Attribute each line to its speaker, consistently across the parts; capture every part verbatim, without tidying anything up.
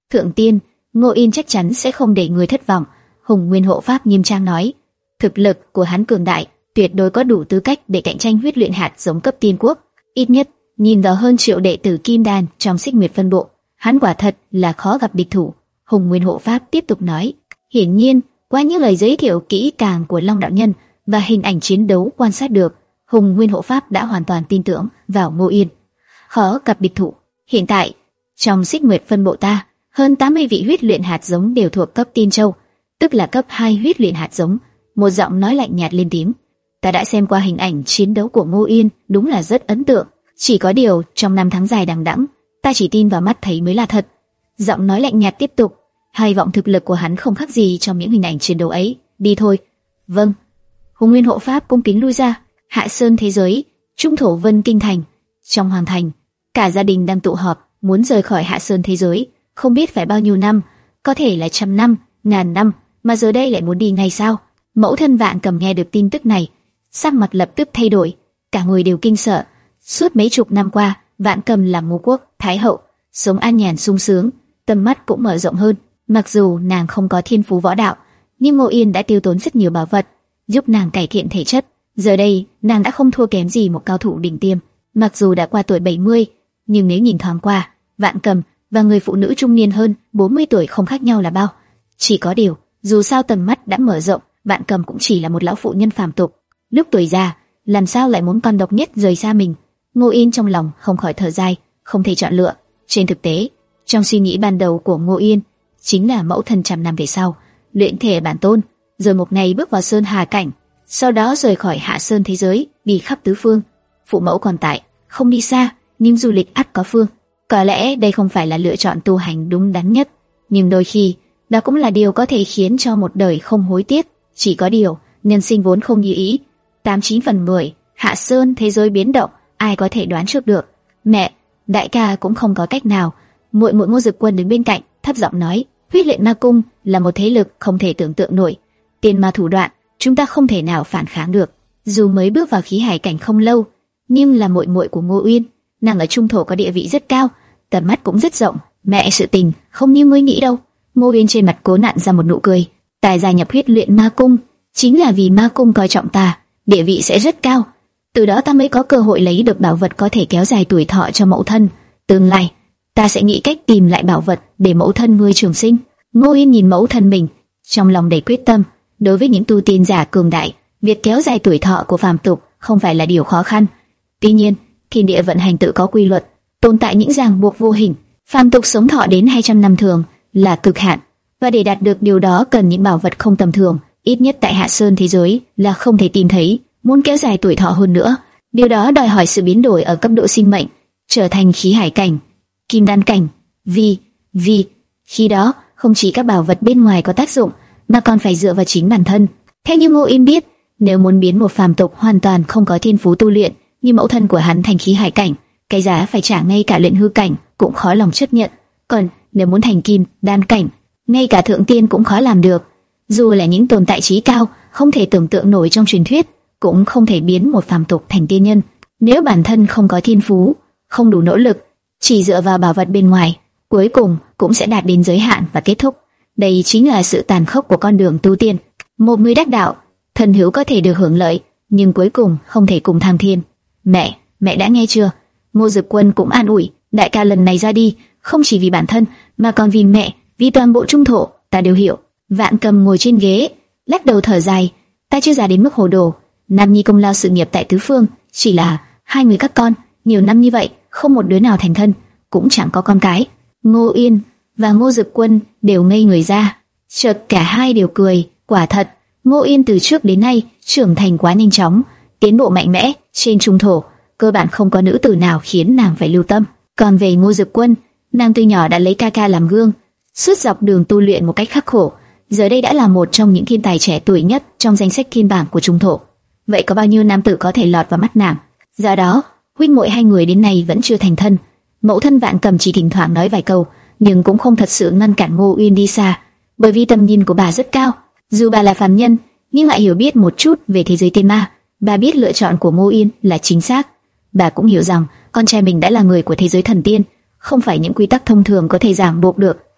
Speaker 1: Thượng tiên, Ngô Yên chắc chắn sẽ không để người thất vọng. Hùng Nguyên hộ pháp nghiêm trang nói, thực lực của hắn cường đại, tuyệt đối có đủ tư cách để cạnh tranh huyết luyện hạt giống cấp tiên quốc. Ít nhất, nhìn vào hơn triệu đệ tử kim đan trong Xích Nguyệt phân bộ, hắn quả thật là khó gặp địch thủ. Hùng Nguyên hộ pháp tiếp tục nói, hiển nhiên, qua những lời giới thiệu kỹ càng của Long đạo nhân và hình ảnh chiến đấu quan sát được, Hùng Nguyên hộ pháp đã hoàn toàn tin tưởng vào Ngô Yên. Khó gặp địch thủ. Hiện tại, trong Xích Nguyệt phân bộ ta, hơn tám mươi vị huyết luyện hạt giống đều thuộc cấp Tiên Châu, tức là cấp hai huyết luyện hạt giống. Một giọng nói lạnh nhạt lên tiếng. Ta đã xem qua hình ảnh chiến đấu của Ngô Yên, đúng là rất ấn tượng. Chỉ có điều, trong năm tháng dài đằng đẵng, ta chỉ tin vào mắt thấy mới là thật. Giọng nói lạnh nhạt tiếp tục. Hy vọng thực lực của hắn không khác gì trong những hình ảnh chiến đấu ấy. Đi thôi. Vâng. Hùng Nguyên hộ pháp cung kính lui ra. Hạ Sơn thế giới, Trung thổ Vân Kinh thành. Trong hoàng thành, cả gia đình đang tụ họp, muốn rời khỏi Hạ Sơn thế giới. Không biết phải bao nhiêu năm, có thể là trăm năm, ngàn năm, mà giờ đây lại muốn đi ngay sao? Mẫu thân Vạn Cầm nghe được tin tức này, sắc mặt lập tức thay đổi, cả người đều kinh sợ. Suốt mấy chục năm qua, Vạn Cầm làm Ngô quốc thái hậu, sống an nhàn sung sướng, tầm mắt cũng mở rộng hơn. Mặc dù nàng không có thiên phú võ đạo, nhưng Ngô Yên đã tiêu tốn rất nhiều bảo vật, giúp nàng cải thiện thể chất. Giờ đây, nàng đã không thua kém gì một cao thủ đỉnh tiêm. Mặc dù đã qua tuổi bảy mươi, nhưng nếu nhìn thoáng qua, Vạn Cầm và người phụ nữ trung niên hơn bốn mươi tuổi không khác nhau là bao. Chỉ có điều, dù sao tầm mắt đã mở rộng, Vạn Cầm cũng chỉ là một lão phụ nhân phàm tục. Lúc tuổi già, làm sao lại muốn con độc nhất rời xa mình? Ngô Yên trong lòng không khỏi thở dài, không thể chọn lựa. Trên thực tế, trong suy nghĩ ban đầu của Ngô Yên, chính là mẫu thân trăm năm về sau, luyện thể bản tôn, rồi một ngày bước vào Sơn Hà cảnh, sau đó rời khỏi Hạ Sơn thế giới, đi khắp tứ phương. Phụ mẫu còn tại, không đi xa, nhưng du lịch ắt có phương. Có lẽ đây không phải là lựa chọn tu hành đúng đắn nhất, nhưng đôi khi, đó cũng là điều có thể khiến cho một đời không hối tiếc. Chỉ có điều, nhân sinh vốn không như ý. Tám chín phần mười, Hạ Sơn thế giới biến động, ai có thể đoán trước được. Mẹ, đại ca cũng không có cách nào. Muội muội Ngô Dực Quân đứng bên cạnh, thấp giọng nói, huyết luyện ma cung là một thế lực không thể tưởng tượng nổi. Tiền ma thủ đoạn, chúng ta không thể nào phản kháng được. Dù mới bước vào khí hải cảnh không lâu, nhưng là muội muội của Ngô Uyên, nàng ở trung thổ có địa vị rất cao, tầm mắt cũng rất rộng. Mẹ, sự tình không như ngươi nghĩ đâu. Ngô Uyên trên mặt cố nặn ra một nụ cười. Ta gia nhập huyết luyện ma cung chính là vì ma cung coi trọng ta, địa vị sẽ rất cao. Từ đó ta mới có cơ hội lấy được bảo vật có thể kéo dài tuổi thọ cho mẫu thân. Tương lai, ta sẽ nghĩ cách tìm lại bảo vật để mẫu thân ngươi trường sinh. Ngô Yên nhìn mẫu thân mình, trong lòng đầy quyết tâm. Đối với những tu tiên giả cường đại, việc kéo dài tuổi thọ của phàm tục không phải là điều khó khăn. Tuy nhiên, thiên địa vận hành tự có quy luật, tồn tại những ràng buộc vô hình. Phàm tục sống thọ đến hai trăm năm thường là cực hạn, và để đạt được điều đó cần những bảo vật không tầm thường, ít nhất tại Hạ Sơn thế giới là không thể tìm thấy. Muốn kéo dài tuổi thọ hơn nữa, điều đó đòi hỏi sự biến đổi ở cấp độ sinh mệnh, trở thành khí hải cảnh, kim đan cảnh. Vì, vì khi đó không chỉ các bảo vật bên ngoài có tác dụng, mà còn phải dựa vào chính bản thân. Theo như Ngô Yên biết, nếu muốn biến một phàm tục hoàn toàn không có thiên phú tu luyện như mẫu thân của hắn thành khí hải cảnh, cái giá phải trả ngay cả luyện hư cảnh cũng khó lòng chấp nhận. Còn nếu muốn thành kim đan cảnh, ngay cả thượng tiên cũng khó làm được. Dù là những tồn tại trí cao không thể tưởng tượng nổi trong truyền thuyết, cũng không thể biến một phàm tục thành tiên nhân. Nếu bản thân không có thiên phú, không đủ nỗ lực, chỉ dựa vào bảo vật bên ngoài, cuối cùng cũng sẽ đạt đến giới hạn và kết thúc. Đây chính là sự tàn khốc của con đường tu tiên. Một người đắc đạo, thần hữu có thể được hưởng lợi, nhưng cuối cùng không thể cùng thăng thiên. Mẹ, mẹ đã nghe chưa? Ngô Dực Quân cũng an ủi, đại ca lần này ra đi, không chỉ vì bản thân, mà còn vì mẹ, vì toàn bộ trung thổ. Ta đều hiểu. Vạn Cầm ngồi trên ghế, lắc đầu thở dài, ta chưa già đến mức hồ đồ. Nam nhi công lao sự nghiệp tại tứ phương, chỉ là hai người các con, nhiều năm như vậy, không một đứa nào thành thân, cũng chẳng có con cái. Ngô Yên và Ngô Dực Quân đều ngây người ra, chợt cả hai đều cười. Quả thật, Ngô Yên từ trước đến nay trưởng thành quá nhanh chóng, tiến bộ mạnh mẽ. Trên trung thổ, cơ bản không có nữ tử nào khiến nàng phải lưu tâm. Còn về Ngô Dực Quân, nàng từ nhỏ đã lấy ca ca làm gương, suốt dọc đường tu luyện một cách khắc khổ, giờ đây đã là một trong những thiên tài trẻ tuổi nhất trong danh sách thiên bảng của trung thổ. Vậy có bao nhiêu nam tử có thể lọt vào mắt nàng? Do đó, huynh muội hai người đến nay vẫn chưa thành thân. Mẫu thân Vạn Cầm chỉ thỉnh thoảng nói vài câu, nhưng cũng không thật sự ngăn cản Ngô Uyên đi xa, bởi vì tầm nhìn của bà rất cao. Dù bà là phàm nhân, nhưng lại hiểu biết một chút về thế giới tiên ma. Bà biết lựa chọn của Ngô Uyên là chính xác. Bà cũng hiểu rằng con trai mình đã là người của thế giới thần tiên, không phải những quy tắc thông thường có thể ràng buộc được.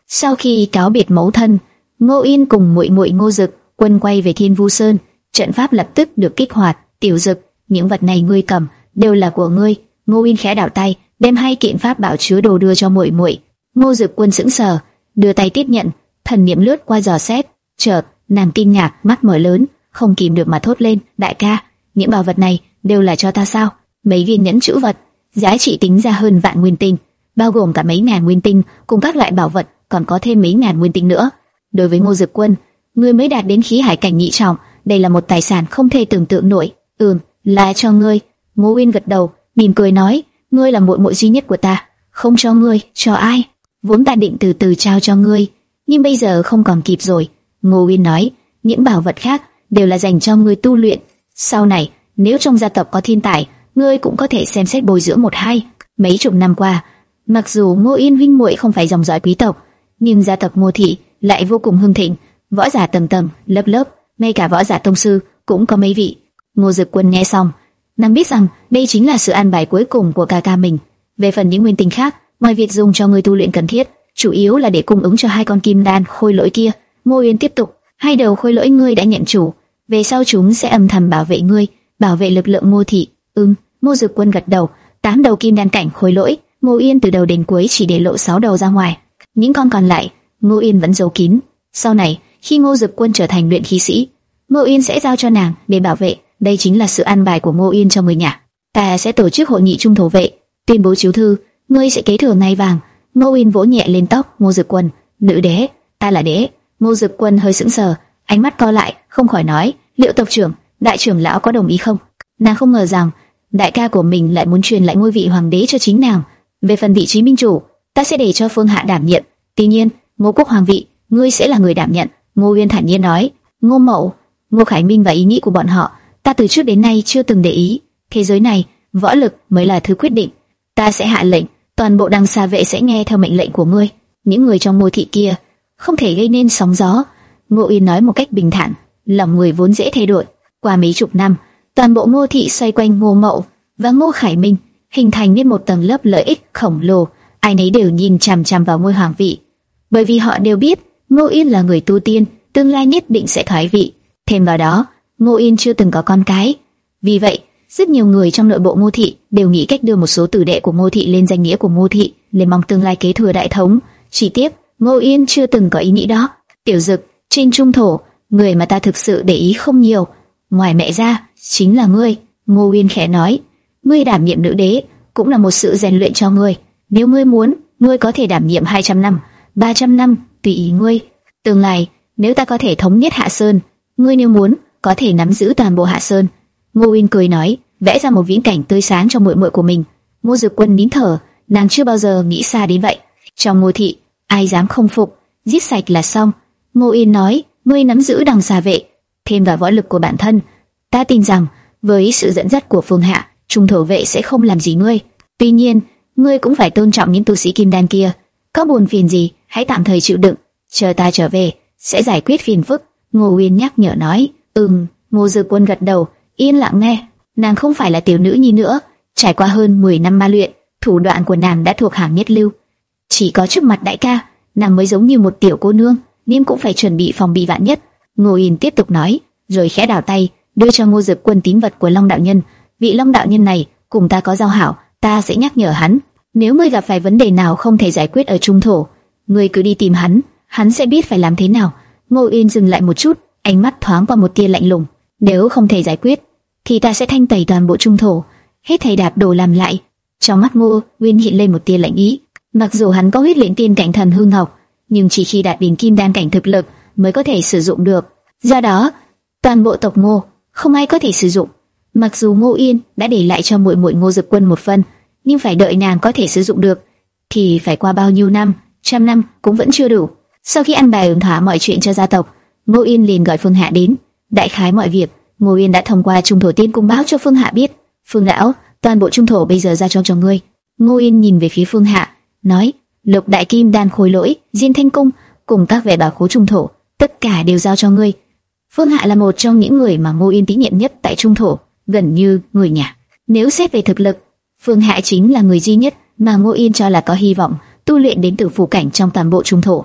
Speaker 1: Sau khi cáo biệt mẫu thân, Ngô Yên cùng muội muội Ngô Dực Quân quay về Thiên Vu Sơn. Trận pháp lập tức được kích hoạt. Tiểu Dực, những vật này ngươi cầm, đều là của ngươi. Ngô Yên khẽ đảo tay, đem hai kiện pháp bảo chứa đồ đưa cho muội muội. Ngô Dực Quân sững sờ, đưa tay tiếp nhận, thần niệm lướt qua dò xét. Chợt, nàng kinh ngạc, mắt mở lớn, không kìm được mà thốt lên: đại ca, những bảo vật này đều là cho ta sao? Mấy viên nhẫn trữ vật, giá trị tính ra hơn vạn nguyên tinh, bao gồm cả mấy ngàn nguyên tinh cùng các loại bảo vật, còn có thêm mấy ngàn nguyên tinh nữa. Đối với Ngô Dực Quân, ngươi mới đạt đến khí hải cảnh nhị trọng, đây là một tài sản không thể tưởng tượng nổi. Ừm, là cho ngươi. Ngô Uyên gật đầu, mỉm cười nói: ngươi là muội muội duy nhất của ta, không cho ngươi, cho ai? Vốn ta định từ từ trao cho ngươi, nhưng bây giờ không còn kịp rồi. Ngô Uyên nói: những bảo vật khác đều là dành cho ngươi tu luyện. Sau này, nếu trong gia tộc có thiên tài, ngươi cũng có thể xem xét bồi dưỡng một hai. Mấy chục năm qua, mặc dù Ngô Yên huynh muội không phải dòng dõi quý tộc, nhưng gia tộc Ngô thị lại vô cùng hưng thịnh, võ giả tầng tầng, lớp lớp, ngay cả võ giả tông sư cũng có mấy vị. Ngô Dực Quân nghe xong, nàng biết rằng đây chính là sự an bài cuối cùng của ca ca mình. Về phần những nguyên tinh khác, ngoài việc dùng cho người tu luyện cần thiết, chủ yếu là để cung ứng cho hai con kim đan khôi lỗi kia. Ngô Yên tiếp tục: hai đầu khôi lỗi ngươi đã nhận chủ, về sau chúng sẽ âm thầm bảo vệ ngươi, bảo vệ lực lượng Ngô thị. Ừm. Ngô Dực Quân gật đầu. Tám đầu kim đan cảnh khôi lỗi, Ngô Yên từ đầu đến cuối chỉ để lộ sáu đầu ra ngoài, những con còn lại Ngô Yên vẫn giấu kín. Sau này, khi Ngô Dực Quân trở thành luyện khí sĩ, Ngô Yên sẽ giao cho nàng để bảo vệ. Đây chính là sự an bài của Ngô Yên cho người nhà. Ta sẽ tổ chức hội nghị trung thổ vệ, tuyên bố chiếu thư, ngươi sẽ kế thừa ngai vàng. Ngô Yên vỗ nhẹ lên tóc Ngô Dực Quân: nữ đế, ta là đế. Ngô Dực Quân hơi sững sờ, ánh mắt co lại, không khỏi nói: liệu tộc trưởng, đại trưởng lão có đồng ý không? Nàng không ngờ rằng đại ca của mình lại muốn truyền lại ngôi vị hoàng đế cho chính nàng. Về phần vị trí minh chủ, ta sẽ để cho Phương Hạ đảm nhiệm. Tuy nhiên, Ngô quốc hoàng vị, ngươi sẽ là người đảm nhận. Ngô Uyên thản nhiên nói. Ngô Mậu, Ngô Khải Minh và ý nghĩ của bọn họ, ta từ trước đến nay chưa từng để ý. Thế giới này, võ lực mới là thứ quyết định. Ta sẽ hạ lệnh, toàn bộ đằng xà vệ sẽ nghe theo mệnh lệnh của ngươi. Những người trong Ngô thị kia không thể gây nên sóng gió. Ngô Uyên nói một cách bình thản, lòng người vốn dễ thay đổi. Qua mấy chục năm, toàn bộ Ngô thị xoay quanh Ngô Mậu và Ngô Khải Minh, hình thành nên một tầng lớp lợi ích khổng lồ. Ai nấy đều nhìn chằm chằm vào ngôi hoàng vị, bởi vì họ đều biết Ngô Yên là người tu tiên, tương lai nhất định sẽ thoái vị. Thêm vào đó, Ngô Yên chưa từng có con cái, vì vậy rất nhiều người trong nội bộ Ngô thị đều nghĩ cách đưa một số tử đệ của Ngô thị lên danh nghĩa của Ngô thị, để mong tương lai kế thừa đại thống. Chỉ tiếc, Ngô Yên chưa từng có ý nghĩ đó. Tiểu Dực, trên trung thổ, người mà ta thực sự để ý không nhiều, ngoài mẹ ra, chính là ngươi. Ngô Yên khẽ nói, ngươi đảm nhiệm nữ đế cũng là một sự rèn luyện cho ngươi. Nếu ngươi muốn, ngươi có thể đảm nhiệm hai trăm năm, ba trăm năm, tùy ý ngươi. Tương lai, nếu ta có thể thống nhất Hạ Sơn, ngươi nếu muốn, có thể nắm giữ toàn bộ Hạ Sơn. Ngô Yên cười nói, vẽ ra một viễn cảnh tươi sáng cho muội muội của mình. Ngô Dực Quân nín thở, nàng chưa bao giờ nghĩ xa đến vậy. Trong Ngô thị, ai dám không phục, giết sạch là xong. Ngô Yên nói, ngươi nắm giữ đằng xà vệ, thêm vào võ lực của bản thân, ta tin rằng với sự dẫn dắt của Phương Hạ, trung thổ vệ sẽ không làm gì ngươi. Tuy nhiên, ngươi cũng phải tôn trọng những tu sĩ kim đan kia. Có buồn phiền gì, hãy tạm thời chịu đựng, chờ ta trở về sẽ giải quyết phiền phức. Ngô Uyên nhắc nhở nói. Ừm. Ngô Dực Quân gật đầu, yên lặng nghe. Nàng không phải là tiểu nữ nhi nữa, trải qua hơn mười năm ma luyện, thủ đoạn của nàng đã thuộc hàng nhất lưu. Chỉ có trước mặt đại ca, nàng mới giống như một tiểu cô nương, nhưng cũng phải chuẩn bị phòng bị vạn nhất. Ngô Uyên tiếp tục nói, rồi khẽ đảo tay, đưa cho Ngô Dực Quân tín vật của Long đạo nhân. Vị Long đạo nhân này cùng ta có giao hảo, ta sẽ nhắc nhở hắn. Nếu ngươi gặp phải vấn đề nào không thể giải quyết ở trung thổ, ngươi cứ đi tìm hắn, hắn sẽ biết phải làm thế nào. Ngô Uyên dừng lại một chút, ánh mắt thoáng qua một tia lạnh lùng. Nếu không thể giải quyết, thì ta sẽ thanh tẩy toàn bộ trung thổ, hết thảy đạp đổ làm lại. Trong mắt Ngô Uyên hiện lên một tia lạnh ý. Mặc dù hắn có huyết luyện tiên cảnh thần hư ngọc, nhưng chỉ khi đạt đến kim đan cảnh thực lực mới có thể sử dụng được. Do đó, toàn bộ tộc Ngô không ai có thể sử dụng. Mặc dù Ngô Yên đã để lại cho muội muội Ngô Dực Quân một phần, nhưng phải đợi nàng có thể sử dụng được thì phải qua bao nhiêu năm, trăm năm cũng vẫn chưa đủ. Sau khi ăn bài ổn thỏa mọi chuyện cho gia tộc, Ngô Yên liền gọi Phương Hạ đến. Đại khái mọi việc, Ngô Yên đã thông qua trung thổ tiên cung báo cho Phương Hạ biết. Phương lão, toàn bộ trung thổ bây giờ ra cho cho ngươi. Ngô Yên nhìn về phía Phương Hạ, nói, lục đại kim đan khối lỗi, diên thanh cung cùng các vẻ bảo khố trung thổ, tất cả đều giao cho ngươi. Phương Hạ là một trong những người mà Ngô Yên tín nhiệm nhất tại trung thổ, gần như người nhà. Nếu xét về thực lực, Phương Hạ chính là người duy nhất mà Ngô Yên cho là có hy vọng tu luyện đến tử phù cảnh trong toàn bộ trung thổ.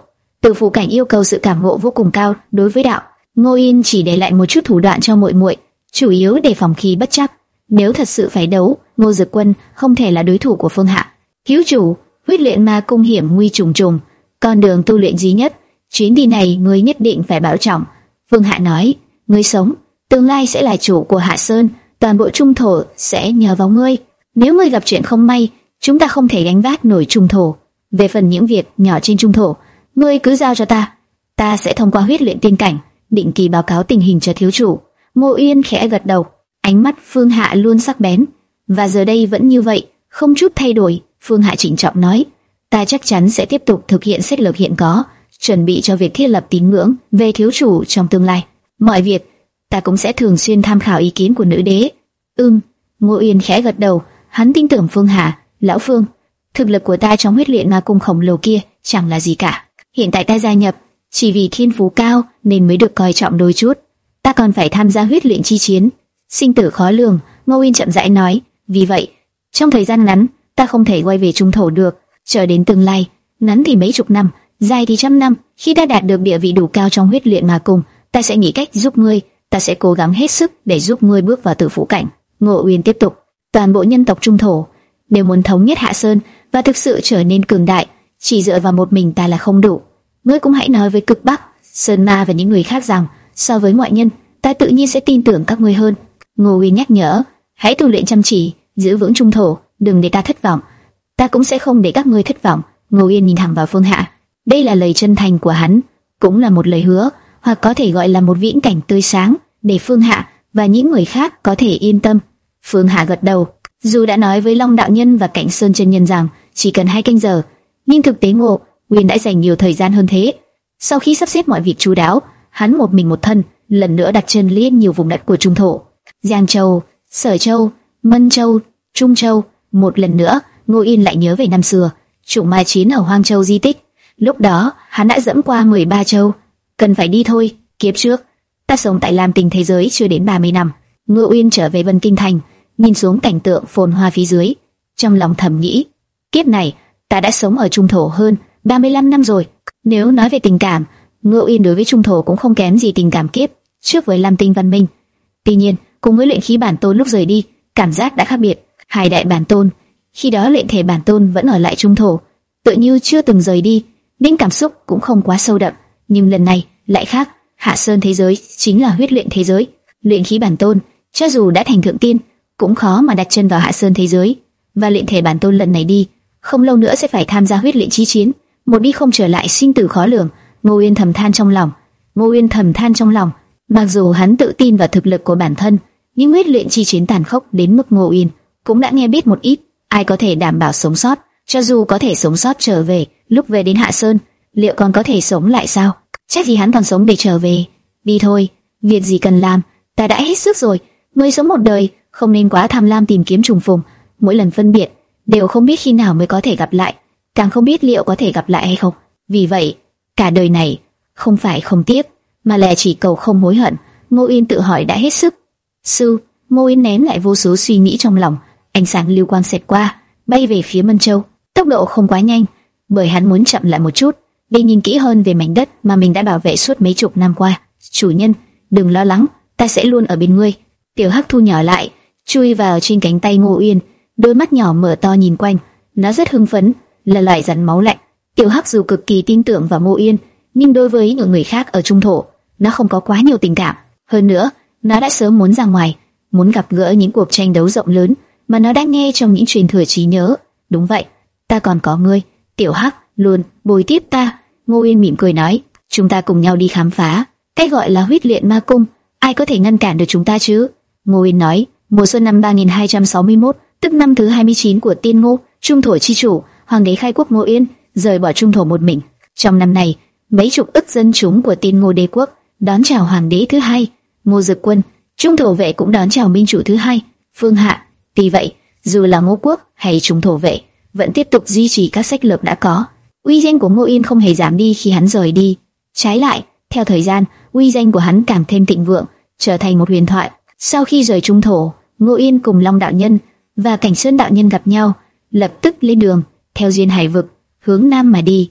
Speaker 1: Tử Phủ Cảnh yêu cầu sự cảm ngộ vô cùng cao đối với đạo. Ngô Yên chỉ để lại một chút thủ đoạn cho muội muội, chủ yếu để phòng khi bất chắc. Nếu thật sự phải đấu, Ngô Dực Quân không thể là đối thủ của Phương Hạ. Thiếu chủ, huyết luyện ma cung hiểm nguy trùng trùng, con đường tu luyện duy nhất, chuyến đi này ngươi nhất định phải bảo trọng. Phương Hạ nói, ngươi sống, tương lai sẽ là chủ của Hạ Sơn, toàn bộ trung thổ sẽ nhờ vào ngươi. Nếu ngươi gặp chuyện không may, chúng ta không thể gánh vác nổi trung thổ. Về phần những việc nhỏ trên trung thổ, ngươi cứ giao cho ta, ta sẽ thông qua huyết luyện tiên cảnh, định kỳ báo cáo tình hình cho thiếu chủ. Ngô Yên khẽ gật đầu, ánh mắt Phương Hạ luôn sắc bén, và giờ đây vẫn như vậy, không chút thay đổi. Phương Hạ trịnh trọng nói, ta chắc chắn sẽ tiếp tục thực hiện sách lược hiện có, chuẩn bị cho việc thiết lập tín ngưỡng về thiếu chủ trong tương lai. Mọi việc, ta cũng sẽ thường xuyên tham khảo ý kiến của nữ đế. Ừm, Ngô Yên khẽ gật đầu, hắn tin tưởng Phương Hạ. Lão Phương, thực lực của ta trong huyết luyện ma cung khổng lồ kia chẳng là gì cả. Hiện tại ta gia nhập chỉ vì thiên phú cao nên mới được coi trọng đôi chút. Ta còn phải tham gia huyết luyện chi chiến, sinh tử khó lường. Ngô Yên chậm rãi nói, vì vậy trong thời gian ngắn ta không thể quay về trung thổ được. Chờ đến tương lai, ngắn thì mấy chục năm, dài thì trăm năm, khi ta đạt được địa vị đủ cao trong huyết luyện ma cung, ta sẽ nghĩ cách giúp ngươi. Ta sẽ cố gắng hết sức để giúp ngươi bước vào Tử Phủ Cảnh. Ngô Uyên tiếp tục, toàn bộ nhân tộc trung thổ nếu muốn thống nhất Hạ Sơn và thực sự trở nên cường đại, chỉ dựa vào một mình ta là không đủ. Ngươi cũng hãy nói với Cực Bắc, Sơn Ma và những người khác rằng, so với ngoại nhân, ta tự nhiên sẽ tin tưởng các ngươi hơn. Ngô Uyên nhắc nhở, hãy tu luyện chăm chỉ, giữ vững trung thổ, đừng để ta thất vọng. Ta cũng sẽ không để các ngươi thất vọng. Ngô Uyên nhìn thẳng vào Phương Hạ, đây là lời chân thành của hắn, cũng là một lời hứa, hoặc có thể gọi là một viễn cảnh tươi sáng, để Phương Hạ và những người khác có thể yên tâm. Phương Hạ gật đầu, dù đã nói với Long đạo nhân và Cảnh Sơn chân nhân rằng chỉ cần hai canh giờ, nhưng thực tế Ngô Uyên đã dành nhiều thời gian hơn thế. Sau khi sắp xếp mọi việc chu đáo, hắn một mình một thân lần nữa đặt chân lên nhiều vùng đất của trung thổ, Giang Châu, Sở Châu, Mân Châu, Trung Châu. Một lần nữa, Ngô Uyên lại nhớ về năm xưa, chủng ma chiến ở Hoang Châu di tích. Lúc đó, hắn đã dẫm qua mười ba châu. Cần phải đi thôi, kiếp trước ta sống tại Lam Tinh thế giới chưa đến ba mươi năm. Ngô Uyên trở về Vân Kinh thành, nhìn xuống cảnh tượng phồn hoa phía dưới, trong lòng thầm nghĩ, kiếp này ta đã sống ở trung thổ hơn ba mươi lăm năm rồi. Nếu nói về tình cảm, Ngô Uyên đối với trung thổ cũng không kém gì tình cảm kiếp trước với Lam Tinh văn minh. Tuy nhiên, cùng với luyện khí bản tôn lúc rời đi, cảm giác đã khác biệt. Hai đại bản tôn, khi đó luyện thể bản tôn vẫn ở lại trung thổ, tự như chưa từng rời đi, nên cảm xúc cũng không quá sâu đậm. Nhưng lần này lại khác, Hạ Sơn thế giới chính là huyết luyện thế giới. Luyện khí bản tôn, cho dù đã thành thượng tiên, cũng khó mà đặt chân vào Hạ Sơn thế giới. Và luyện thể bản tôn lần này đi, không lâu nữa sẽ phải tham gia huyết luyện chi chiến, một đi không trở lại, sinh tử khó lường. Ngô Uyên thầm than trong lòng. Ngô Uyên thầm than trong lòng. Mặc dù hắn tự tin vào thực lực của bản thân, nhưng huyết luyện chi chiến tàn khốc đến mức Ngô Uyên cũng đã nghe biết một ít. Ai có thể đảm bảo sống sót? Cho dù có thể sống sót trở về, lúc về đến Hạ Sơn, liệu còn có thể sống lại sao? Chắc gì hắn còn sống để trở về. Đi thôi, việc gì cần làm, ta đã hết sức rồi. Người sống một đời, không nên quá tham lam tìm kiếm trùng phùng. Mỗi lần phân biệt, đều không biết khi nào mới có thể gặp lại, càng không biết liệu có thể gặp lại hay không. Vì vậy, cả đời này không phải không tiếc, mà là chỉ cầu không hối hận. Ngô Uyên tự hỏi đã hết sức. Sư, Ngô Uyên nén lại vô số suy nghĩ trong lòng. Ánh sáng lưu quang xẹt qua, bay về phía Mân Châu. Tốc độ không quá nhanh, bởi hắn muốn chậm lại một chút, để nhìn kỹ hơn về mảnh đất mà mình đã bảo vệ suốt mấy chục năm qua. Chủ nhân, đừng lo lắng, ta sẽ luôn ở bên ngươi. Tiểu Hắc thu nhỏ lại, chui vào trên cánh tay Ngô Uyên, đôi mắt nhỏ mở to nhìn quanh. Nó rất hưng phấn, là loại rắn máu lạnh. Tiểu Hắc dù cực kỳ tin tưởng vào Ngô Uyên, nhưng đối với những người khác ở trung thổ, nó không có quá nhiều tình cảm. Hơn nữa, nó đã sớm muốn ra ngoài, muốn gặp gỡ những cuộc tranh đấu rộng lớn mà nó đã nghe trong những truyền thừa trí nhớ. Đúng vậy, ta còn có ngươi, Tiểu Hắc luôn bồi tiếp ta. Ngô Uyên mỉm cười nói, chúng ta cùng nhau đi khám phá. Cái gọi là huyết luyện ma cung, ai có thể ngăn cản được chúng ta chứ? Ngô Uyên nói, mùa xuân năm ba nghìn hai trăm sáu mươi mốt, tức năm thứ hai mươi chín của Tiên Ngô, trung thổ chi chủ, hoàng đế khai quốc Ngô Uyên rời bỏ trung thổ một mình. Trong năm này, mấy chục ức dân chúng của Tiên Ngô đế quốc đón chào hoàng đế thứ hai, Ngô Dực Quân. Trung thổ vệ cũng đón chào minh chủ thứ hai, Phương Hạ. Tuy vậy, dù là Ngô quốc hay trung thổ vệ, vẫn tiếp tục duy trì các sách lược đã có. Uy danh của Ngô Uyên không hề giảm đi khi hắn rời đi. Trái lại, theo thời gian, uy danh của hắn càng thêm thịnh vượng, trở thành một huyền thoại. Sau khi rời trung thổ, Ngô Uyên cùng Long đạo nhân và Cảnh Sơn đạo nhân gặp nhau, lập tức lên đường theo duyên hải vực hướng nam mà đi.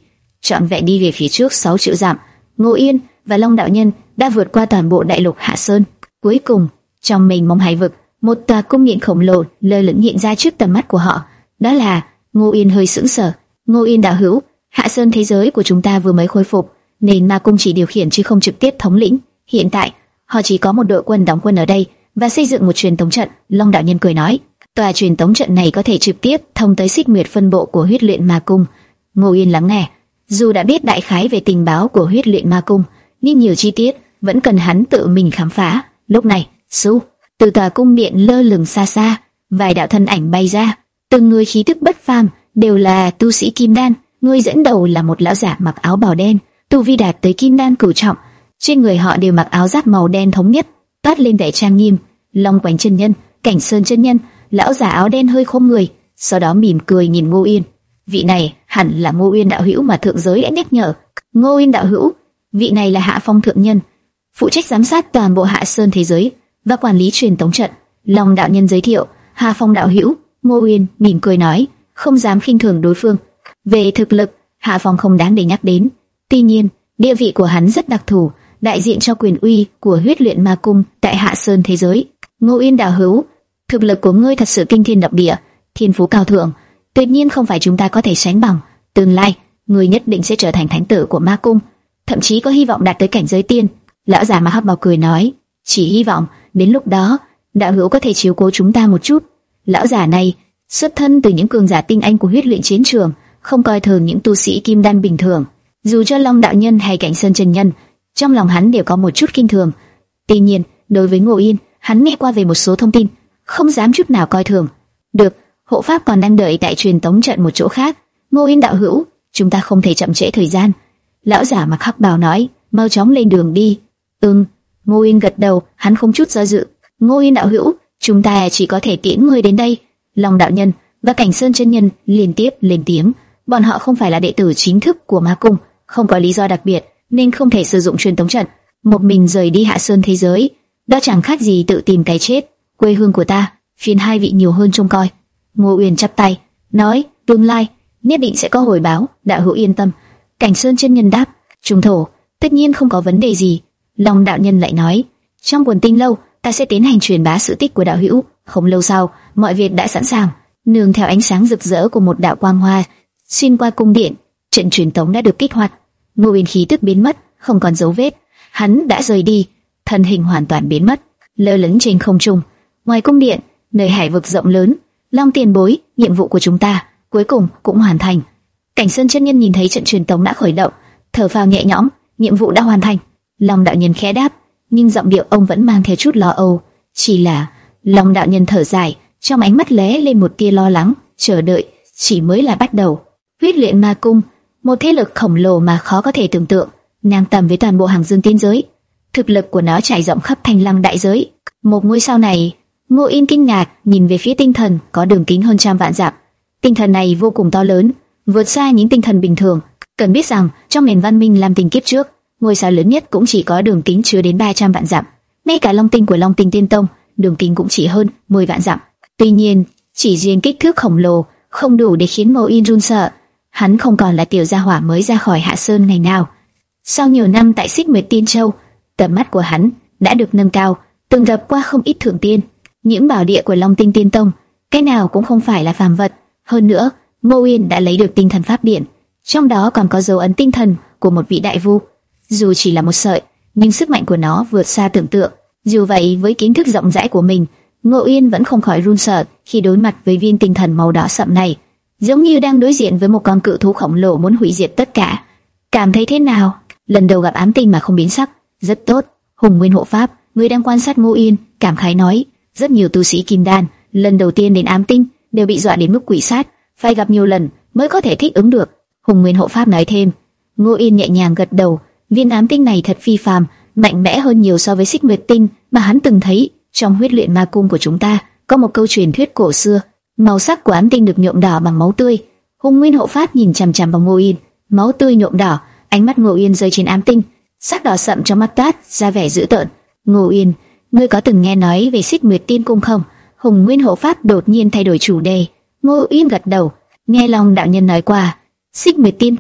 Speaker 1: trọn vẹn đi về phía trước sáu triệu dặm. Ngô Yên và Long đạo nhân đã vượt qua toàn bộ đại lục Hạ Sơn. Cuối cùng, trong mênh mông hải vực, một tòa cung điện khổng lồ lơ lửng hiện ra trước tầm mắt của họ. Đó là Ngô Yên hơi sững sờ. Ngô Yên đạo hữu, Hạ Sơn thế giới của chúng ta vừa mới khôi phục, nên ma cung chỉ điều khiển chứ không trực tiếp thống lĩnh. Hiện tại, họ chỉ có một đội quân đóng quân ở đây và xây dựng một truyền tống trận. Long đạo nhân cười nói, tòa truyền tống trận này có thể trực tiếp thông tới Xích Nguyệt phân bộ của Huyết Luyện Ma Cung. Ngô Yên lắng nghe, dù đã biết đại khái về tình báo của Huyết Luyện Ma Cung, nhưng nhiều chi tiết vẫn cần hắn tự mình khám phá. Lúc này, su từ tòa cung điện lơ lửng xa xa, vài đạo thân ảnh bay ra, từng người khí tức bất phàm, đều là tu sĩ kim đan. Người dẫn đầu là một lão giả mặc áo bào đen, tu vi đạt tới kim đan cửu trọng. Trên người họ đều mặc áo giáp màu đen thống nhất, toát lên vẻ trang nghiêm. Long Quánh chân nhân, Cảnh Sơn chân nhân, lão giả áo đen hơi khom người, sau đó mỉm cười nhìn Ngô Yên. Vị này hẳn là Ngô Yên đạo hữu mà thượng giới đã nhắc nhở. Ngô Yên đạo hữu, vị này là Hạ Phong thượng nhân, phụ trách giám sát toàn bộ Hạ Sơn thế giới và quản lý truyền tống trận. Long đạo nhân giới thiệu, Hạ Phong đạo hữu. Ngô Yên mỉm cười nói, không dám khinh thường đối phương. Về thực lực, Hạ Phong không đáng để nhắc đến. Tuy nhiên, địa vị của hắn rất đặc thù, đại diện cho quyền uy của Huyết Luyện Ma Cung tại Hạ Sơn thế giới. Ngô Yên đạo hữu, thực lực của ngươi thật sự kinh thiên động địa, thiên phú cao thượng, tuyệt nhiên không phải chúng ta có thể sánh bằng. Tương lai, ngươi nhất định sẽ trở thành thánh tử của Ma Cung, thậm chí có hy vọng đạt tới cảnh giới tiên. Lão già mà hấp bào cười nói, chỉ hy vọng đến lúc đó đạo hữu có thể chiếu cố chúng ta một chút. Lão già này xuất thân từ những cường giả tinh anh của huyết luyện chiến trường, không coi thường những tu sĩ kim đan bình thường. Dù cho Long đạo nhân hay Cảnh Sơn chân nhân, trong lòng hắn đều có một chút kinh thường. Tuy nhiên, đối với Ngô Yên, hắn nghe qua về một số thông tin, không dám chút nào coi thường. Được, hộ pháp còn đang đợi tại truyền tống trận một chỗ khác. Ngô Yên đạo hữu, chúng ta không thể chậm trễ thời gian. Lão giả mặc hắc bào nói, mau chóng lên đường đi. Ừm. Ngô Yên gật đầu, hắn không chút do dự. Ngô Yên đạo hữu, chúng ta chỉ có thể tiễn ngươi đến đây. Long đạo nhân và Cảnh Sơn chân nhân liên tiếp lên tiếng, bọn họ không phải là đệ tử chính thức của Ma Cung, không có lý do đặc biệt nên không thể sử dụng truyền tống trận. Một mình rời đi Hạ Sơn thế giới, đó chẳng khác gì tự tìm cái chết. Quê hương của ta, phiền hai vị nhiều hơn trông coi. Ngô Uyên chắp tay, nói, tương lai nhất định sẽ có hồi báo, đạo hữu yên tâm. Cảnh Sơn chân nhân đáp, trung thổ, tất nhiên không có vấn đề gì. Long đạo nhân lại nói, trong quần tinh lâu, ta sẽ tiến hành truyền bá sự tích của đạo hữu. Không lâu sau, mọi việc đã sẵn sàng. Nương theo ánh sáng rực rỡ của một đạo quang hoa, xuyên qua cung điện, trận truyền tống đã được kích hoạt. Ngô Uyên khí tức biến mất, không còn dấu vết. Hắn đã rời đi, thân hình hoàn toàn biến mất, lơ lửng trên không trung. Ngoài cung điện, nơi hải vực rộng lớn, Long tiền bối, nhiệm vụ của chúng ta cuối cùng cũng hoàn thành. Cảnh Sơn chân nhân nhìn thấy trận truyền tống đã khởi động, thở phào nhẹ nhõm, nhiệm vụ đã hoàn thành. Long đạo nhân khẽ đáp, nhưng giọng điệu ông vẫn mang theo chút lo âu. Chỉ là Long đạo nhân thở dài, trong ánh mắt lóe lên một tia lo lắng, chờ đợi chỉ mới là bắt đầu. Huyết Luyện Ma Cung, một thế lực khổng lồ mà khó có thể tưởng tượng, ngang tầm với toàn bộ hàng dương tiên giới. Thực lực của nó trải rộng khắp Thanh Lăng đại giới. Một ngôi sao này, Ngô Yên kinh ngạc nhìn về phía tinh thần có đường kính hơn trăm vạn dặm. Tinh thần này vô cùng to lớn, vượt xa những tinh thần bình thường. Cần biết rằng trong nền văn minh Lam Tinh kiếp trước, ngôi sao lớn nhất cũng chỉ có đường kính chưa đến ba trăm vạn dặm. Ngay cả Long Tinh của Long Tinh Tiên Tông, đường kính cũng chỉ hơn mười vạn dặm. Tuy nhiên, chỉ riêng kích thước khổng lồ không đủ để khiến Ngô Yên run sợ. Hắn không còn là tiểu gia hỏa mới ra khỏi Hạ Sơn ngày nào. Sau nhiều năm tại Xích Nguyệt Tiên Châu, tầm mắt của hắn đã được nâng cao, từng gặp qua không ít thượng tiên. Những bảo địa của Long Tinh Tiên Tông, cái nào cũng không phải là phàm vật. Hơn nữa, Ngô Yên đã lấy được tinh thần pháp điện, trong đó còn có dấu ấn tinh thần của một vị đại vu. Dù chỉ là một sợi, nhưng sức mạnh của nó vượt xa tưởng tượng. Dù vậy, với kiến thức rộng rãi của mình, Ngô Yên vẫn không khỏi run sợ khi đối mặt với viên tinh thần màu đỏ sậm này, giống như đang đối diện với một con cự thú khổng lồ muốn hủy diệt tất cả. Cảm thấy thế nào? Lần đầu gặp ám tinh mà không biến sắc, rất tốt. Hùng Nguyên hộ pháp, người đang quan sát Ngô Yên, cảm khái nói, rất nhiều tu sĩ kim đan lần đầu tiên đến ám tinh đều bị dọa đến mức quỷ sát, phải gặp nhiều lần mới có thể thích ứng được. Hùng Nguyên hộ pháp nói thêm. Ngô Yên nhẹ nhàng gật đầu, viên ám tinh này thật phi phàm, mạnh mẽ hơn nhiều so với Xích Nguyệt tinh mà hắn từng thấy. Trong Huyết Luyện Ma Cung của chúng ta có một câu truyền thuyết cổ xưa, màu sắc của ám tinh được nhuộm đỏ bằng máu tươi. Hùng Nguyên hộ pháp nhìn chằm chằm vào Ngô Yên, máu tươi nhuộm đỏ, ánh mắt Ngô Yên rơi trên ám tinh, sắc đỏ sậm trong mắt toát ra vẻ dữ tợn. Ngô Yên, ngươi có từng nghe nói về Xích Nguyệt Tiên Cung không? Hùng Nguyên hộ pháp đột nhiên thay đổi chủ đề. Ngô Yên gật đầu, nghe Long đạo nhân nói qua, Xích Nguyệt Tiên Cung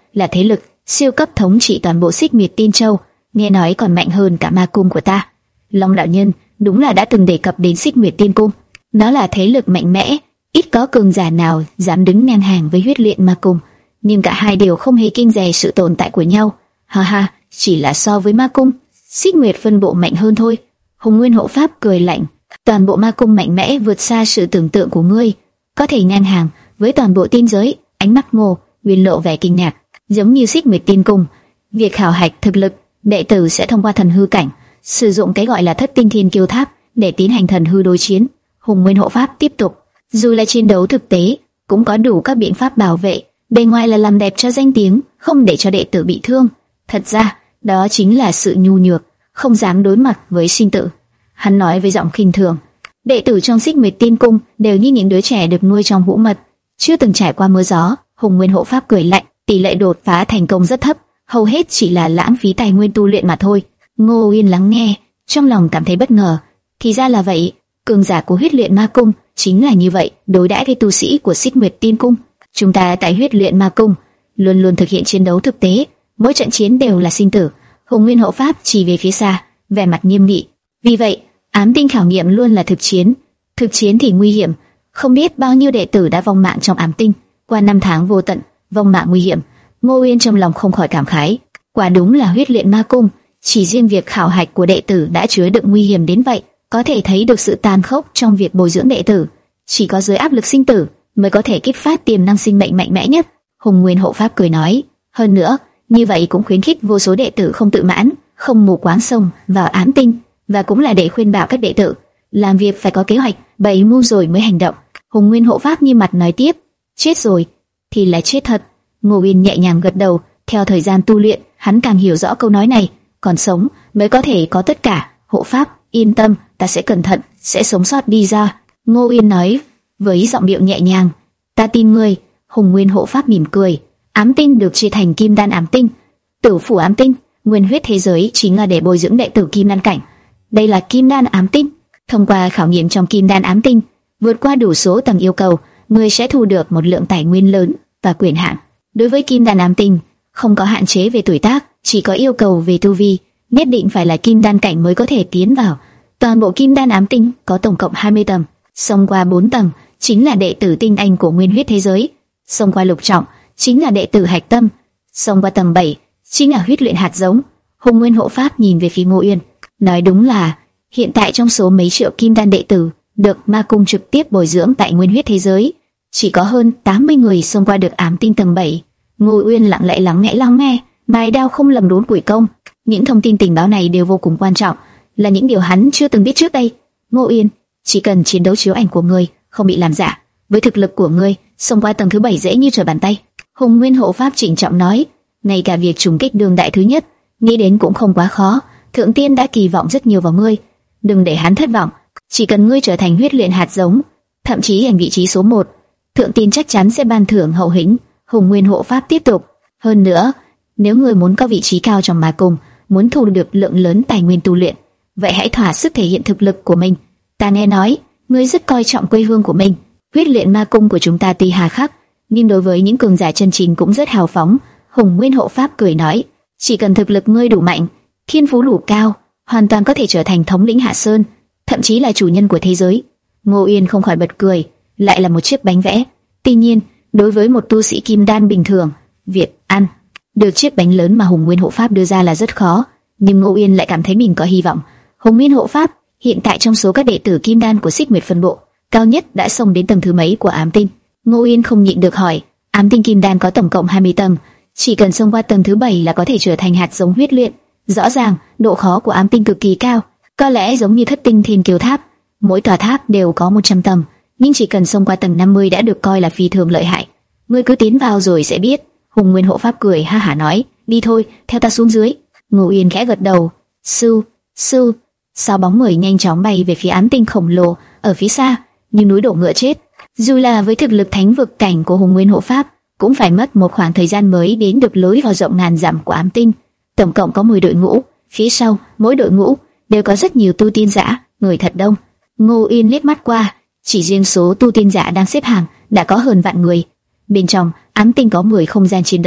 Speaker 1: là thế lực siêu cấp thống trị toàn bộ Xích Nguyệt Tiên Châu, nghe nói còn mạnh hơn cả ma cung của ta. Long đạo nhân đúng là đã từng đề cập đến Xích Nguyệt Tiên Cung, nó là thế lực mạnh mẽ, ít có cường giả nào dám đứng ngang hàng với Huyết Luyện Ma Cung, nhưng cả hai đều không hề kiêng dè sự tồn tại của nhau. Ha ha, chỉ là so với ma cung, Xích Nguyệt phân bộ mạnh hơn thôi. Hùng Nguyên Hộ Pháp cười lạnh, toàn bộ ma cung mạnh mẽ vượt xa sự tưởng tượng của ngươi, có thể ngang hàng với toàn bộ tiên giới. Ánh mắt Ngô Nguyên lộ vẻ kinh ngạc, giống như Xích Nguyệt Tiên Cung, việc khảo hạch thực lực đệ tử sẽ thông qua thần hư cảnh, sử dụng cái gọi là Thất Tinh Thiên Kiêu Tháp để tiến hành thần hư đối chiến. Hùng Nguyên Hộ Pháp tiếp tục, dù là chiến đấu thực tế, cũng có đủ các biện pháp bảo vệ, bề ngoài là làm đẹp cho danh tiếng, không để cho đệ tử bị thương, thật ra đó chính là sự nhu nhược, không dám đối mặt với sinh tử. Hắn nói với giọng khinh thường, đệ tử trong Xích Nguyệt Tiên Cung đều như những đứa trẻ được nuôi trong hũ mật, chưa từng trải qua mưa gió. Hùng Nguyên Hộ Pháp cười lạnh, tỷ lệ đột phá thành công rất thấp, hầu hết chỉ là lãng phí tài nguyên tu luyện mà thôi. Ngô Uyên lắng nghe, trong lòng cảm thấy bất ngờ. Thì ra là vậy, cường giả của Huyết Luyện Ma Cung chính là như vậy đối đãi với tu sĩ của Xích Nguyệt Tiên Cung. Chúng ta tại Huyết Luyện Ma Cung luôn luôn thực hiện chiến đấu thực tế, mỗi trận chiến đều là sinh tử. Hùng Nguyên Hộ Pháp chỉ về phía xa, vẻ mặt nghiêm nghị. Vì vậy, ám tinh khảo nghiệm luôn là thực chiến. Thực chiến thì nguy hiểm, không biết bao nhiêu đệ tử đã vong mạng trong ám tinh. Qua năm tháng vô tận, vong mạng nguy hiểm. Ngô Uyên trong lòng không khỏi cảm khái, quả đúng là Huyết Luyện Ma Cung, chỉ riêng việc khảo hạch của đệ tử đã chứa đựng nguy hiểm đến vậy, có thể thấy được sự tàn khốc trong việc bồi dưỡng đệ tử. Chỉ có dưới áp lực sinh tử mới có thể kích phát tiềm năng sinh mệnh mạnh mẽ nhất. Hùng Nguyên Hộ Pháp cười nói, hơn nữa, như vậy cũng khuyến khích vô số đệ tử không tự mãn, không mù quáng xông vào ám tinh, và cũng là để khuyên bảo các đệ tử làm việc phải có kế hoạch, bày mưu rồi mới hành động. Hùng Nguyên Hộ Pháp nghiêm mặt nói tiếp, chết rồi thì là chết thật. Ngô Uyên nhẹ nhàng gật đầu, theo thời gian tu luyện, hắn càng hiểu rõ câu nói này, còn sống mới có thể có tất cả. Hộ Pháp yên tâm, ta sẽ cẩn thận, sẽ sống sót đi ra. Ngô Uyên nói với giọng điệu nhẹ nhàng, ta tin ngươi. Hùng Nguyên Hộ Pháp mỉm cười, ám tinh được chia thành Kim Đan ám tinh, Tử Phủ ám tinh, Nguyên Huyết thế giới chính là để bồi dưỡng đệ tử Kim Đan cảnh. Đây là Kim Đan ám tinh. Thông qua khảo nghiệm trong Kim Đan ám tinh, vượt qua đủ số tầng yêu cầu, ngươi sẽ thu được một lượng tài nguyên lớn và quyền hạn. Đối với Kim Đan ám tinh, không có hạn chế về tuổi tác, chỉ có yêu cầu về tu vi, nhất định phải là Kim Đan cảnh mới có thể tiến vào. Toàn bộ Kim Đan ám tinh có tổng cộng hai mươi tầng, xông qua bốn tầng chính là đệ tử tinh anh của Nguyên Huyết thế giới, xông qua lục trọng chính là đệ tử hạch tâm, xông qua tầng bảy chính là huyết luyện hạt giống. Hùng Nguyên Hộ Pháp nhìn về phía Ngô Uyên, nói đúng là hiện tại trong số mấy triệu Kim Đan đệ tử được Ma Cung trực tiếp bồi dưỡng tại Nguyên Huyết thế giới, chỉ có hơn tám mươi người xông qua được ám tinh tầng bảy. Ngô Uyên lặng lẽ lắng nghe lắng nghe, bài đao không lầm đốn củi công. Những thông tin tình báo này đều vô cùng quan trọng, là những điều hắn chưa từng biết trước đây. Ngô Uyên, chỉ cần chiến đấu chiếu ảnh của ngươi không bị làm giả, với thực lực của ngươi, xông qua tầng thứ bảy dễ như trở bàn tay. Hùng Nguyên Hộ Pháp trịnh trọng nói, ngay cả việc trùng kích đường đại thứ nhất, nghĩ đến cũng không quá khó. Thượng Tiên đã kỳ vọng rất nhiều vào ngươi, đừng để hắn thất vọng. Chỉ cần ngươi trở thành huyết luyện hạt giống, thậm chí giành vị trí số một, Thượng Tiên chắc chắn sẽ ban thưởng hậu hĩnh. Hùng Nguyên Hộ Pháp tiếp tục, hơn nữa, nếu ngươi muốn có vị trí cao trong Ma Cung, muốn thu được lượng lớn tài nguyên tu luyện, vậy hãy thỏa sức thể hiện thực lực của mình. Ta nghe nói, ngươi rất coi trọng quê hương của mình. Huyết luyện Ma Cung của chúng ta tuy hà khắc, nhưng đối với những cường giả chân chính cũng rất hào phóng. Hùng Nguyên Hộ Pháp cười nói, chỉ cần thực lực ngươi đủ mạnh, thiên phú đủ cao, hoàn toàn có thể trở thành thống lĩnh Hạ Sơn, thậm chí là chủ nhân của thế giới. Ngô Uyên không khỏi bật cười, lại là một chiếc bánh vẽ. Tuy nhiên, đối với một tu sĩ Kim Đan bình thường, việc ăn được chiếc bánh lớn mà Hùng Nguyên Hộ Pháp đưa ra là rất khó, nhưng Ngô Uyên lại cảm thấy mình có hy vọng. Hùng Nguyên Hộ Pháp hiện tại trong số các đệ tử Kim Đan của Xích Nguyệt phân bộ, cao nhất đã xông đến tầng thứ mấy của ám tinh? Ngô Uyên không nhịn được hỏi. Ám tinh Kim Đan có tổng cộng hai mươi tầng, chỉ cần xông qua tầng thứ bảy là có thể trở thành hạt giống huyết luyện. Rõ ràng, độ khó của ám tinh cực kỳ cao, có lẽ giống như Thất Tinh Thiên Kiêu Tháp, mỗi tòa tháp đều có một trăm tầng, nhưng chỉ cần xông qua tầng năm mươi đã được coi là phi thường lợi hại. Ngươi cứ tiến vào rồi sẽ biết. Hùng Nguyên Hộ Pháp cười ha hả nói, đi thôi, theo ta xuống dưới. Ngô Uyên khẽ gật đầu. Sư, sư, sao bóng người nhanh chóng bay về phía ám tinh khổng lồ ở phía xa, như núi đổ ngựa chết. Dù là với thực lực thánh vực cảnh của Hùng Nguyên Hộ Pháp, cũng phải mất một khoảng thời gian mới đến được lối vào rộng ngàn dặm của ám tinh. Tổng cộng có mười đội ngũ, phía sau mỗi đội ngũ đều có rất nhiều tu tiên giả, người thật đông. Ngô Uyên liếc mắt qua, chỉ riêng số tu tiên giả đang xếp hàng đã có hơn vạn người. Bên trong ám tinh có mười không gian chiến đấu,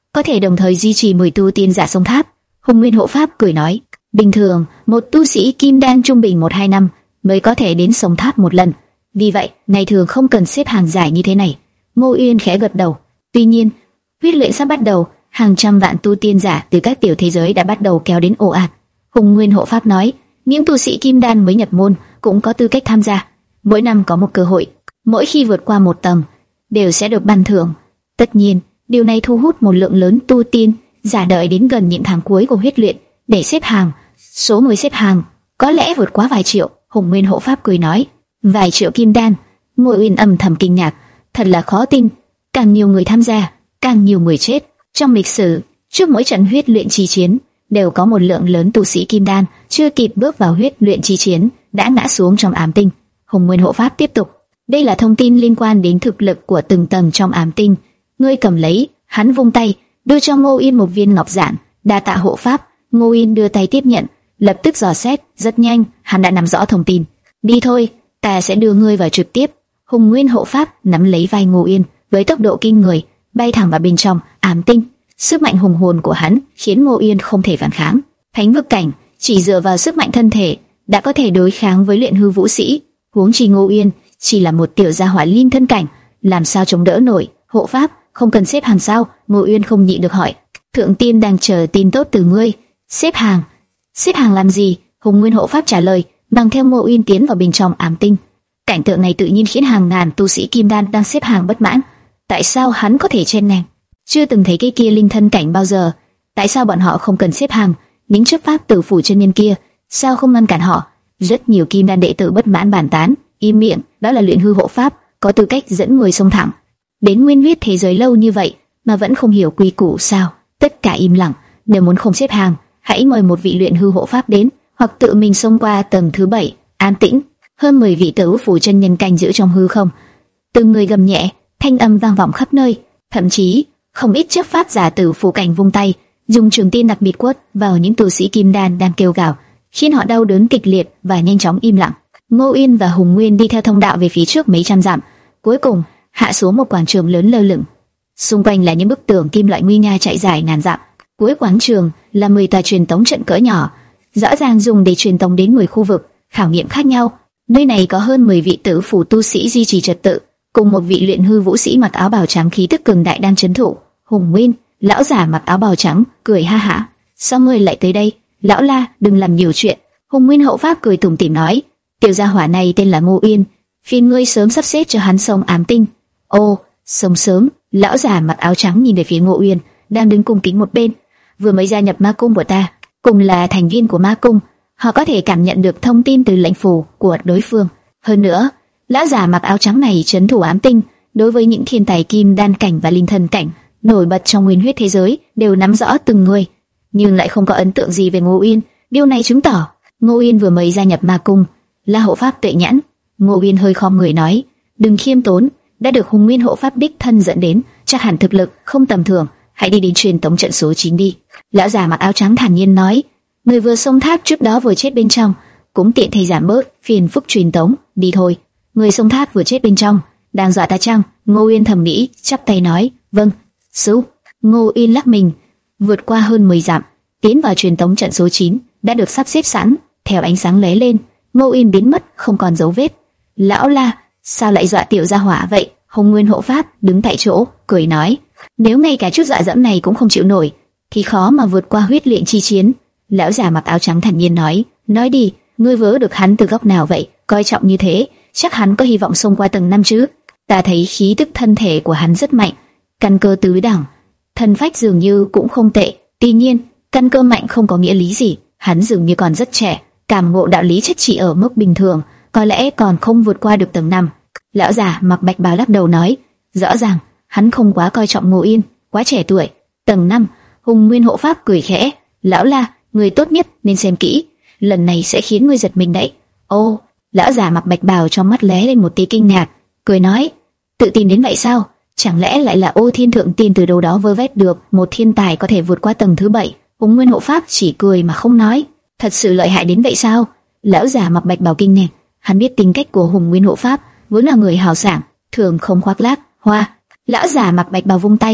Speaker 1: có thể đồng thời duy trì mười tu tiên giả sông tháp. Hùng Nguyên hộ pháp cười nói, bình thường một tu sĩ kim đan trung bình một hai năm mới có thể đến sông tháp một lần, vì vậy ngày thường không cần xếp hàng dài như thế này. Ngô Uyên khẽ gật đầu. Tuy nhiên, huyết luyện sắp bắt đầu, hàng trăm vạn tu tiên giả từ các tiểu thế giới đã bắt đầu kéo đến ồ ạt. Hùng Nguyên hộ pháp nói, những tu sĩ kim đan mới nhập môn cũng có tư cách tham gia, mỗi năm có một cơ hội, mỗi khi vượt qua một tầng đều sẽ được ban thưởng. Tất nhiên, điều này thu hút một lượng lớn tu tiên giả đợi đến gần những tháng cuối của huyết luyện để xếp hàng. Số người xếp hàng có lẽ vượt quá vài triệu. Hùng Nguyên hộ pháp cười nói, vài triệu kim đan. Ngô Uyên âm thầm kinh ngạc, thật là khó tin, càng nhiều người tham gia, càng nhiều người chết. Trong lịch sử, trước mỗi trận huyết luyện chi chiến đều có một lượng lớn tu sĩ kim đan chưa kịp bước vào huyết luyện chi chiến đã ngã xuống trong ám tinh. Hùng Nguyên hộ pháp tiếp tục, đây là thông tin liên quan đến thực lực của từng tầng trong ám tinh. Ngươi cầm lấy. Hắn vung tay đưa cho Ngô Uyên một viên ngọc giản. Đa tạ hộ pháp. Ngô Uyên đưa tay tiếp nhận, lập tức dò xét. Rất nhanh, hắn đã nắm rõ thông tin. Đi thôi, ta sẽ đưa ngươi vào trực tiếp. Hùng Nguyên hộ pháp nắm lấy vai Ngô Uyên với tốc độ kinh người, bay thẳng vào bên trong ám tinh. Sức mạnh hùng hồn của hắn khiến Ngô Uyên không thể phản kháng. Thánh vực cảnh chỉ dựa vào sức mạnh thân thể đã có thể đối kháng với luyện hư vũ sĩ, huống chi Ngô Uyên chỉ là một tiểu gia hỏa linh thân cảnh, làm sao chống đỡ nổi? Hộ pháp, không cần xếp hàng sao? Ngô Uyên không nhịn được hỏi. Thượng tiên đang chờ tin tốt từ ngươi. Xếp hàng? Xếp hàng làm gì? Hùng Nguyên hộ pháp trả lời, mang theo Ngô Uyên tiến vào bên trong ám tinh. Cảnh tượng này tự nhiên khiến hàng ngàn tu sĩ kim đan đang xếp hàng bất mãn. Tại sao hắn có thể chen ngang? Chưa từng thấy cái kia linh thân cảnh bao giờ. Tại sao bọn họ không cần xếp hàng? Những chấp pháp tử phủ chân nhân kia, sao không ngăn cản họ? Rất nhiều kim đan đệ tử bất mãn bàn tán. Im miệng, đó là luyện hư hộ pháp, có tư cách dẫn người xông thẳng đến nguyên huyết thế giới lâu như vậy mà vẫn không hiểu quy củ sao? Tất cả im lặng. Nếu muốn không xếp hàng, hãy mời một vị luyện hư hộ pháp đến, hoặc tự mình xông qua tầng thứ bảy. An tĩnh. Hơn mười vị tử phủ chân nhân canh giữ trong hư không. Từng người gầm nhẹ, thanh âm vang vọng khắp nơi. Thậm chí không ít chấp pháp giả tử phủ cảnh vung tay, dùng trường tiên đặc biệt quất vào những tu sĩ kim đan đang kêu gào, khiến họ đau đớn kịch liệt và nhanh chóng im lặng. Ngô Uyên và Hùng Nguyên đi theo thông đạo về phía trước mấy trăm dặm, cuối cùng hạ xuống một quảng trường lớn lơ lửng. Xung quanh là những bức tường kim loại nguy nga chạy dài ngàn dặm. Cuối quảng trường là mười tòa truyền tống trận cỡ nhỏ, rõ ràng dùng để truyền tống đến mười khu vực khảo nghiệm khác nhau. Nơi này có hơn mười vị tử phủ tu sĩ duy trì trật tự, cùng một vị luyện hư vũ sĩ mặc áo bào trắng khí tức cường đại đang trấn thủ. Hùng Nguyên, lão giả mặc áo bào trắng, cười ha hả. Sao ngươi lại tới đây? Lão La, đừng làm nhiều chuyện. Hùng Nguyên hộ pháp cười tủm tỉm nói, tiểu gia hỏa này tên là Ngô Uyên, phiền ngươi sớm sắp xếp cho hắn sông ám tinh. Ô, sông sớm. Lão giả mặc áo trắng nhìn về phía Ngô Uyên, đang đứng cung kính một bên. Vừa mới gia nhập ma cung của ta, cùng là thành viên của ma cung, họ có thể cảm nhận được thông tin từ lệnh phù của đối phương. Hơn nữa, lão giả mặc áo trắng này trấn thủ ám tinh, đối với những thiên tài kim đan cảnh và linh thần cảnh nổi bật trong nguyên huyết thế giới đều nắm rõ từng người, nhưng lại không có ấn tượng gì về Ngô Uyên. Điều này chứng tỏ Ngô Uyên vừa mới gia nhập ma cung, là hộ pháp tuệ nhãn. Ngô Uyên hơi khom người nói, đừng khiêm tốn, đã được Hùng Nguyên hộ pháp đích thân dẫn đến, chắc hẳn thực lực không tầm thường. Hãy đi đến truyền tống trận số chín đi. Lão già mặc áo trắng thản nhiên nói, người vừa xông tháp trước đó vừa chết bên trong, cũng tiện thay giảm bớt phiền phức truyền tống. Đi thôi. Người xông tháp vừa chết bên trong, đang dọa ta chăng? Ngô Uyên thầm nghĩ, chắp tay nói, vâng, sư. Ngô Uyên lắc mình, vượt qua hơn mười dặm, tiến vào truyền tống trận số chín, đã được sắp xếp sẵn. Theo ánh sáng lóe lên, Ngô Uyên biến mất không còn dấu vết. Lão La, sao lại dọa tiểu gia hỏa vậy? Hùng Nguyên hộ pháp đứng tại chỗ, cười nói, nếu ngay cả chút dọa dẫm này cũng không chịu nổi, thì khó mà vượt qua huyết luyện chi chiến. Lão già mặc áo trắng thản nhiên nói, nói đi, ngươi vớ được hắn từ góc nào vậy? Coi trọng như thế, chắc hắn có hy vọng xông qua tầng năm chứ? Ta thấy khí tức thân thể của hắn rất mạnh, căn cơ tứ đẳng, thân phách dường như cũng không tệ. Tuy nhiên, căn cơ mạnh không có nghĩa lý gì, hắn dường như còn rất trẻ, cảm ngộ đạo lý chất chỉ ở mức bình thường, có lẽ còn không vượt qua được tầng năm. Lão già mặc bạch bào lắc đầu nói, rõ ràng hắn không quá coi trọng Ngô Uyên, quá trẻ tuổi. Tầng năm. Hùng Nguyên hộ pháp cười khẽ, lão La, người tốt nhất nên xem kỹ, lần này sẽ khiến ngươi giật mình đấy. Ô, lão già mặc bạch bào trong mắt lóe lên một tia kinh ngạc, cười nói, tự tin đến vậy sao? Chẳng lẽ lại là Ô Thiên thượng tiên từ đâu đó vơ vét được một thiên tài có thể vượt qua tầng thứ bảy? Hùng Nguyên hộ pháp chỉ cười mà không nói. Thật sự lợi hại đến vậy sao? Lão già mặc bạch bào kinh ngạc, hắn biết tính cách của Hùng Nguyên hộ pháp, vốn là người hào sảng, thường không khoác lác hoa. Lão già mặc bạch bào vung tay,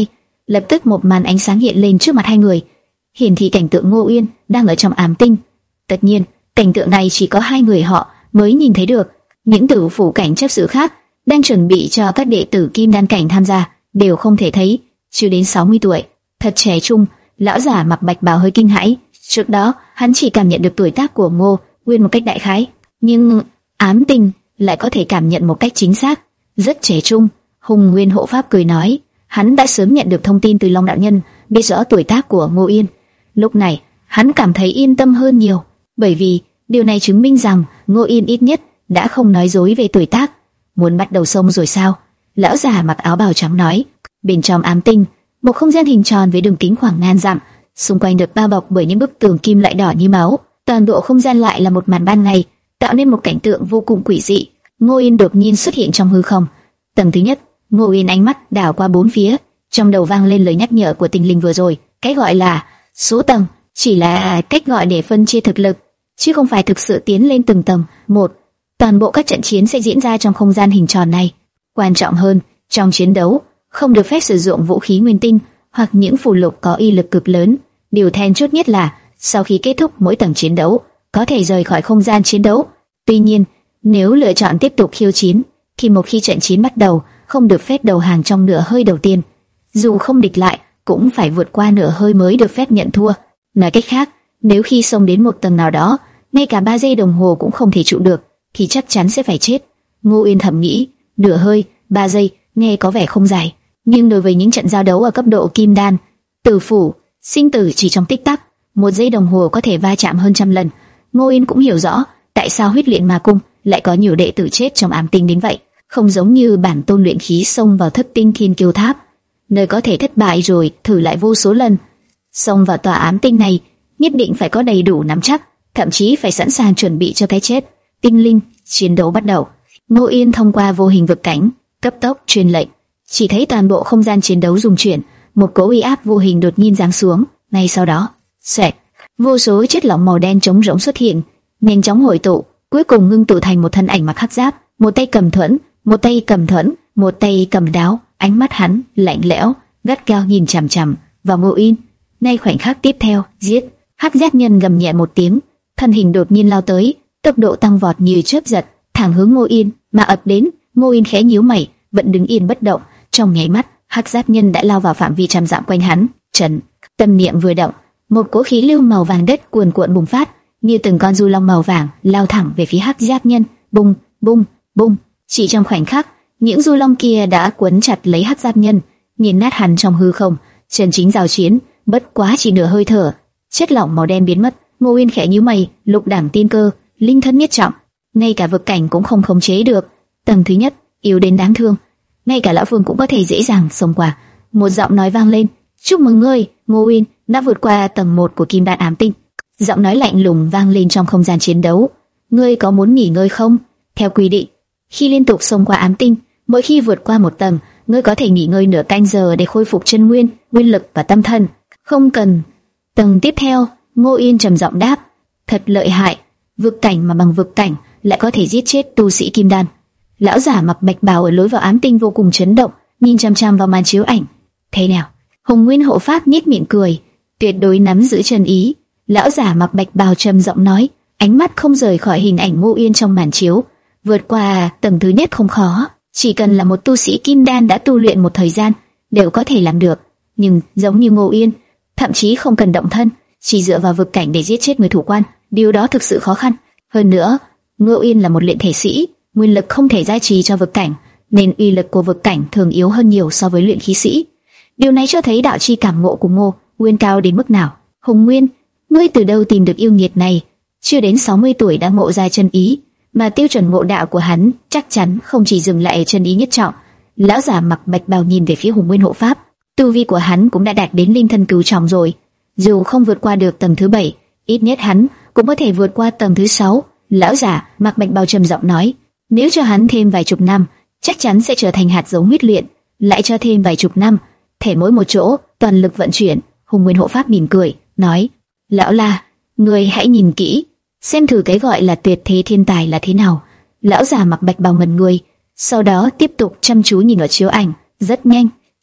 Speaker 1: Lập tức một màn ánh sáng hiện lên trước mặt hai người, hiển thị cảnh tượng Ngô Uyên đang ở trong ám tinh. Tất nhiên, cảnh tượng này chỉ có hai người họ mới nhìn thấy được. Những tử phủ cảnh chấp sự khác đang chuẩn bị cho các đệ tử kim đan cảnh tham gia đều không thể thấy. Chưa đến sáu mươi tuổi, thật trẻ trung. Lão giả mặc bạch bào hơi kinh hãi. Trước đó hắn chỉ cảm nhận được tuổi tác của Ngô Uyên một cách đại khái, nhưng ám tinh lại có thể cảm nhận một cách chính xác. Rất trẻ trung. Hùng Nguyên hộ pháp cười nói, hắn đã sớm nhận được thông tin từ Long đạo nhân, biết rõ tuổi tác của Ngô Uyên. Lúc này hắn cảm thấy yên tâm hơn nhiều, bởi vì điều này chứng minh rằng Ngô Uyên ít nhất đã không nói dối về tuổi tác. Muốn bắt đầu xông rồi sao? Lão già mặc áo bào trắng nói. Bên trong ám tinh, một không gian hình tròn với đường kính khoảng ngàn dặm, xung quanh được bao bọc bởi những bức tường kim loại đỏ như máu. Toàn bộ không gian lại là một màn ban ngày, tạo nên một cảnh tượng vô cùng quỷ dị. Ngô Uyên đột nhiên xuất hiện trong hư không. Tầng thứ nhất, Ngô Uyên ánh mắt đảo qua bốn phía, trong đầu vang lên lời nhắc nhở của tinh linh vừa rồi. Cái gọi là số tầng chỉ là cách gọi để phân chia thực lực, chứ không phải thực sự tiến lên từng tầng một. Toàn bộ các trận chiến sẽ diễn ra trong không gian hình tròn này. Quan trọng hơn, trong chiến đấu không được phép sử dụng vũ khí nguyên tinh hoặc những phù lục có uy lực cực lớn. Điều then chốt nhất là sau khi kết thúc mỗi tầng chiến đấu, có thể rời khỏi không gian chiến đấu. Tuy nhiên, nếu lựa chọn tiếp tục khiêu chiến, thì một khi trận chiến bắt đầu, không được phép đầu hàng trong nửa hơi đầu tiên. Dù không địch lại, cũng phải vượt qua nửa hơi mới được phép nhận thua. Nói cách khác, nếu khi xông đến một tầng nào đó, ngay cả ba giây đồng hồ cũng không thể trụ được, thì chắc chắn sẽ phải chết. Ngô Uyên thầm nghĩ, nửa hơi, ba giây, nghe có vẻ không dài, nhưng đối với những trận giao đấu ở cấp độ kim đan, tử phủ, sinh tử chỉ trong tích tắc, một giây đồng hồ có thể va chạm hơn trăm lần. Ngô Uyên cũng hiểu rõ tại sao huyết luyện ma cung lại có nhiều đệ tử chết trong ám tinh đến vậy. Không giống như bản tôn luyện khí xông vào thất tinh thiên kiêu tháp, nơi có thể thất bại rồi thử lại vô số lần. Xông vào tòa ám tinh này, nhất định phải có đầy đủ nắm chắc, thậm chí phải sẵn sàng chuẩn bị cho cái chết. Tinh linh, chiến đấu bắt đầu. Ngô Uyên thông qua vô hình vực cảnh, cấp tốc truyền lệnh. Chỉ thấy toàn bộ không gian chiến đấu rung chuyển, một cỗ uy áp vô hình đột nhiên giáng xuống. Ngay sau đó, xoẹt, vô số chất lỏng màu đen trống rỗng xuất hiện, nhanh chóng hội tụ, cuối cùng ngưng tụ thành một thân ảnh mặc hắc giáp, một tay cầm thuẫn, một tay cầm thuẫn, một tay cầm đao. Ánh mắt hắn lạnh lẽo, gắt gao nhìn chằm chằm vào Ngô Uyên. Ngay khoảnh khắc tiếp theo, giết! Hắc giáp nhân gầm nhẹ một tiếng, thân hình đột nhiên lao tới, tốc độ tăng vọt như chớp giật, thẳng hướng Ngô Uyên mà ập đến. Ngô Uyên khẽ nhíu mày, vẫn đứng yên bất động. Trong nháy mắt, hắc giáp nhân đã lao vào phạm vi trăm dặm quanh hắn. Trần, tâm niệm vừa động, một cỗ khí lưu màu vàng đất cuồn cuộn bùng phát, như từng con du long màu vàng lao thẳng về phía hắc giáp nhân. Bùng, bùng, bùng! Chỉ trong khoảnh khắc, những du long kia đã quấn chặt lấy hắc giáp nhân, nghiền nát hắn trong hư không. Chân chính giao chiến, bất quá chỉ nửa hơi thở, chất lỏng màu đen biến mất. Ngô Uyên khẽ nhíu mày, lục đẳng tiên cơ, linh thân nhất trọng, ngay cả vực cảnh cũng không khống chế được. Tầng thứ nhất yếu đến đáng thương, ngay cả lão Vương cũng có thể dễ dàng xông qua. Một giọng nói vang lên, chúc mừng ngươi, Ngô Uyên đã vượt qua tầng một của kim đan ám tinh. Giọng nói lạnh lùng vang lên trong không gian chiến đấu. Ngươi có muốn nghỉ ngơi không? Theo quy định, khi liên tục xông qua ám tinh, mỗi khi vượt qua một tầng, ngươi có thể nghỉ ngơi nửa canh giờ để khôi phục chân nguyên, nguyên lực và tâm thần. Không cần. Tầng tiếp theo, Ngô Uyên trầm giọng đáp, thật lợi hại, vực cảnh mà bằng vực cảnh lại có thể giết chết tu sĩ kim đan. Lão giả mặc bạch bào ở lối vào ám tinh vô cùng chấn động, nhìn chăm chăm vào màn chiếu ảnh. Thế nào? Hùng Nguyên hộ pháp nhếch miệng cười, tuyệt đối nắm giữ chân ý. Lão giả mặc bạch bào trầm giọng nói, ánh mắt không rời khỏi hình ảnh Ngô Uyên trong màn chiếu. Vượt qua tầng thứ nhất không khó, chỉ cần là một tu sĩ kim đan đã tu luyện một thời gian đều có thể làm được. Nhưng giống như Ngô Uyên, thậm chí không cần động thân, chỉ dựa vào vực cảnh để giết chết người thủ quan, điều đó thực sự khó khăn. Hơn nữa, Ngô Uyên là một luyện thể sĩ, nguyên lực không thể gia trì cho vực cảnh, nên uy lực của vực cảnh thường yếu hơn nhiều so với luyện khí sĩ. Điều này cho thấy đạo chi cảm ngộ của Ngô Uyên cao đến mức nào. Hùng Nguyên, ngươi từ đâu tìm được yêu nghiệt này? Chưa đến sáu mươi tuổi đã ngộ ra chân ý, mà tiêu chuẩn ngộ đạo của hắn chắc chắn không chỉ dừng lại ở chân ý nhất trọng. Lão giả mặc bạch bào nhìn về phía Hùng Nguyên hộ pháp, tu vi của hắn cũng đã đạt đến linh thân cửu trọng rồi. Dù không vượt qua được tầng thứ bảy, ít nhất hắn cũng có thể vượt qua tầng thứ sáu. Lão giả mặc bạch bào trầm giọng nói, nếu cho hắn thêm vài chục năm, chắc chắn sẽ trở thành hạt giống huyết luyện. Lại cho thêm vài chục năm, thể mỗi một chỗ, toàn lực vận chuyển. Hùng Nguyên hộ pháp mỉm cười, nói, lão La, ngươi hãy nhìn kỹ, xem thử cái gọi là tuyệt thế thiên tài là thế nào. Lão già mặc bạch bào ngẩn người, sau đó tiếp tục chăm chú nhìn vào chiếu ảnh. Rất nhanh,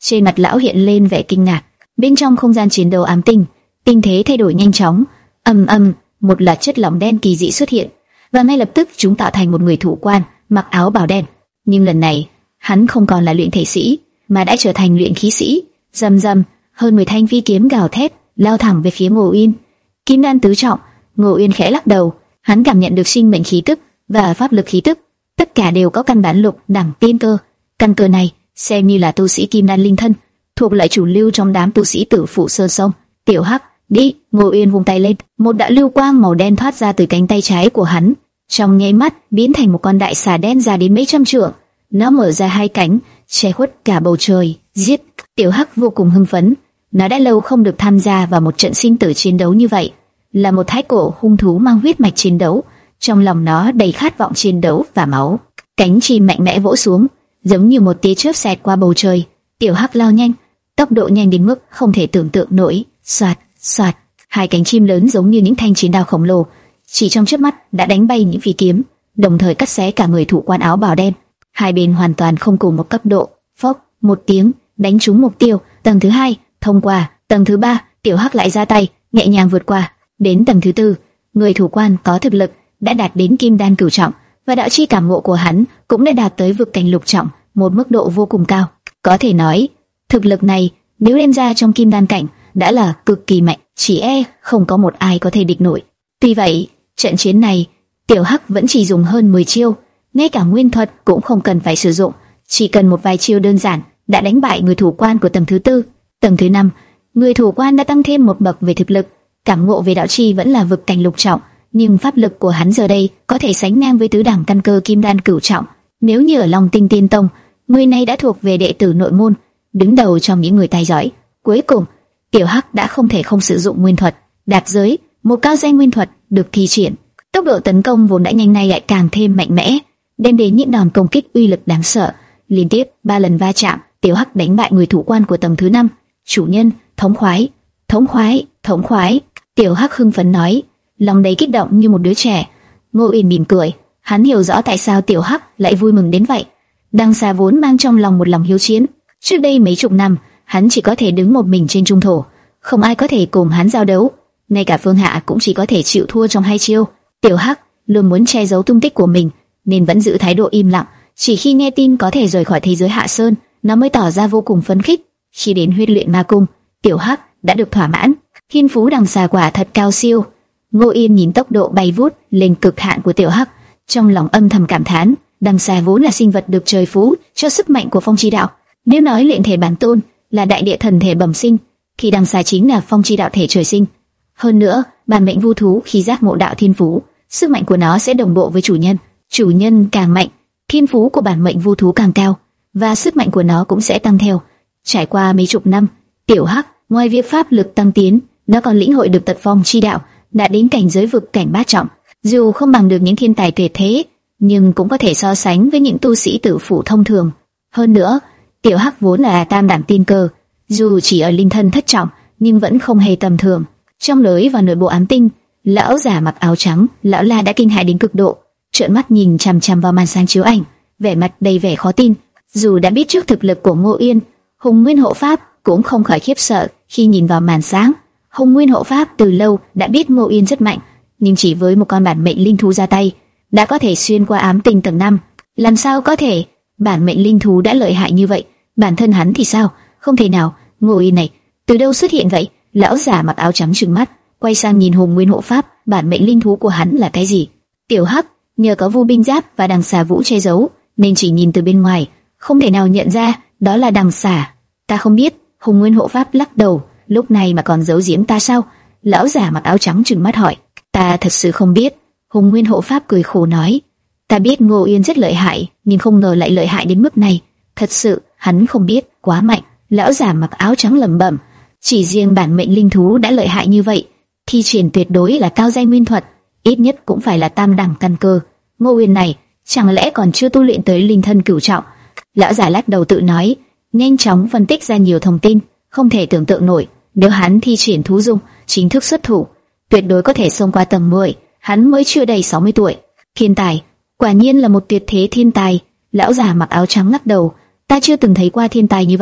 Speaker 1: Trên mặt lão hiện lên vẻ kinh ngạc. Bên trong không gian chiến đấu ám tinh, tình thế thay đổi nhanh chóng. Ầm ầm, một loạt chất lỏng đen kỳ dị xuất hiện, và ngay lập tức chúng tạo thành một người thủ quan mặc áo bào đen. Nhưng lần này, hắn không còn là luyện thể sĩ, mà đã trở thành luyện khí sĩ. Rầm rầm, hơn mười thanh phi kiếm gào thét lao thẳng về phía Ngô Uyên. Kim đan tứ trọng. Ngô Uyên khẽ lắc đầu, hắn cảm nhận được sinh mệnh khí tức và pháp lực khí tức, tất cả đều có căn bản lục đẳng tiên cơ. Căn cơ này xem như là tu sĩ kim đan linh thân, thuộc lại chủ lưu trong đám tu sĩ Tử Phủ Sơn Sông. Tiểu Hắc, đi! Ngô Uyên vung tay lên, một đạo lưu quang màu đen thoát ra từ cánh tay trái của hắn, trong nháy mắt biến thành một con đại xà đen dài đến mấy trăm trượng. Nó mở ra hai cánh, che khuất cả bầu trời. Giết! Tiểu Hắc vô cùng hưng phấn. Nó đã lâu không được tham gia vào một trận sinh tử chiến đấu như vậy, là một thái cổ hung thú mang huyết mạch chiến đấu, trong lòng nó đầy khát vọng chiến đấu và máu. Cánh chim mạnh mẽ vỗ xuống, giống như một tia chớp xẹt qua bầu trời. Tiểu Hắc lao nhanh, tốc độ nhanh đến mức không thể tưởng tượng nổi. Soạt, soạt, hai cánh chim lớn giống như những thanh chiến đao khổng lồ, chỉ trong chớp mắt đã đánh bay những phi kiếm, đồng thời cắt xé cả người thủ quan áo bào đen. Hai bên hoàn toàn không cùng một cấp độ. Phốc, một tiếng, đánh trúng mục tiêu. Tầng thứ hai thông qua. Tầng thứ ba, Tiểu Hắc lại ra tay, nhẹ nhàng vượt qua. Đến tầng thứ tư, người thủ quan có thực lực đã đạt đến kim đan cửu trọng, và đạo chi cảm ngộ của hắn cũng đã đạt tới vực cảnh lục trọng, một mức độ vô cùng cao. Có thể nói, thực lực này nếu đem ra trong kim đan cảnh đã là cực kỳ mạnh, chỉ e không có một ai có thể địch nổi. Tuy vậy, trận chiến này Tiểu Hắc vẫn chỉ dùng hơn mười chiêu, ngay cả nguyên thuật cũng không cần phải sử dụng, chỉ cần một vài chiêu đơn giản đã đánh bại người thủ quan của tầng thứ tư. Tầng thứ năm, người thủ quan đã tăng thêm một bậc về thực lực, cảm ngộ về đạo chi vẫn là vực cảnh lục trọng, nhưng pháp lực của hắn giờ đây có thể sánh ngang với tứ đẳng căn cơ kim đan cửu trọng. Nếu như ở Long Tinh Tiên Tông, người này đã thuộc về đệ tử nội môn, đứng đầu trong những người tài giỏi. Cuối cùng, Tiểu Hắc đã không thể không sử dụng nguyên thuật đạp giới, một cao danh nguyên thuật được thi triển. Tốc độ tấn công vốn đã nhanh nay lại càng thêm mạnh mẽ, đem đến những đòn công kích uy lực đáng sợ. Liên tiếp ba lần va chạm, Tiểu Hắc đánh bại người thủ quan của tầng thứ năm. Chủ nhân, thống khoái, thống khoái, thống khoái. Tiểu Hắc hưng phấn nói, lòng đầy kích động như một đứa trẻ. Ngô Uyên mỉm cười, hắn hiểu rõ tại sao Tiểu Hắc lại vui mừng đến vậy. Đằng Xà vốn mang trong lòng một lòng hiếu chiến. Trước đây mấy chục năm, hắn chỉ có thể đứng một mình trên trung thổ, không ai có thể cùng hắn giao đấu. Ngay cả Phương Hạ cũng chỉ có thể chịu thua trong hai chiêu. Tiểu Hắc luôn muốn che giấu tung tích của mình, nên vẫn giữ thái độ im lặng. Chỉ khi nghe tin có thể rời khỏi thế giới Hạ Sơn, nó mới tỏ ra vô cùng phấn khích. Khi đến huyết luyện ma cung, Tiểu Hắc đã được thỏa mãn. Thiên phú Đằng Xà quả thật cao siêu. Ngô Yên nhìn tốc độ bay vút lên cực hạn của Tiểu Hắc, trong lòng âm thầm cảm thán. Đằng Xà vốn là sinh vật được trời phú cho sức mạnh của phong chi đạo. Nếu nói luyện thể bản tôn là đại địa thần thể bẩm sinh, thì Đằng Xà chính là phong chi đạo thể trời sinh. Hơn nữa, bản mệnh vu thú khi giác ngộ đạo thiên phú, sức mạnh của nó sẽ đồng bộ với chủ nhân. Chủ nhân càng mạnh, thiên phú của bản mệnh vu thú càng cao, và sức mạnh của nó cũng sẽ tăng theo. Trải qua mấy chục năm, Tiểu Hắc ngoài việc pháp lực tăng tiến, nó còn lĩnh hội được tật phong chi đạo, đã đến cảnh giới vực cảnh bát trọng. Dù không bằng được những thiên tài tuyệt thế, nhưng cũng có thể so sánh với những tu sĩ tử phủ thông thường. Hơn nữa, Tiểu Hắc vốn là tam đẳng tiên cơ, dù chỉ ở linh thân thất trọng, nhưng vẫn không hề tầm thường. Trong lối vào nội bộ ám tinh, lão giả mặc áo trắng, lão La đã kinh hãi đến cực độ, trợn mắt nhìn chằm chằm vào màn sáng chiếu ảnh, vẻ mặt đầy vẻ khó tin. Dù đã biết trước thực lực của Ngô Yên, Hùng Nguyên Hộ Pháp cũng không khỏi khiếp sợ khi nhìn vào màn sáng. Hùng Nguyên Hộ Pháp từ lâu đã biết Ngô Yên rất mạnh, nhưng chỉ với một con bản mệnh linh thú ra tay, đã có thể xuyên qua ám tinh tầng năm. Làm sao có thể? Bản mệnh linh thú đã lợi hại như vậy, bản thân hắn thì sao? Không thể nào. Ngô Yên này từ đâu xuất hiện vậy? Lão giả mặc áo trắng trừng mắt, quay sang nhìn Hùng Nguyên Hộ Pháp. Bản mệnh linh thú của hắn là cái gì? Tiểu Hắc nhờ có Vu Binh Giáp và Đằng Xà Vũ che giấu, nên chỉ nhìn từ bên ngoài không thể nào nhận ra đó là Đằng Xà. Ta không biết. Hùng Nguyên Hộ Pháp lắc đầu. Lúc này mà còn giấu giếm ta sao? Lão giả mặc áo trắng trừng mắt hỏi. Ta thật sự không biết. Hùng Nguyên Hộ Pháp cười khổ nói. Ta biết Ngô Yên rất lợi hại, nhưng không ngờ lại lợi hại đến mức này. Thật sự, hắn không biết, quá mạnh. Lão giả mặc áo trắng lẩm bẩm. Chỉ riêng bản mệnh linh thú đã lợi hại như vậy, thi triển tuyệt đối là cao giai nguyên thuật, ít nhất cũng phải là tam đẳng căn cơ. Ngô Uyên này chẳng lẽ còn chưa tu luyện tới linh thân cửu trọng? Lão giả lắc đầu tự nói, nhanh chóng phân tích ra nhiều thông tin. Không thể tưởng tượng nổi, nếu hắn thi triển thú dung, chính thức xuất thủ, tuyệt đối có thể xông qua tầng mười. Hắn mới chưa đầy sáu mươi tuổi. Thiên tài, quả nhiên là một tuyệt thế thiên tài. Lão giả mặc áo trắng lắc đầu, ta chưa từng thấy qua thiên tài như vậy.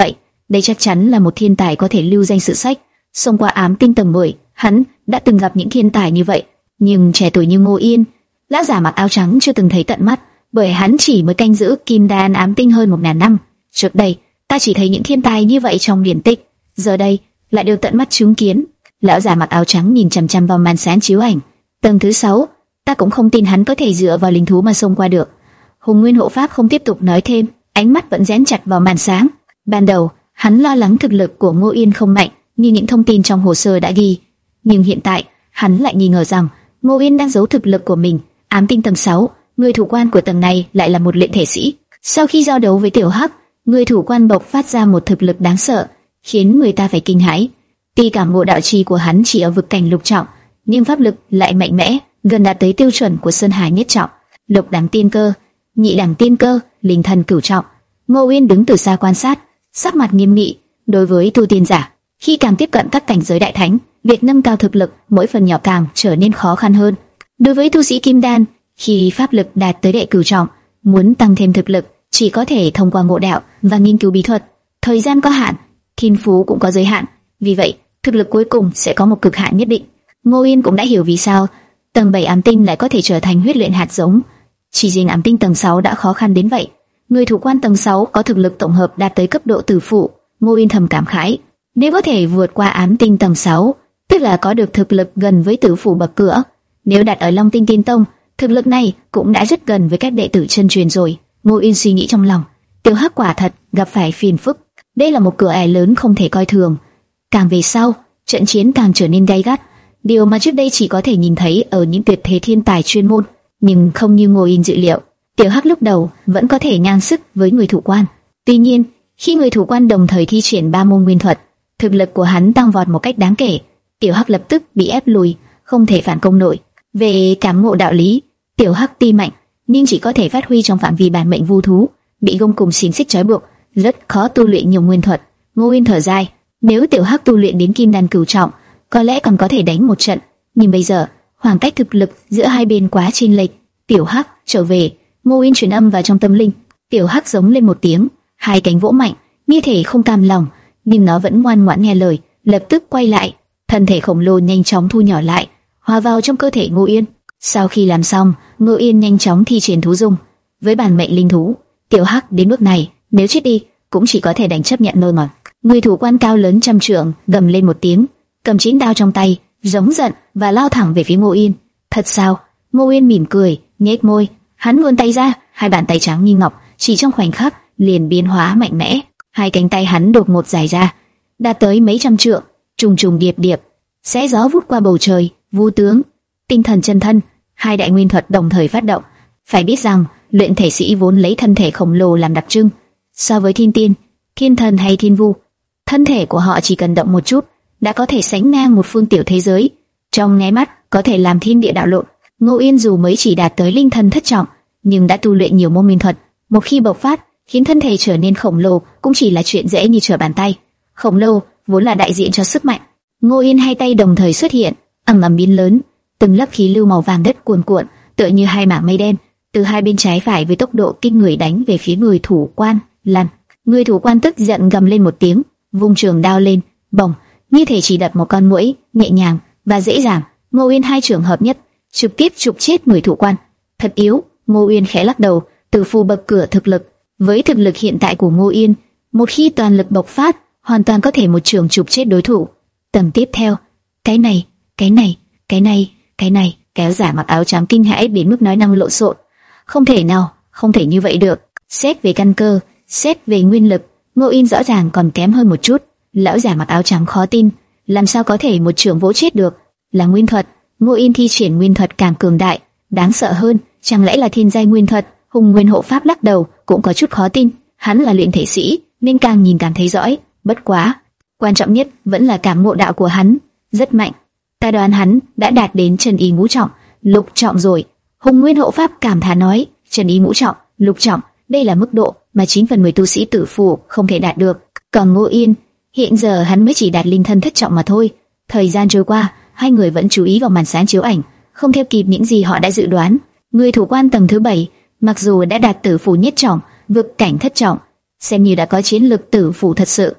Speaker 1: đây chắc chắn là một thiên tài có thể lưu danh sử sách. Xông qua ám tinh tầng mười, hắn đã từng gặp những thiên tài như vậy, nhưng trẻ tuổi như Ngô Yên, lão giả mặc áo trắng chưa từng thấy tận mắt, bởi hắn chỉ mới canh giữ kim đan ám tinh hơn một ngàn năm. Trước đây, ta chỉ thấy những thiên tài như vậy trong điển tích, giờ đây lại được tận mắt chứng kiến. Lão giả mặc áo trắng nhìn chằm chằm vào màn sáng chiếu ảnh. Tầng thứ sáu, ta cũng không tin hắn có thể dựa vào linh thú mà xông qua được. Hùng Nguyên hộ pháp không tiếp tục nói thêm, ánh mắt vẫn dán chặt vào màn sáng. Ban đầu, hắn lo lắng thực lực của Ngô Yên không mạnh như những thông tin trong hồ sơ đã ghi, nhưng hiện tại hắn lại nghi ngờ rằng Ngô Yên đang giấu thực lực của mình. Ám tinh tầng sáu, người thủ quan của tầng này lại là một luyện thể sĩ. Sau khi giao đấu với Tiểu Hắc, người thủ quan bộc phát ra một thực lực đáng sợ, khiến người ta phải kinh hãi. Tuy cảm ngộ đạo trì của hắn chỉ ở vực cảnh lục trọng, nhưng pháp lực lại mạnh mẽ, gần đạt tới tiêu chuẩn của Sơn Hà nhất trọng, lục đẳng tiên cơ, nhị đẳng tiên cơ, linh thần cửu trọng. Ngô Uyên đứng từ xa quan sát, sắc mặt nghiêm nghị. Đối với tu tiên giả, khi càng tiếp cận các cảnh giới đại thánh, việc nâng cao thực lực mỗi phần nhỏ càng trở nên khó khăn hơn. Đối với tu sĩ kim đan, khi pháp lực đạt tới đệ cửu trọng, muốn tăng thêm thực lực chỉ có thể thông qua ngộ đạo và nghiên cứu bí thuật. Thời gian có hạn, thiên phú cũng có giới hạn, vì vậy thực lực cuối cùng sẽ có một cực hạn nhất định. Ngô Yên cũng đã hiểu vì sao tầng bảy ám tinh lại có thể trở thành huyết luyện hạt giống. Chỉ riêng ám tinh tầng sáu đã khó khăn đến vậy, người thủ quan tầng sáu có thực lực tổng hợp đạt tới cấp độ tử phụ. Ngô Yên thầm cảm khái, nếu có thể vượt qua ám tinh tầng sáu, tức là có được thực lực gần với tử phụ bậc cửa. Nếu đặt ở Long Tinh Tiên Tông, thực lực này cũng đã rất gần với các đệ tử chân truyền rồi. Ngô Yên suy nghĩ trong lòng, Tiểu Hắc quả thật gặp phải phiền phức. Đây là một cửa ải lớn không thể coi thường. Càng về sau, trận chiến càng trở nên gay gắt, điều mà trước đây chỉ có thể nhìn thấy ở những tuyệt thế thiên tài chuyên môn, nhưng không như Ngô Yên dự liệu. Tiểu Hắc lúc đầu vẫn có thể ngang sức với người thủ quan. Tuy nhiên, khi người thủ quan đồng thời thi triển ba môn nguyên thuật, thực lực của hắn tăng vọt một cách đáng kể. Tiểu Hắc lập tức bị ép lùi, không thể phản công nổi. Về cảm ngộ đạo lý, Tiểu Hắc tuy mạnh, nhưng chỉ có thể phát huy trong phạm vi bản mệnh vu thú, bị gông cùng xiềng xích trói buộc, rất khó tu luyện nhiều nguyên thuật. Ngô Yên thở dài, nếu Tiểu Hắc tu luyện đến kim đan cửu trọng, có lẽ còn có thể đánh một trận, nhưng bây giờ khoảng cách thực lực giữa hai bên quá chênh lệch. Tiểu Hắc trở về. Ngô Yên truyền âm vào trong tâm linh. Tiểu Hắc giống lên một tiếng, hai cánh vỗ mạnh, như thể không cam lòng, nhưng nó vẫn ngoan ngoãn nghe lời, lập tức quay lại. Thân thể khổng lồ nhanh chóng thu nhỏ lại, hòa vào trong cơ thể Ngô Yên. Sau khi làm xong, Ngô Yên nhanh chóng thi triển thú dung. Với bản mệnh linh thú, Tiểu Hắc đến bước này, nếu chết đi cũng chỉ có thể đành chấp nhận nôi ngọt. Người thủ quan cao lớn trăm trượng gầm lên một tiếng, cầm chín đao trong tay, giống giận và lao thẳng về phía Ngô Yên. Thật sao? Ngô Yên mỉm cười, nhếch môi, hắn vươn tay ra, hai bàn tay trắng như ngọc, chỉ trong khoảnh khắc liền biến hóa mạnh mẽ. Hai cánh tay hắn đột ngột dài ra, đạt tới mấy trăm trượng, trùng trùng điệp điệp, xé gió vút qua bầu trời. Vu tướng, tinh thần chân thân, hai đại nguyên thuật đồng thời phát động. Phải biết rằng luyện thể sĩ vốn lấy thân thể khổng lồ làm đặc trưng. So với thiên tiên, thiên thần hay thiên vu, thân thể của họ chỉ cần động một chút đã có thể sánh ngang một phương tiểu thế giới, trong nháy mắt có thể làm thiên địa đảo lộn. Ngô Yên dù mới chỉ đạt tới linh thần thất trọng, nhưng đã tu luyện nhiều môn nguyên thuật, một khi bộc phát, khiến thân thể trở nên khổng lồ cũng chỉ là chuyện dễ như trở bàn tay. Khổng lồ vốn là đại diện cho sức mạnh. Ngô Yên hai tay đồng thời xuất hiện, ầm ầm biến lớn, từng lớp khí lưu màu vàng đất cuồn cuộn, tựa như hai mảng mây đen, từ hai bên trái phải với tốc độ kinh người đánh về phía người thủ quan. Lăn! Người thủ quan tức giận gầm lên một tiếng, vung trường đao lên, bồng, như thể chỉ đập một con muỗi, nhẹ nhàng và dễ dàng. Ngô Yên hai trường hợp nhất, trực tiếp chụp chết người thủ quan. Thật yếu. Ngô Yên khẽ lắc đầu. Tử phù bậc cửa thực lực, với thực lực hiện tại của Ngô Yên, một khi toàn lực bộc phát, hoàn toàn có thể một trường chụp chết đối thủ. Tầng tiếp theo, cái này, cái này, cái này, cái này. Kéo giả mặc áo trắng kinh hãi đến mức nói năng lộn xộn. Không thể nào, không thể như vậy được. Xét về căn cơ, xét về nguyên lực, Ngô Yên rõ ràng còn kém hơn một chút. Lão giả mặc áo trắng khó tin, làm sao có thể một trường vỗ chết được? Là nguyên thuật. Ngô Yên thi triển nguyên thuật càng cường đại, đáng sợ hơn, chẳng lẽ là thiên giai nguyên thuật? Hùng Nguyên hộ pháp lắc đầu, cũng có chút khó tin. Hắn là luyện thể sĩ, nên càng nhìn càng thấy rõ. Bất quá, quan trọng nhất vẫn là cảm ngộ đạo của hắn, rất mạnh. Ta đoán hắn đã đạt đến chân ý ngũ trọng, lục trọng rồi. Hùng Nguyên hộ pháp cảm thán nói, chân ý ngũ trọng, lục trọng, đây là mức độ mà chín phần mười tu sĩ tử phụ không thể đạt được. Còn Ngô Yên, hiện giờ hắn mới chỉ đạt linh thân thất trọng mà thôi. Thời gian trôi qua, hai người vẫn chú ý vào màn sáng chiếu ảnh, không theo kịp những gì họ đã dự đoán. Người thủ quan tầng thứ bảy, mặc dù đã đạt tử phụ nhất trọng, vực cảnh thất trọng, xem như đã có chiến lực tử phụ thật sự,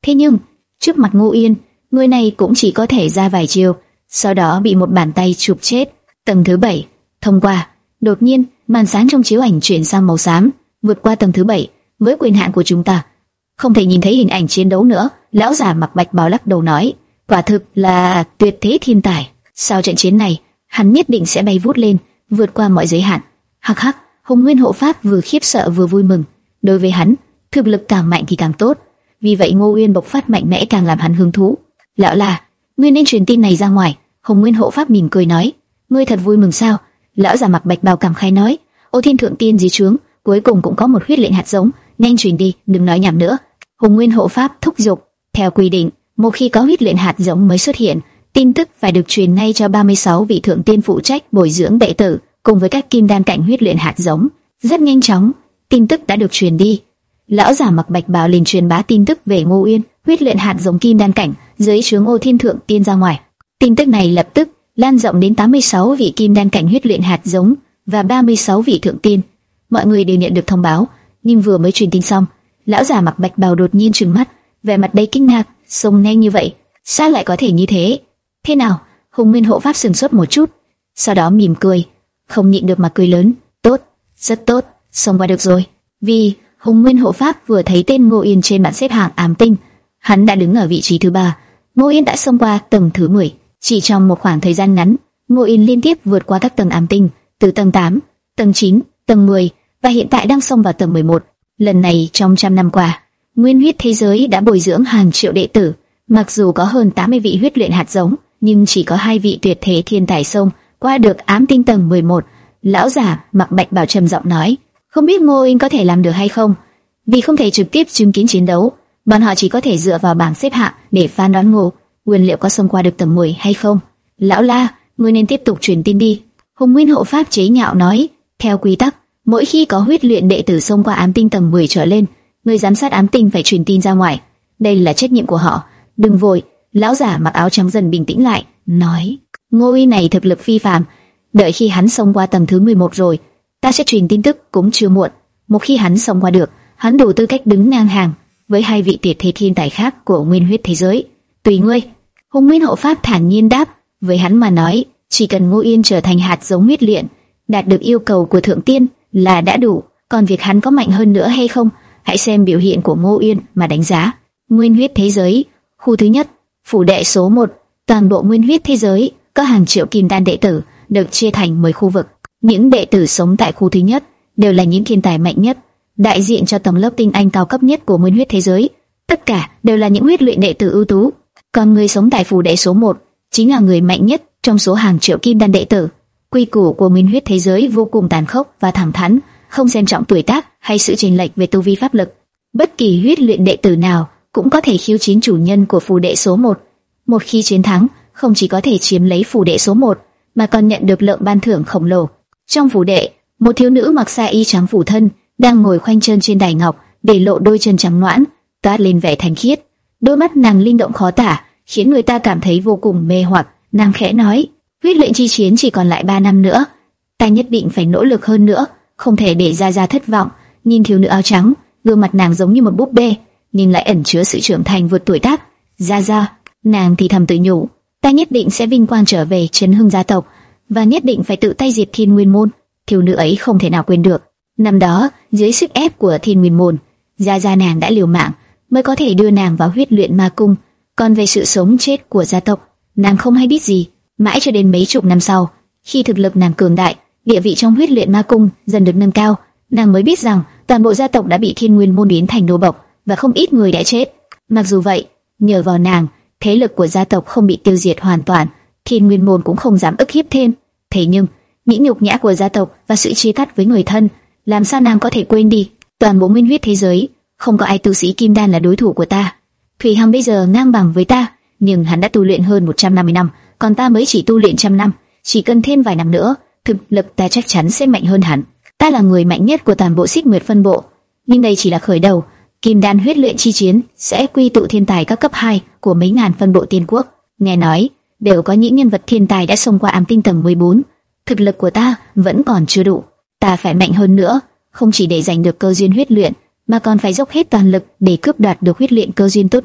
Speaker 1: Thế nhưng trước mặt Ngô Yên, người này cũng chỉ có thể ra vài chiêu, sau đó bị một bàn tay chụp chết. Tầng thứ bảy thông qua. Đột nhiên, màn sáng trong chiếu ảnh chuyển sang màu xám, vượt qua tầng thứ bảy. Với quyền hạn của chúng ta, không thể nhìn thấy hình ảnh chiến đấu nữa. Lão già mặc bạch bào lắc đầu nói, quả thực là tuyệt thế thiên tài. Sau trận chiến này, hắn nhất định sẽ bay vút lên, vượt qua mọi giới hạn. Hắc hắc, Hồng Nguyên hộ pháp vừa khiếp sợ vừa vui mừng. Đối với hắn, thực lực càng mạnh thì càng tốt. Vì vậy Ngô Uyên bộc phát mạnh mẽ càng làm hắn hứng thú. Lão là, ngươi nên truyền tin này ra ngoài. Hồng Nguyên hộ pháp mỉm cười nói, ngươi thật vui mừng sao? Lão già mặc bạch bào cảm khái nói, Ô Thiên thượng tiên dưới trướng cuối cùng cũng có một huyết lệnh hạt giống, nhanh truyền đi, đừng nói nhảm nữa. Hồng Nguyên hộ pháp thúc giục. Theo quy định, một khi có huyết lệnh hạt giống mới xuất hiện, tin tức phải được truyền ngay cho ba mươi sáu vị thượng tiên phụ trách bồi dưỡng đệ tử, cùng với các kim đan cảnh huyết luyện hạt giống. Rất nhanh chóng, tin tức đã được truyền đi. Lão già mặc bạch bào liền truyền bá tin tức về Ngô Uyên, huyết luyện hạt giống kim đan cảnh dưới trướng Ô Thiên thượng tiên ra ngoài. Tin tức này lập tức lan rộng đến tám mươi sáu vị kim đan cảnh huyết luyện hạt giống và ba mươi sáu vị thượng tiên. Mọi người đều nhận được thông báo, nhưng vừa mới truyền tin xong, lão già mặc bạch bào đột nhiên trừng mắt, vẻ mặt đầy kinh ngạc, xông nhanh như vậy, sao lại có thể như thế? Thế nào? Hồng Nguyên hộ pháp sừng sốt một chút, sau đó mỉm cười, không nhịn được mà cười lớn, tốt, rất tốt, xông qua được rồi. Vì Hồng Nguyên hộ pháp vừa thấy tên Ngô Yên trên bảng xếp hạng ám tinh, hắn đã đứng ở vị trí thứ ba. Ngô Yên đã xông qua tầng thứ mười, chỉ trong một khoảng thời gian ngắn, Ngô Yên liên tiếp vượt qua các tầng ám tinh, từ tầng tám, tầng chín, tầng mười và hiện tại đang xông vào tầng mười một. Lần này trong trăm năm qua, Nguyên huyết thế giới đã bồi dưỡng hàng triệu đệ tử, mặc dù có hơn tám mươi vị huyết luyện hạt giống, nhưng chỉ có hai vị tuyệt thế thiên tài xông qua được ám tinh tầng mười một. Lão già mặc bạch bào trầm giọng nói, không biết Ngô Yên có thể làm được hay không? Vì không thể trực tiếp chứng kiến chiến đấu, bọn họ chỉ có thể dựa vào bảng xếp hạng để phán đoán Ngô Uyên liệu có xông qua được tầng mười hay không. Lão La, ngươi nên tiếp tục truyền tin đi. Hồng Nguyên hộ pháp chế nhạo nói, theo quy tắc, mỗi khi có huyết luyện đệ tử xông qua ám tinh tầng mười trở lên, người giám sát ám tinh phải truyền tin ra ngoài. Đây là trách nhiệm của họ. Đừng vội. Lão giả mặc áo trắng dần bình tĩnh lại, nói, Ngô Uyên này thực lực phi phàm, đợi khi hắn xông qua tầng thứ mười một rồi, ta sẽ truyền tin tức cũng chưa muộn. Một khi hắn xông qua được, hắn đủ tư cách đứng ngang hàng với hai vị tuyệt thế thiên tài khác của nguyên huyết thế giới. Tùy ngươi. Hồng Nguyên hộ pháp thản nhiên đáp. Với hắn mà nói, chỉ cần Ngô Uyên trở thành hạt giống huyết luyện, đạt được yêu cầu của thượng tiên là đã đủ. Còn việc hắn có mạnh hơn nữa hay không, hãy xem biểu hiện của Ngô Uyên mà đánh giá. Nguyên huyết thế giới, khu thứ nhất, phủ đệ số một. Toàn bộ nguyên huyết thế giới có hàng triệu kim đan đệ tử, được chia thành mười khu vực. Những đệ tử sống tại khu thứ nhất đều là những thiên tài mạnh nhất, đại diện cho tầng lớp tinh anh cao cấp nhất của nguyên huyết thế giới. Tất cả đều là những huyết luyện đệ tử ưu tú. Còn người sống tại phủ đệ số một chính là người mạnh nhất trong số hàng triệu kim đan đệ tử. Quy củ của nguyên huyết thế giới vô cùng tàn khốc và thẳng thắn, không xem trọng tuổi tác hay sự chênh lệch về tu vi pháp lực. Bất kỳ huyết luyện đệ tử nào cũng có thể khiêu chiến chủ nhân của phủ đệ số một. Một khi chiến thắng, không chỉ có thể chiếm lấy phủ đệ số một, mà còn nhận được lượng ban thưởng khổng lồ. Trong phủ đệ, một thiếu nữ mặc sa y trắng phủ thân đang ngồi khoanh chân trên đài ngọc, để lộ đôi chân trắng nõn, toát lên vẻ thanh khiết. Đôi mắt nàng linh động khó tả, khiến người ta cảm thấy vô cùng mê hoặc. Nàng khẽ nói, huyết luyện chi chiến chỉ còn lại ba năm nữa, ta nhất định phải nỗ lực hơn nữa, không thể để Gia Gia thất vọng. Nhìn thiếu nữ áo trắng, gương mặt nàng giống như một búp bê, nhưng lại ẩn chứa sự trưởng thành vượt tuổi tác. Gia Gia, nàng thì thầm tự nhủ, ta nhất định sẽ vinh quang trở về chấn hưng gia tộc, và nhất định phải tự tay diệt Thiên Nguyên môn. Thiếu nữ ấy không thể nào quên được. Năm đó, dưới sức ép của Thiên Nguyên môn, Gia Gia nàng đã liều mạng mới có thể đưa nàng vào huyết luyện ma cung. Còn về sự sống chết của gia tộc, nàng không hay biết gì. Mãi cho đến mấy chục năm sau, khi thực lực nàng cường đại, địa vị trong huyết luyện ma cung dần được nâng cao, nàng mới biết rằng toàn bộ gia tộc đã bị Thiên Nguyên môn biến thành nô bộc, và không ít người đã chết. Mặc dù vậy, nhờ vào nàng, thế lực của gia tộc không bị tiêu diệt hoàn toàn, Thiên Nguyên môn cũng không dám ức hiếp thêm. Thế nhưng, những nhục nhã của gia tộc và sự chia cắt với người thân, làm sao nàng có thể quên đi? Toàn bộ nguyên huyết thế giới, không có ai tu sĩ kim đan là đối thủ của ta. Thủy Hằng bây giờ ngang bằng với ta, nhưng hắn đã tu luyện hơn một trăm năm mươi năm, còn ta mới chỉ tu luyện trăm năm. Chỉ cần thêm vài năm nữa, thực lực ta chắc chắn sẽ mạnh hơn hắn. Ta là người mạnh nhất của toàn bộ Xích Nguyệt phân bộ, nhưng đây chỉ là khởi đầu. Kim đan huyết luyện chi chiến sẽ quy tụ thiên tài các cấp hai của mấy ngàn phân bộ tiên quốc. Nghe nói đều có những nhân vật thiên tài đã xông qua ám tinh tầng mười bốn. Thực lực của ta vẫn còn chưa đủ, ta phải mạnh hơn nữa, không chỉ để giành được cơ duyên huyết luyện, mà còn phải dốc hết toàn lực để cướp đoạt được huyết luyện cơ duyên tốt nhất.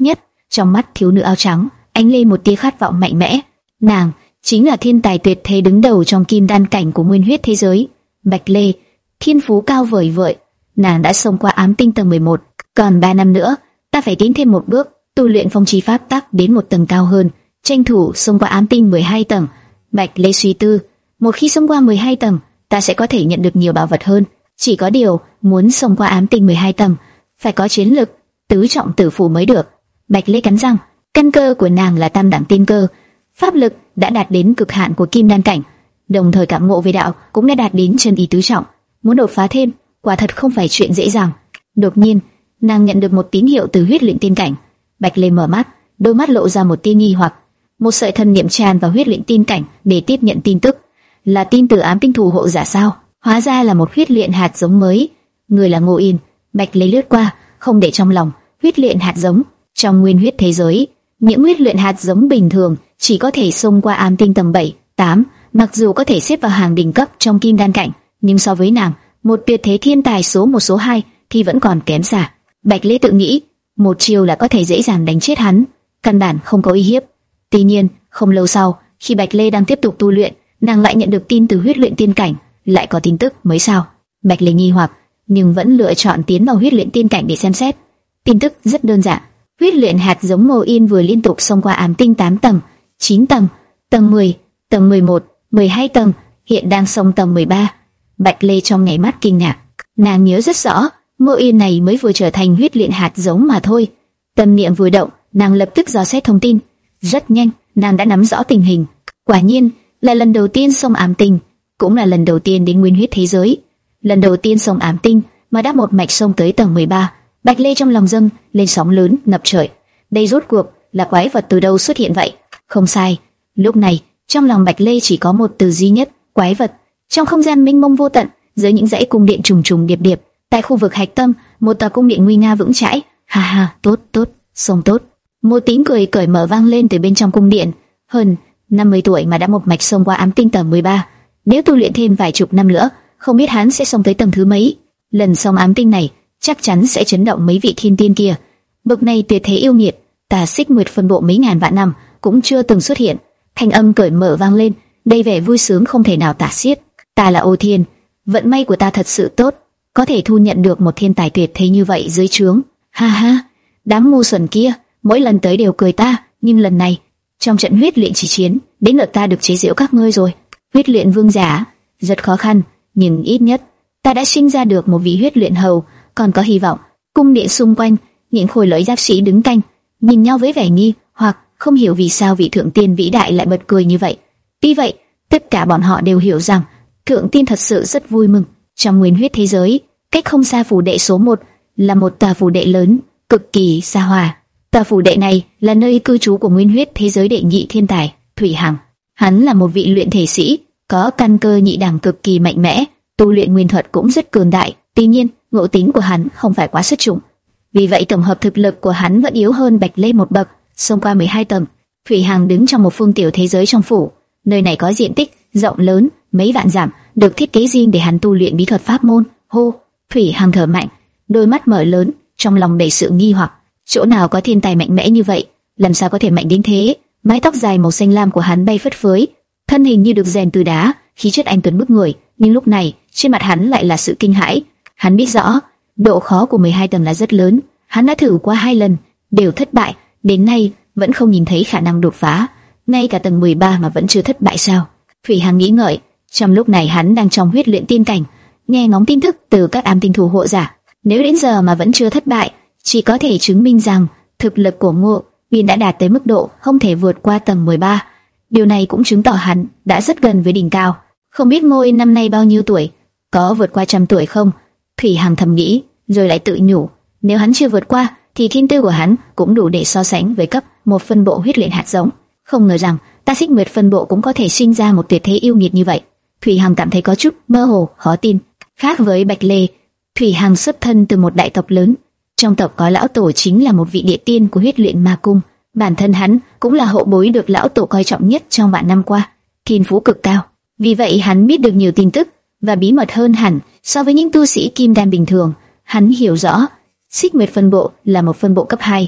Speaker 1: Trong mắt thiếu nữ áo trắng ánh lên một tia khát vọng mạnh mẽ. Nàng chính là thiên tài tuyệt thế đứng đầu trong kim đan cảnh của nguyên huyết thế giới. Bạch Lê, thiên phú cao vời vợi, nàng đã xông qua ám tinh tầng mười một, còn ba năm nữa, ta phải tiến thêm một bước, tu luyện phong chi pháp tắc đến một tầng cao hơn, tranh thủ xông qua ám tinh mười hai tầng. Bạch Lê suy tư, một khi xông qua mười hai tầng, ta sẽ có thể nhận được nhiều bảo vật hơn. Chỉ có điều, muốn xông qua ám tinh mười hai tầng, phải có chiến lực tứ trọng tử phù mới được. Bạch Lê cắn răng, căn cơ của nàng là tam đẳng tiên cơ, pháp lực đã đạt đến cực hạn của kim đan cảnh, đồng thời cảm ngộ về đạo cũng đã đạt đến chân ý tứ trọng. Muốn đột phá thêm, quả thật không phải chuyện dễ dàng. Đột nhiên, nàng nhận được một tín hiệu từ huyết luyện tiên cảnh. Bạch Lê mở mắt, đôi mắt lộ ra một tia nghi hoặc. Một sợi thần niệm tràn vào huyết luyện tiên cảnh để tiếp nhận tin tức. Là tin từ ám tinh thủ hộ giả sao? Hóa ra là một huyết luyện hạt giống mới. Người là Ngô Yên. Bạch Lê lướt qua, không để trong lòng. Huyết luyện hạt giống trong nguyên huyết thế giới, những huyết luyện hạt giống bình thường chỉ có thể xông qua ám tinh tầng bảy, tám, mặc dù có thể xếp vào hàng đỉnh cấp trong kim đan cảnh, nhưng so với nàng, một tuyệt thế thiên tài số một số hai thì vẫn còn kém xa. Bạch Lê tự nghĩ, một chiêu là có thể dễ dàng đánh chết hắn, căn bản không có uy hiếp. Tuy nhiên, không lâu sau, khi Bạch Lê đang tiếp tục tu luyện, nàng lại nhận được tin từ huyết luyện tiên cảnh, lại có tin tức mới sao? Bạch Lê nghi hoặc, nhưng vẫn lựa chọn tiến vào huyết luyện tiên cảnh để xem xét. Tin tức rất đơn giản, huyết luyện hạt giống Ngô Yên vừa liên tục xông qua ám tinh tám tầng, chín tầng, tầng mười, tầng mười một, mười hai tầng, hiện đang xông tầng mười ba. Bạch Lê trong nháy mắt kinh ngạc, nàng nhớ rất rõ, Ngô Yên này mới vừa trở thành huyết luyện hạt giống mà thôi. Tâm niệm vừa động, nàng lập tức dò xét thông tin. Rất nhanh, nàng đã nắm rõ tình hình. Quả nhiên, là lần đầu tiên xông ám tinh, cũng là lần đầu tiên đến nguyên huyết thế giới. Lần đầu tiên xông ám tinh mà đã một mạch xông tới tầng mười ba. Bạch Lê trong lòng dâng lên sóng lớn ngập trời. Đây rốt cuộc là quái vật từ đâu xuất hiện vậy? Không sai, lúc này trong lòng Bạch Lê chỉ có một từ duy nhất: quái vật. Trong không gian mênh mông vô tận, dưới những dãy cung điện trùng trùng điệp điệp, tại khu vực hạch tâm, một tòa cung điện nguy nga vững chãi. Ha ha, tốt tốt, xông tốt. Một tiếng cười cởi mở vang lên từ bên trong cung điện. Hơn năm mươi tuổi mà đã một mạch xông qua ám tinh tầng mười ba, nếu tu luyện thêm vài chục năm nữa, không biết hắn sẽ xông tới tầng thứ mấy. Lần xông ám tinh này chắc chắn sẽ chấn động mấy vị thiên tiên kia. Bậc này tuyệt thế yêu nghiệt, Tà Xích Nguyệt phân bộ mấy ngàn vạn năm cũng chưa từng xuất hiện. Thanh âm cởi mở vang lên, đầy vẻ vui sướng không thể nào tả xiết. Ta là Ô Thiên, vận may của ta thật sự tốt, có thể thu nhận được một thiên tài tuyệt thế như vậy dưới trướng. Ha ha, đám ngu xuẩn kia, mỗi lần tới đều cười ta, nhưng lần này, trong trận huyết luyện chỉ chiến, đến lượt ta được chế giễu các ngươi rồi. Huyết luyện vương giả, rất khó khăn, nhưng ít nhất ta đã sinh ra được một vị huyết luyện hầu, còn có hy vọng. Cung điện xung quanh, những khôi lỗi giáp sĩ đứng canh, nhìn nhau với vẻ nghi hoặc không hiểu vì sao vị thượng tiên vĩ đại lại bật cười như vậy. Tuy vậy, tất cả bọn họ đều hiểu rằng thượng tiên thật sự rất vui mừng. Trong nguyên huyết thế giới, cách không xa phủ đệ số một là một tòa phủ đệ lớn, cực kỳ xa hoa. Tòa phủ đệ này là nơi cư trú của nguyên huyết thế giới đệ nhị thiên tài Thủy Hằng. Hắn là một vị luyện thể sĩ, có căn cơ nhị đẳng cực kỳ mạnh mẽ, tu luyện nguyên thuật cũng rất cường đại. Tuy nhiên, ngộ tính của hắn không phải quá xuất chúng, vì vậy tổng hợp thực lực của hắn vẫn yếu hơn Bạch Lê một bậc. Xông qua mười hai tầng, Thủy Hằng đứng trong một phương tiểu thế giới trong phủ. Nơi này có diện tích rộng lớn, mấy vạn dặm, được thiết kế riêng để hắn tu luyện bí thuật pháp môn. Hô, Thủy Hằng thở mạnh, đôi mắt mở lớn, trong lòng đầy sự nghi hoặc. Chỗ nào có thiên tài mạnh mẽ như vậy? Làm sao có thể mạnh đến thế? Mái tóc dài màu xanh lam của hắn bay phất phới, thân hình như được rèn từ đá, khí chất anh tuấn bức người. Nhưng lúc này, trên mặt hắn lại là sự kinh hãi. Hắn biết rõ, độ khó của mười hai tầng là rất lớn. Hắn đã thử qua hai lần, đều thất bại. Đến nay, vẫn không nhìn thấy khả năng đột phá. Ngay cả tầng mười ba mà vẫn chưa thất bại sao? Thủy Hằng nghĩ ngợi. Trong lúc này hắn đang trong huyết luyện tiên cảnh, nghe ngóng tin tức từ các ám tinh thủ hộ giả. Nếu đến giờ mà vẫn chưa thất bại, chỉ có thể chứng minh rằng thực lực của Ngô Yên đã đạt tới mức độ không thể vượt qua tầng mười ba. Điều này cũng chứng tỏ hắn đã rất gần với đỉnh cao. Không biết Ngô Yên năm nay bao nhiêu tuổi, có vượt qua trăm tuổi không? Thủy Hằng thầm nghĩ, rồi lại tự nhủ, nếu hắn chưa vượt qua, thì thiên tư của hắn cũng đủ để so sánh với cấp một phân bộ huyết luyện hạt giống. Không ngờ rằng Ta Xích Nguyệt phân bộ cũng có thể sinh ra một tuyệt thế yêu nghiệt như vậy. Thủy Hằng cảm thấy có chút mơ hồ, khó tin. Khác với Bạch Lê, Thủy Hằng xuất thân từ một đại tộc lớn. Trong tộc có lão tổ chính là một vị địa tiên của huyết luyện ma cung. Bản thân hắn cũng là hậu bối được lão tổ coi trọng nhất trong vạn năm qua, thiên phú cực cao. Vì vậy hắn biết được nhiều tin tức và bí mật hơn hẳn so với những tu sĩ kim đan bình thường. Hắn hiểu rõ Xích Nguyệt phân bộ là một phân bộ cấp hai,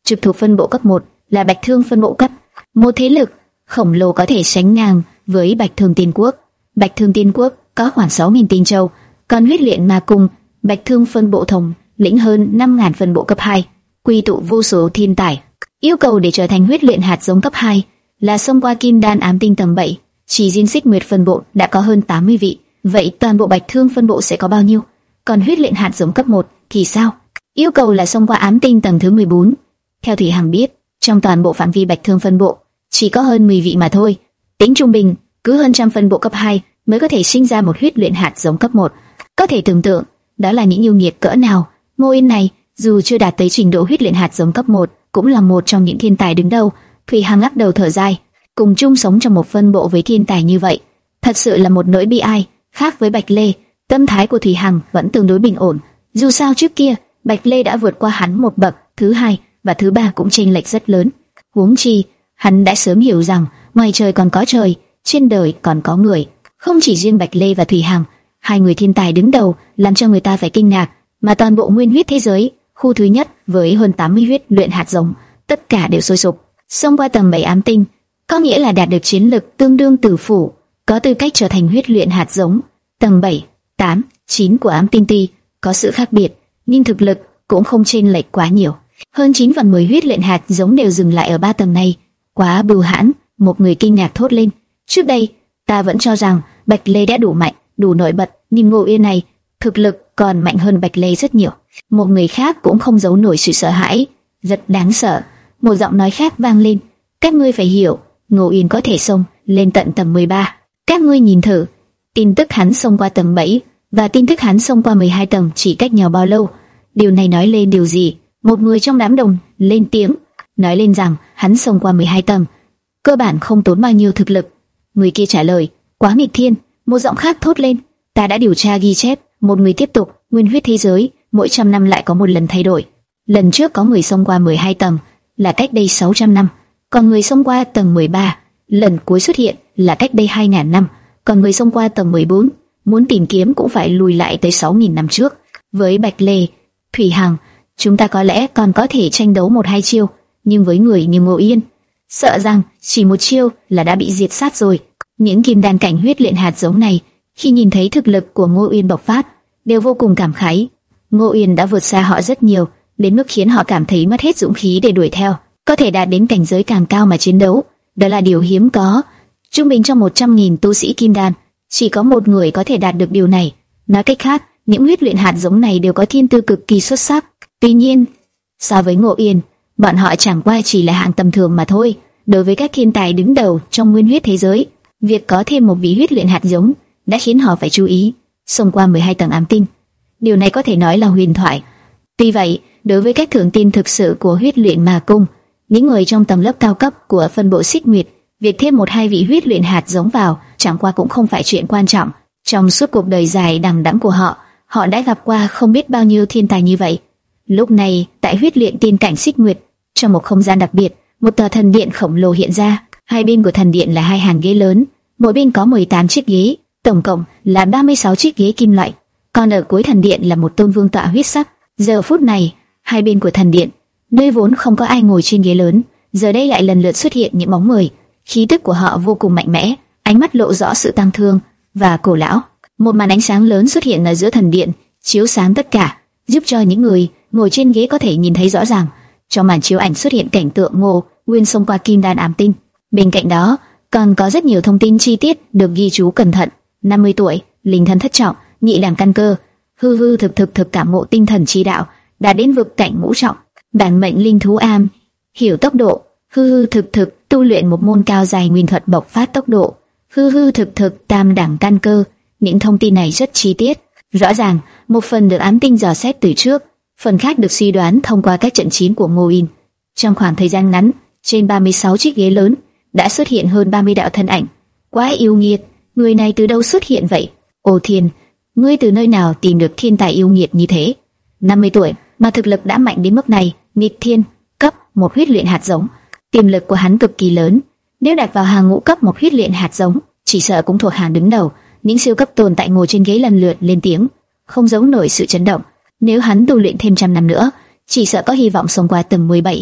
Speaker 1: trực thuộc phân bộ cấp một là Bạch Thương phân bộ cấp, một thế lực khổng lồ có thể sánh ngang với Bạch Thương Tiên Quốc. Bạch Thương Tiên Quốc có khoảng sáu nghìn tinh châu, còn Huyết Luyện Ma Cung, Bạch Thương phân bộ thống lĩnh hơn năm nghìn phân bộ cấp hai, quy tụ vô số thiên tài. Yêu cầu để trở thành huyết luyện hạt giống cấp hai là xông qua kim đan ám tinh tầng bảy, chỉ riêng Xích Nguyệt phân bộ đã có hơn tám mươi vị, vậy toàn bộ Bạch Thương phân bộ sẽ có bao nhiêu? Còn huyết luyện hạt giống cấp một thì sao? Yêu cầu là xông qua ám tinh tầng thứ mười bốn. Theo Thủy Hằng biết, trong toàn bộ phạm vi Bạch Thương phân bộ chỉ có hơn mười vị mà thôi. Tính trung bình, cứ hơn trăm phân bộ cấp hai mới có thể sinh ra một huyết luyện hạt giống cấp một. Có thể tưởng tượng, đó là những yêu nghiệt cỡ nào. Ngô Yên này, dù chưa đạt tới trình độ huyết luyện hạt giống cấp một, cũng là một trong những thiên tài đứng đầu. Thủy Hằng lắc đầu thở dài, cùng chung sống trong một phân bộ với thiên tài như vậy, thật sự là một nỗi bi ai. Khác với Bạch Lê, tâm thái của Thủy Hằng vẫn tương đối bình ổn. Dù sao trước kia, Bạch Lê đã vượt qua hắn một bậc, thứ hai và thứ ba cũng chênh lệch rất lớn. Huống chi, hắn đã sớm hiểu rằng ngoài trời còn có trời, trên đời còn có người. Không chỉ riêng Bạch Lê và Thủy Hằng, hai người thiên tài đứng đầu làm cho người ta phải kinh ngạc, mà toàn bộ nguyên huyết thế giới, khu thứ nhất với hơn tám mươi huyết luyện hạt giống, tất cả đều sôi sục. Xông qua tầng bảy ám tinh, có nghĩa là đạt được chiến lực tương đương tử phủ, có tư cách trở thành huyết luyện hạt giống. Tầng bảy, tám, chín của ám tinh ti có sự khác biệt, nhưng thực lực cũng không chênh lệch quá nhiều. Hơn chín phần mười huyết luyện hạt giống đều dừng lại ở ba tầng này. Quá bưu hãn, một người kinh ngạc thốt lên. Trước đây, ta vẫn cho rằng Bạch Lê đã đủ mạnh, đủ nổi bật, nhưng Ngô Yên này, thực lực còn mạnh hơn Bạch Lê rất nhiều. Một người khác cũng không giấu nổi sự sợ hãi, rất đáng sợ. Một giọng nói khác vang lên, các ngươi phải hiểu, Ngô Yên có thể xông lên tận tầng mười ba. Các ngươi nhìn thử, tin tức hắn xông qua tầng bảy và tin tức hắn xông qua mười hai tầng chỉ cách nhau bao lâu? Điều này nói lên điều gì? Một người trong đám đông lên tiếng, nói lên rằng hắn xông qua mười hai tầng, cơ bản không tốn bao nhiêu thực lực. Người kia trả lời, quá nghịch thiên. Một giọng khác thốt lên, ta đã điều tra ghi chép. Một người tiếp tục, nguyên huyết thế giới mỗi trăm năm lại có một lần thay đổi. Lần trước có người xông qua mười hai tầng là cách đây sáu trăm năm, còn người xông qua tầng mười ba lần cuối xuất hiện là cách đây hai nghìn năm, còn người xông qua tầng mười bốn muốn tìm kiếm cũng phải lùi lại tới sáu nghìn năm trước. Với Bạch Lê, Thủy Hằng, chúng ta có lẽ còn có thể tranh đấu một hai chiêu, nhưng với người như Ngô Yên, sợ rằng chỉ một chiêu là đã bị diệt sát rồi. Những kim đan cảnh huyết luyện hạt giống này, khi nhìn thấy thực lực của Ngô Yên bộc phát, đều vô cùng cảm khái. Ngô Yên đã vượt xa họ rất nhiều, đến mức khiến họ cảm thấy mất hết dũng khí để đuổi theo. Có thể đạt đến cảnh giới càng cao mà chiến đấu, đó là điều hiếm có. Trung bình trong một trăm nghìn tu sĩ kim đan, chỉ có một người có thể đạt được điều này. Nói cách khác, những huyết luyện hạt giống này đều có thiên tư cực kỳ xuất sắc. Tuy nhiên, so với Ngô Yên, bọn họ chẳng qua chỉ là hạng tầm thường mà thôi. Đối với các thiên tài đứng đầu trong nguyên huyết thế giới, việc có thêm một vị huyết luyện hạt giống đã khiến họ phải chú ý. Xông qua mười hai tầng ám tinh, điều này có thể nói là huyền thoại. Tuy vậy, đối với các thượng tiên thực sự của huyết luyện ma cung, những người trong tầng lớp cao cấp của phân bộ Xích Nguyệt, việc thêm một hai vị huyết luyện hạt giống vào chẳng qua cũng không phải chuyện quan trọng. Trong suốt cuộc đời dài đằng đẵng của họ, họ đã gặp qua không biết bao nhiêu thiên tài như vậy. Lúc này, tại huyết luyện tiên cảnh Xích Nguyệt, trong một không gian đặc biệt, một tòa thần điện khổng lồ hiện ra. Hai bên của thần điện là hai hàng ghế lớn, mỗi bên có mười tám chiếc ghế, tổng cộng là ba mươi sáu chiếc ghế kim loại. Còn ở cuối thần điện là một tôn vương tọa huyết sắc. Giờ phút này, hai bên của thần điện, nơi vốn không có ai ngồi trên ghế lớn, giờ đây lại lần lượt xuất hiện những bóng người. Khí tức của họ vô cùng mạnh mẽ, ánh mắt lộ rõ sự tang thương và cổ lão. Một màn ánh sáng lớn xuất hiện ở giữa thần điện, chiếu sáng tất cả, giúp cho những người ngồi trên ghế có thể nhìn thấy rõ ràng. Trong màn chiếu ảnh xuất hiện cảnh tượng Ngô Nguyên xông qua kim đan ám tinh. Bên cạnh đó, còn có rất nhiều thông tin chi tiết được ghi chú cẩn thận. năm mươi tuổi, linh thân thất trọng, nhị đẳng căn cơ, hư hư thực thực thực cảm ngộ tinh thần chi đạo, đã đến vực cảnh ngũ trọng, bản mệnh linh thú am, hiểu tốc độ, hư hư thực thực tu luyện một môn cao dài nguyên thuật bộc phát tốc độ, hư hư thực thực tam đẳng căn cơ. Những thông tin này rất chi tiết, rõ ràng, một phần được ám tinh dò xét từ trước, phần khác được suy đoán thông qua các trận chiến của Ngô Yên. Trong khoảng thời gian ngắn, trên ba mươi sáu chiếc ghế lớn đã xuất hiện hơn ba mươi đạo thân ảnh. Quá yêu nghiệt, người này từ đâu xuất hiện vậy? Ô Thiên, ngươi từ nơi nào tìm được thiên tài yêu nghiệt như thế? năm mươi tuổi mà thực lực đã mạnh đến mức này, nghịch thiên cấp một huyết luyện hạt giống, tiềm lực của hắn cực kỳ lớn. Nếu đặt vào hàng ngũ cấp một huyết luyện hạt giống, chỉ sợ cũng thuộc hàng đứng đầu. Những siêu cấp tồn tại ngồi trên ghế lần lượt lên tiếng, không giấu nổi sự chấn động. Nếu hắn tu luyện thêm trăm năm nữa, chỉ sợ có hy vọng xông qua tầng mười bảy.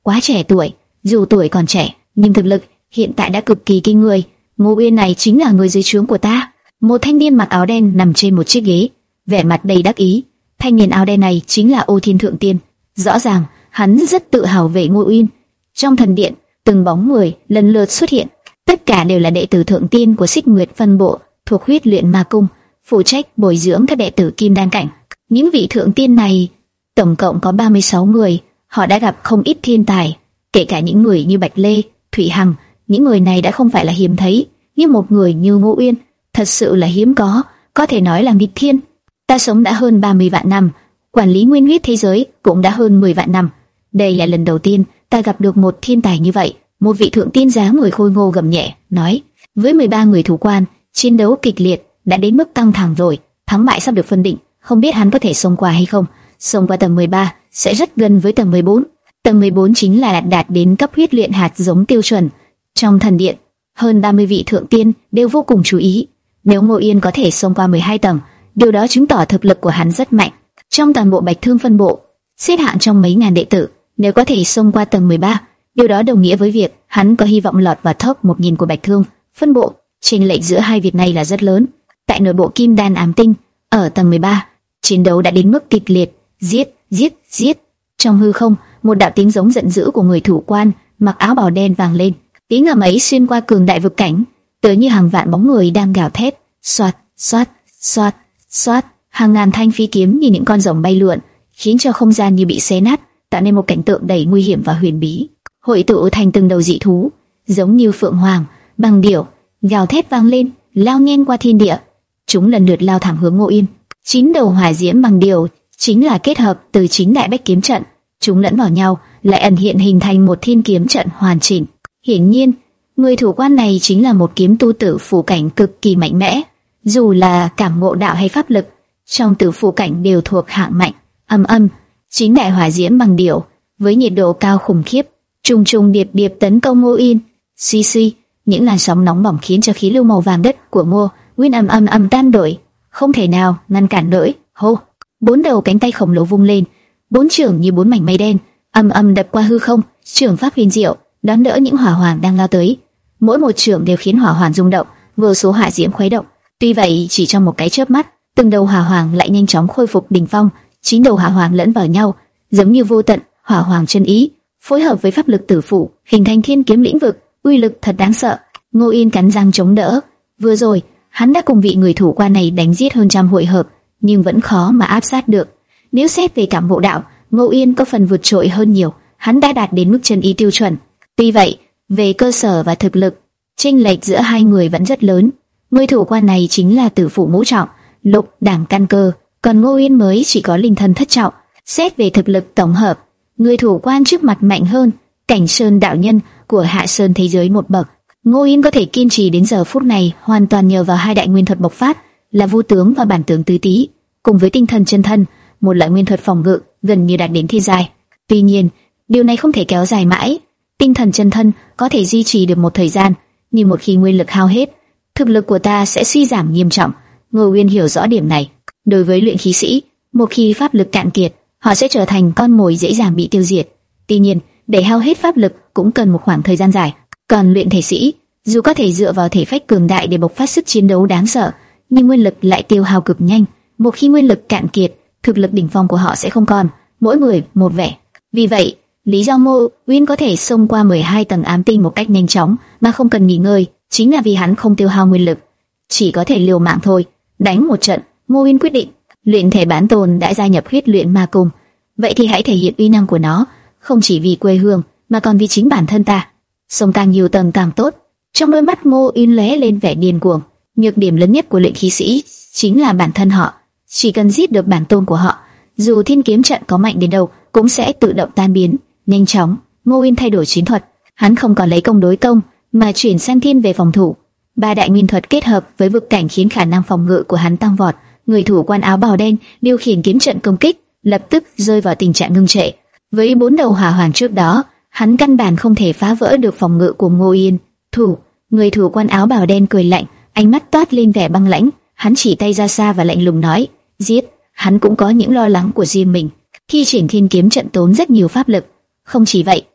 Speaker 1: quá trẻ tuổi. Dù tuổi còn trẻ, nhưng thực lực hiện tại đã cực kỳ kinh người. Ngô Uyên này chính là người dưới trướng của ta. Một thanh niên mặc áo đen nằm trên một chiếc ghế, vẻ mặt đầy đắc ý. Thanh niên áo đen này chính là Ô Thiên Thượng Tiên. Rõ ràng, hắn rất tự hào về Ngô Uyên. Trong thần điện, từng bóng người lần lượt xuất hiện, tất cả đều là đệ tử Thượng Tiên của Xích Nguyệt phân bộ, thuộc Huyết Luyện Ma Cung, phụ trách bồi dưỡng các đệ tử Kim Đan cảnh. Những vị Thượng Tiên này tổng cộng có ba mươi sáu người, họ đã gặp không ít thiên tài, kể cả những người như Bạch Lê, Thủy Hằng. Những người này đã không phải là hiếm thấy, nhưng một người như Ngô Uyên thật sự là hiếm có, có thể nói là nghịch thiên. Ta sống đã hơn ba mươi vạn năm, quản lý nguyên huyết thế giới cũng đã hơn mười vạn năm. Đây là lần đầu tiên ta gặp được một thiên tài như vậy. Một vị Thượng Tiên dáng người khôi ngô gầm nhẹ nói, với mười ba người thủ quan, chiến đấu kịch liệt đã đến mức căng thẳng rồi, thắng bại sắp được phân định, không biết hắn có thể xông qua hay không. Xông qua tầng mười ba sẽ rất gần với tầng mười bốn. Tầng mười bốn chính là đạt, đạt đến cấp huyết luyện hạt giống tiêu chuẩn. Trong thần điện, hơn ba mươi vị Thượng Tiên đều vô cùng chú ý. Nếu Ngô Yên có thể xông qua mười hai tầng, điều đó chứng tỏ thực lực của hắn rất mạnh. Trong toàn bộ Bạch Thương phân bộ, xếp hạng trong mấy ngàn đệ tử, nếu có thể xông qua tầng mười ba, điều đó đồng nghĩa với việc hắn có hy vọng lọt vào top một nghìn của Bạch Thương phân bộ. Chênh lệch giữa hai việc này là rất lớn. Tại nội bộ Kim Đan Ám Tinh, ở tầng mười ba, chiến đấu đã đến mức kịch liệt, giết, giết, giết. Trong hư không, một đạo tiếng giống giận dữ của người thủ quan mặc áo bào đen vang lên. Tiếng ầm ấy xuyên qua cường đại vực cảnh, tựa như hàng vạn bóng người đang gào thét. Xoát, xoát, xoát, xoát, hàng ngàn thanh phi kiếm như những con rồng bay lượn, khiến cho không gian như bị xé nát, tạo nên một cảnh tượng đầy nguy hiểm và huyền bí. Hội tụ thành từng đầu dị thú, giống như phượng hoàng, băng điểu, gào thét vang lên, lao ngang qua thiên địa. Chúng lần lượt lao thẳng hướng Ngô Yên. Chín đầu hỏa diễm băng điểu chính là kết hợp từ chín đại bách kiếm trận, chúng lẫn vào nhau lại ẩn hiện hình thành một thiên kiếm trận hoàn chỉnh. Hiển nhiên, người thủ quan này chính là một kiếm tu tử phủ cảnh cực kỳ mạnh mẽ, dù là cảm ngộ đạo hay pháp lực, trong tử phủ cảnh đều thuộc hạng mạnh. Âm âm, chín đại hỏa diễm băng điểu với nhiệt độ cao khủng khiếp, trùng trùng điệp điệp tấn công Ngô Yên. Suy suy, những làn sóng nóng bỏng khiến cho khí lưu màu vàng đất của Ngô Nguyên âm âm âm tan đổi, không thể nào ngăn cản nổi. Hô! Bốn đầu cánh tay khổng lồ vung lên, bốn chưởng như bốn mảnh mây đen, âm âm đập qua hư không, chưởng pháp huyền diệu, đón đỡ những hỏa hoàng đang lao tới. Mỗi một chưởng đều khiến hỏa hoàng rung động, vô số hỏa diễm khuấy động. Tuy vậy, chỉ trong một cái chớp mắt, từng đầu hỏa hoàng lại nhanh chóng khôi phục đỉnh phong. Chín đầu hỏa hoàng lẫn vào nhau, giống như vô tận hỏa hoàng chân ý, phối hợp với pháp lực tử phụ, hình thành thiên kiếm lĩnh vực, uy lực thật đáng sợ. Ngô Yên cắn răng chống đỡ. Vừa rồi, hắn đã cùng vị người thủ quan này đánh giết hơn trăm hội hợp, nhưng vẫn khó mà áp sát được. Nếu xét về cảm ngộ đạo, Ngô Yên có phần vượt trội hơn nhiều, hắn đã đạt đến mức chân ý tiêu chuẩn. Tuy vậy, về cơ sở và thực lực, chênh lệch giữa hai người vẫn rất lớn. Người thủ quan này chính là tử phụ ngũ trọng, lục đẳng căn cơ, còn Ngô Yên mới chỉ có linh thân thất trọng. Xét về thực lực tổng hợp, người thủ quan trước mặt mạnh hơn Cảnh Sơn đạo nhân của Hạ Sơn thế giới một bậc. Ngô Yên có thể kiên trì đến giờ phút này hoàn toàn nhờ vào hai đại nguyên thuật bộc phát là Vu tướng và Bản tướng tứ tý, cùng với tinh thần chân thân, một loại nguyên thuật phòng ngự gần như đạt đến thiên giai. Tuy nhiên, điều này không thể kéo dài mãi. Tinh thần chân thân có thể duy trì được một thời gian, nhưng một khi nguyên lực hao hết, thực lực của ta sẽ suy giảm nghiêm trọng. Ngô Uyên hiểu rõ điểm này. Đối với luyện khí sĩ, một khi pháp lực cạn kiệt, họ sẽ trở thành con mồi dễ dàng bị tiêu diệt. Tuy nhiên, để hao hết pháp lực cũng cần một khoảng thời gian dài. Còn luyện thể sĩ, dù có thể dựa vào thể phách cường đại để bộc phát sức chiến đấu đáng sợ, nhưng nguyên lực lại tiêu hao cực nhanh. Một khi nguyên lực cạn kiệt, thực lực đỉnh phong của họ sẽ không còn, mỗi người một vẻ. Vì vậy, lý do Ngô Uyên có thể xông qua mười hai tầng ám tinh một cách nhanh chóng mà không cần nghỉ ngơi, chính là vì hắn không tiêu hao nguyên lực, chỉ có thể liều mạng thôi. Đánh một trận, Ngô Uyên quyết định, luyện thể bán tồn đã gia nhập huyết luyện ma cung, vậy thì hãy thể hiện uy năng của nó, không chỉ vì quê hương mà còn vì chính bản thân ta. Xông càng nhiều tầng càng tốt. Trong đôi mắt Ngô Uyên lóe lên vẻ điên cuồng. Nhược điểm lớn nhất của luyện khí sĩ chính là bản thân họ. Chỉ cần giết được bản tôn của họ, dù thiên kiếm trận có mạnh đến đâu cũng sẽ tự động tan biến. Nhanh chóng, Ngô Uyên thay đổi chiến thuật. Hắn không còn lấy công đối công, mà chuyển sang thiên về phòng thủ. Ba đại nguyên thuật kết hợp với vực cảnh khiến khả năng phòng ngự của hắn tăng vọt. Người thủ quan áo bào đen điều khiển kiếm trận công kích, lập tức rơi vào tình trạng ngưng trệ. Với bốn đầu hỏa hoàng trước đó, hắn căn bản không thể phá vỡ được phòng ngự của Ngô Uyên. Thủ, người thủ quan áo bào đen cười lạnh, ánh mắt toát lên vẻ băng lãnh. Hắn chỉ tay ra xa và lạnh lùng nói: giết. Hắn cũng có những lo lắng của riêng mình. Khi triển thiên kiếm trận tốn rất nhiều pháp lực. Không chỉ vậy,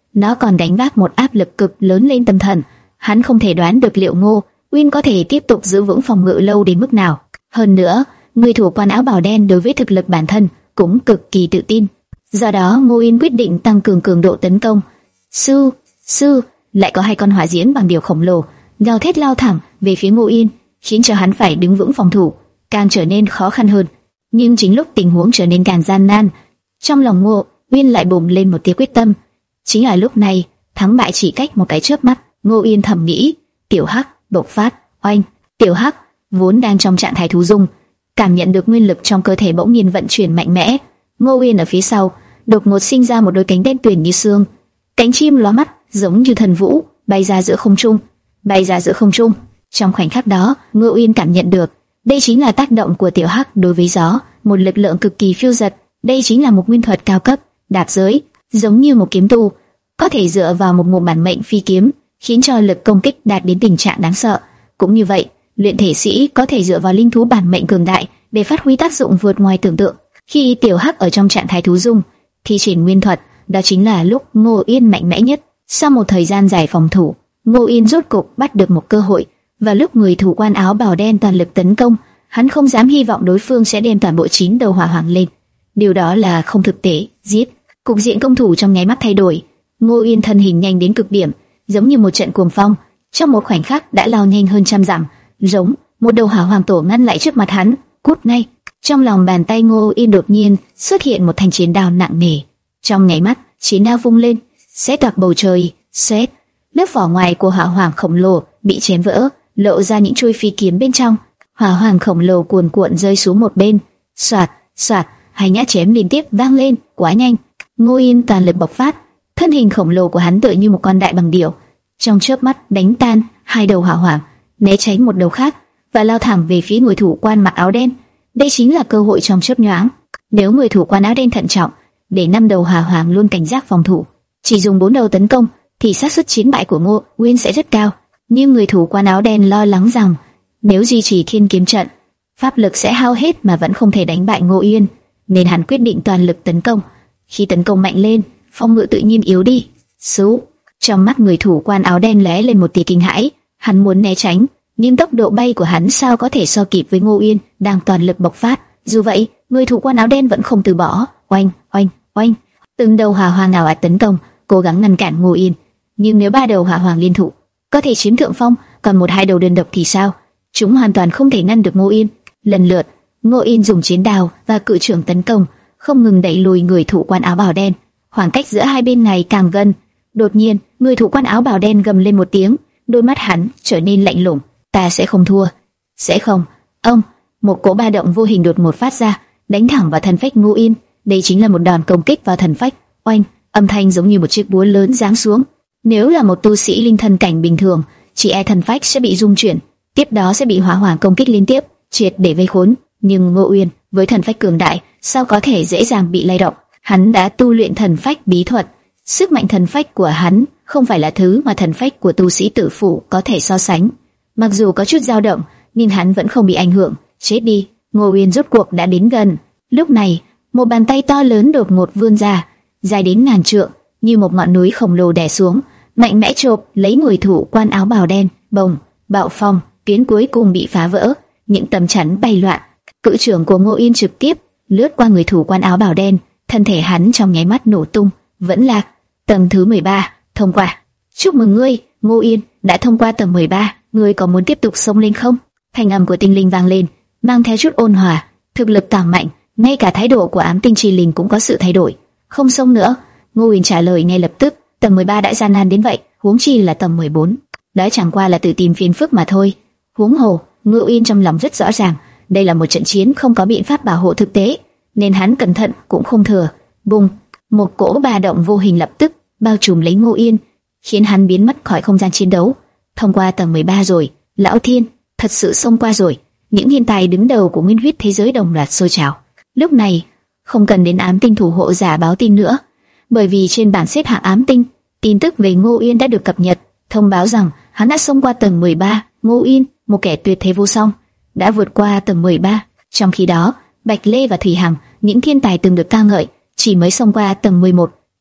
Speaker 1: nó còn đánh vác một áp lực cực lớn lên tâm thần. Hắn không thể đoán được liệu Ngô Uyên có thể tiếp tục giữ vững phòng ngự lâu đến mức nào. Hơn nữa, người thủ quan áo bào đen đối với thực lực bản thân cũng cực kỳ tự tin. Do đó, Ngô Uyên quyết định tăng cường cường độ tấn công. Sư, sư, lại có hai con hỏa diễm bằng điều khổng lồ gào thét lao thẳng về phía Ngô Uyên, khiến cho hắn phải đứng vững phòng thủ càng trở nên khó khăn hơn. Nhưng chính lúc tình huống trở nên càng gian nan, trong lòng Ngô Uyên lại bùng lên một tia quyết tâm. Chính là lúc này, thắng bại chỉ cách một cái chớp mắt. Ngô Uyên thầm nghĩ, tiểu hắc bộc phát, oanh. Tiểu hắc vốn đang trong trạng thái thú dung, cảm nhận được nguyên lực trong cơ thể bỗng nhiên vận chuyển mạnh mẽ. Ngô Uyên ở phía sau đột ngột sinh ra một đôi cánh đen tuyền như xương, cánh chim lóa mắt giống như thần vũ, bay ra giữa không trung, bay ra giữa không trung. Trong khoảnh khắc đó, Ngô Uyên cảm nhận được đây chính là tác động của tiểu hắc đối với gió, một lực lượng cực kỳ phiêu dật. Đây chính là một nguyên thuật cao cấp, đạp giới, giống như một kiếm tu, có thể dựa vào một ngụm bản mệnh phi kiếm, khiến cho lực công kích đạt đến tình trạng đáng sợ. Cũng như vậy, luyện thể sĩ có thể dựa vào linh thú bản mệnh cường đại để phát huy tác dụng vượt ngoài tưởng tượng. Khi tiểu hắc ở trong trạng thái thú dung, thi triển nguyên thuật, đó chính là lúc Ngô Uyên mạnh mẽ nhất. Sau một thời gian dài phòng thủ, Ngô Uyên rốt cục bắt được một cơ hội. Và lúc người thủ quan áo bào đen toàn lực tấn công, hắn không dám hy vọng đối phương sẽ đem toàn bộ chín đầu hỏa hoàng lên. Điều đó là không thực tế. Giết! Cục diện công thủ trong nháy mắt thay đổi. Ngô Uyên thân hình nhanh đến cực điểm, giống như một trận cuồng phong, trong một khoảnh khắc đã lao nhanh hơn trăm dặm. Giống một đầu hỏa hoàng tổ ngăn lại trước mặt hắn. Cút ngay! Trong lòng bàn tay Ngô Uyên đột nhiên xuất hiện một thanh chiến đao nặng nề. Trong nháy mắt, chiến đao vung lên, xé toạc bầu trời. Xét! Lớp vỏ ngoài của hỏa hoàng khổng lồ bị chém vỡ, lộ ra những chuôi phi kiếm bên trong. Hỏa hoàng khổng lồ cuồn cuộn rơi xuống một bên. Soạt, soạt, hai nhát chém liên tiếp vang lên, quá nhanh. Ngô Uyên toàn lực bộc phát, thân hình khổng lồ của hắn tựa như một con đại bằng điểu, trong chớp mắt đánh tan hai đầu hỏa hoàng, né tránh một đầu khác và lao thẳng về phía người thủ quan mặc áo đen. Đây chính là cơ hội trong chớp nhoáng. Nếu người thủ quan áo đen thận trọng, để năm đầu hỏa hoàng luôn cảnh giác phòng thủ, chỉ dùng bốn đầu tấn công, thì xác suất chiến bại của Ngô Uyên sẽ rất cao. Nhưng người thủ quan áo đen lo lắng rằng nếu duy trì thiên kiếm trận, pháp lực sẽ hao hết mà vẫn không thể đánh bại Ngô Uyên, nên hắn quyết định toàn lực tấn công. Khi tấn công mạnh lên, phòng ngự tự nhiên yếu đi. Sú! Trong mắt người thủ quan áo đen lóe lên một tia kinh hãi. Hắn muốn né tránh, nhưng tốc độ bay của hắn sao có thể so kịp với Ngô Uyên đang toàn lực bộc phát. Dù vậy, người thủ quan áo đen vẫn không từ bỏ. Oanh, oanh, oanh! Từng đầu hỏa hoàng ảo ạt tấn công, cố gắng ngăn cản Ngô Uyên. Nhưng nếu ba đầu hỏa hoàng liên thủ có thể chiếm thượng phong, còn một hai đầu đơn độc thì sao? Chúng hoàn toàn không thể ngăn được Ngô Uyên. Lần lượt, Ngô Uyên dùng chiến đao và cự trưởng tấn công, không ngừng đẩy lùi người thủ quan áo bào đen. Khoảng cách giữa hai bên ngày càng gần. Đột nhiên, người thủ quan áo bào đen gầm lên một tiếng, đôi mắt hắn trở nên lạnh lùng. Ta sẽ không thua. Sẽ không. Ông, một cỗ ba động vô hình đột ngột phát ra, đánh thẳng vào thần phách Ngô Uyên. Đây chính là một đòn công kích vào thần phách. Oanh! Âm thanh giống như một chiếc búa lớn giáng xuống. Nếu là một tu sĩ linh thân cảnh bình thường, chỉ e thần phách sẽ bị rung chuyển, tiếp đó sẽ bị hỏa hoàng công kích liên tiếp, triệt để vây khốn. Nhưng Ngô Uyên với thần phách cường đại, sao có thể dễ dàng bị lay động? Hắn đã tu luyện thần phách bí thuật, sức mạnh thần phách của hắn không phải là thứ mà thần phách của tu sĩ tử phủ có thể so sánh. Mặc dù có chút dao động, nhưng hắn vẫn không bị ảnh hưởng. Chết đi! Ngô Uyên rốt cuộc đã đến gần. Lúc này, một bàn tay to lớn đột ngột vươn ra, dài đến ngàn trượng, như một ngọn núi khổng lồ đè xuống, mạnh mẽ chộp lấy người thủ quan áo bào đen. Bồng! Bạo phong, tuyến cuối cùng bị phá vỡ, những tấm chắn bay loạn. Cự trưởng của Ngô Uyên trực tiếp lướt qua người thủ quan áo bào đen, thân thể hắn trong nháy mắt nổ tung. Vẫn lạc. Tầng thứ mười ba, thông qua. Chúc mừng ngươi, Ngô Uyên, đã thông qua tầng mười ba. Ngươi có muốn tiếp tục xông lên không? Thanh âm của tinh linh vang lên, mang theo chút ôn hòa. Thực lực càng mạnh, ngay cả thái độ của ám tinh chi linh cũng có sự thay đổi. Không xông nữa. Ngô Uyên trả lời ngay lập tức. Tầng mười ba đã gian nan đến vậy, huống chi là tầng mười bốn. Đó chẳng qua là tự tìm phiền phức mà thôi. Huống hồ, Ngô Uyên trong lòng rất rõ ràng, đây là một trận chiến không có biện pháp bảo hộ thực tế, nên hắn cẩn thận cũng không thừa. Bùng! Một cỗ ba động vô hình lập tức bao trùm lấy Ngô Uyên, khiến hắn biến mất khỏi không gian chiến đấu. Thông qua tầng mười ba rồi, Lão Thiên, thật sự xông qua rồi. Những thiên tài đứng đầu của nguyên huyết thế giới đồng loạt sôi trào. Lúc này, không cần đến ám tinh thủ hộ giả báo tin nữa, bởi vì trên bảng xếp hạng ám tinh, tin tức về Ngô Uyên đã được cập nhật, thông báo rằng hắn đã xông qua tầng mười ba. Ngô Uyên, một kẻ tuyệt thế vô song, đã vượt qua tầng mười ba. Trong khi đó, Bạch Lê và Thủy Hằng, những thiên tài từng được ca ngợi, chỉ mới xông qua tầng mười một.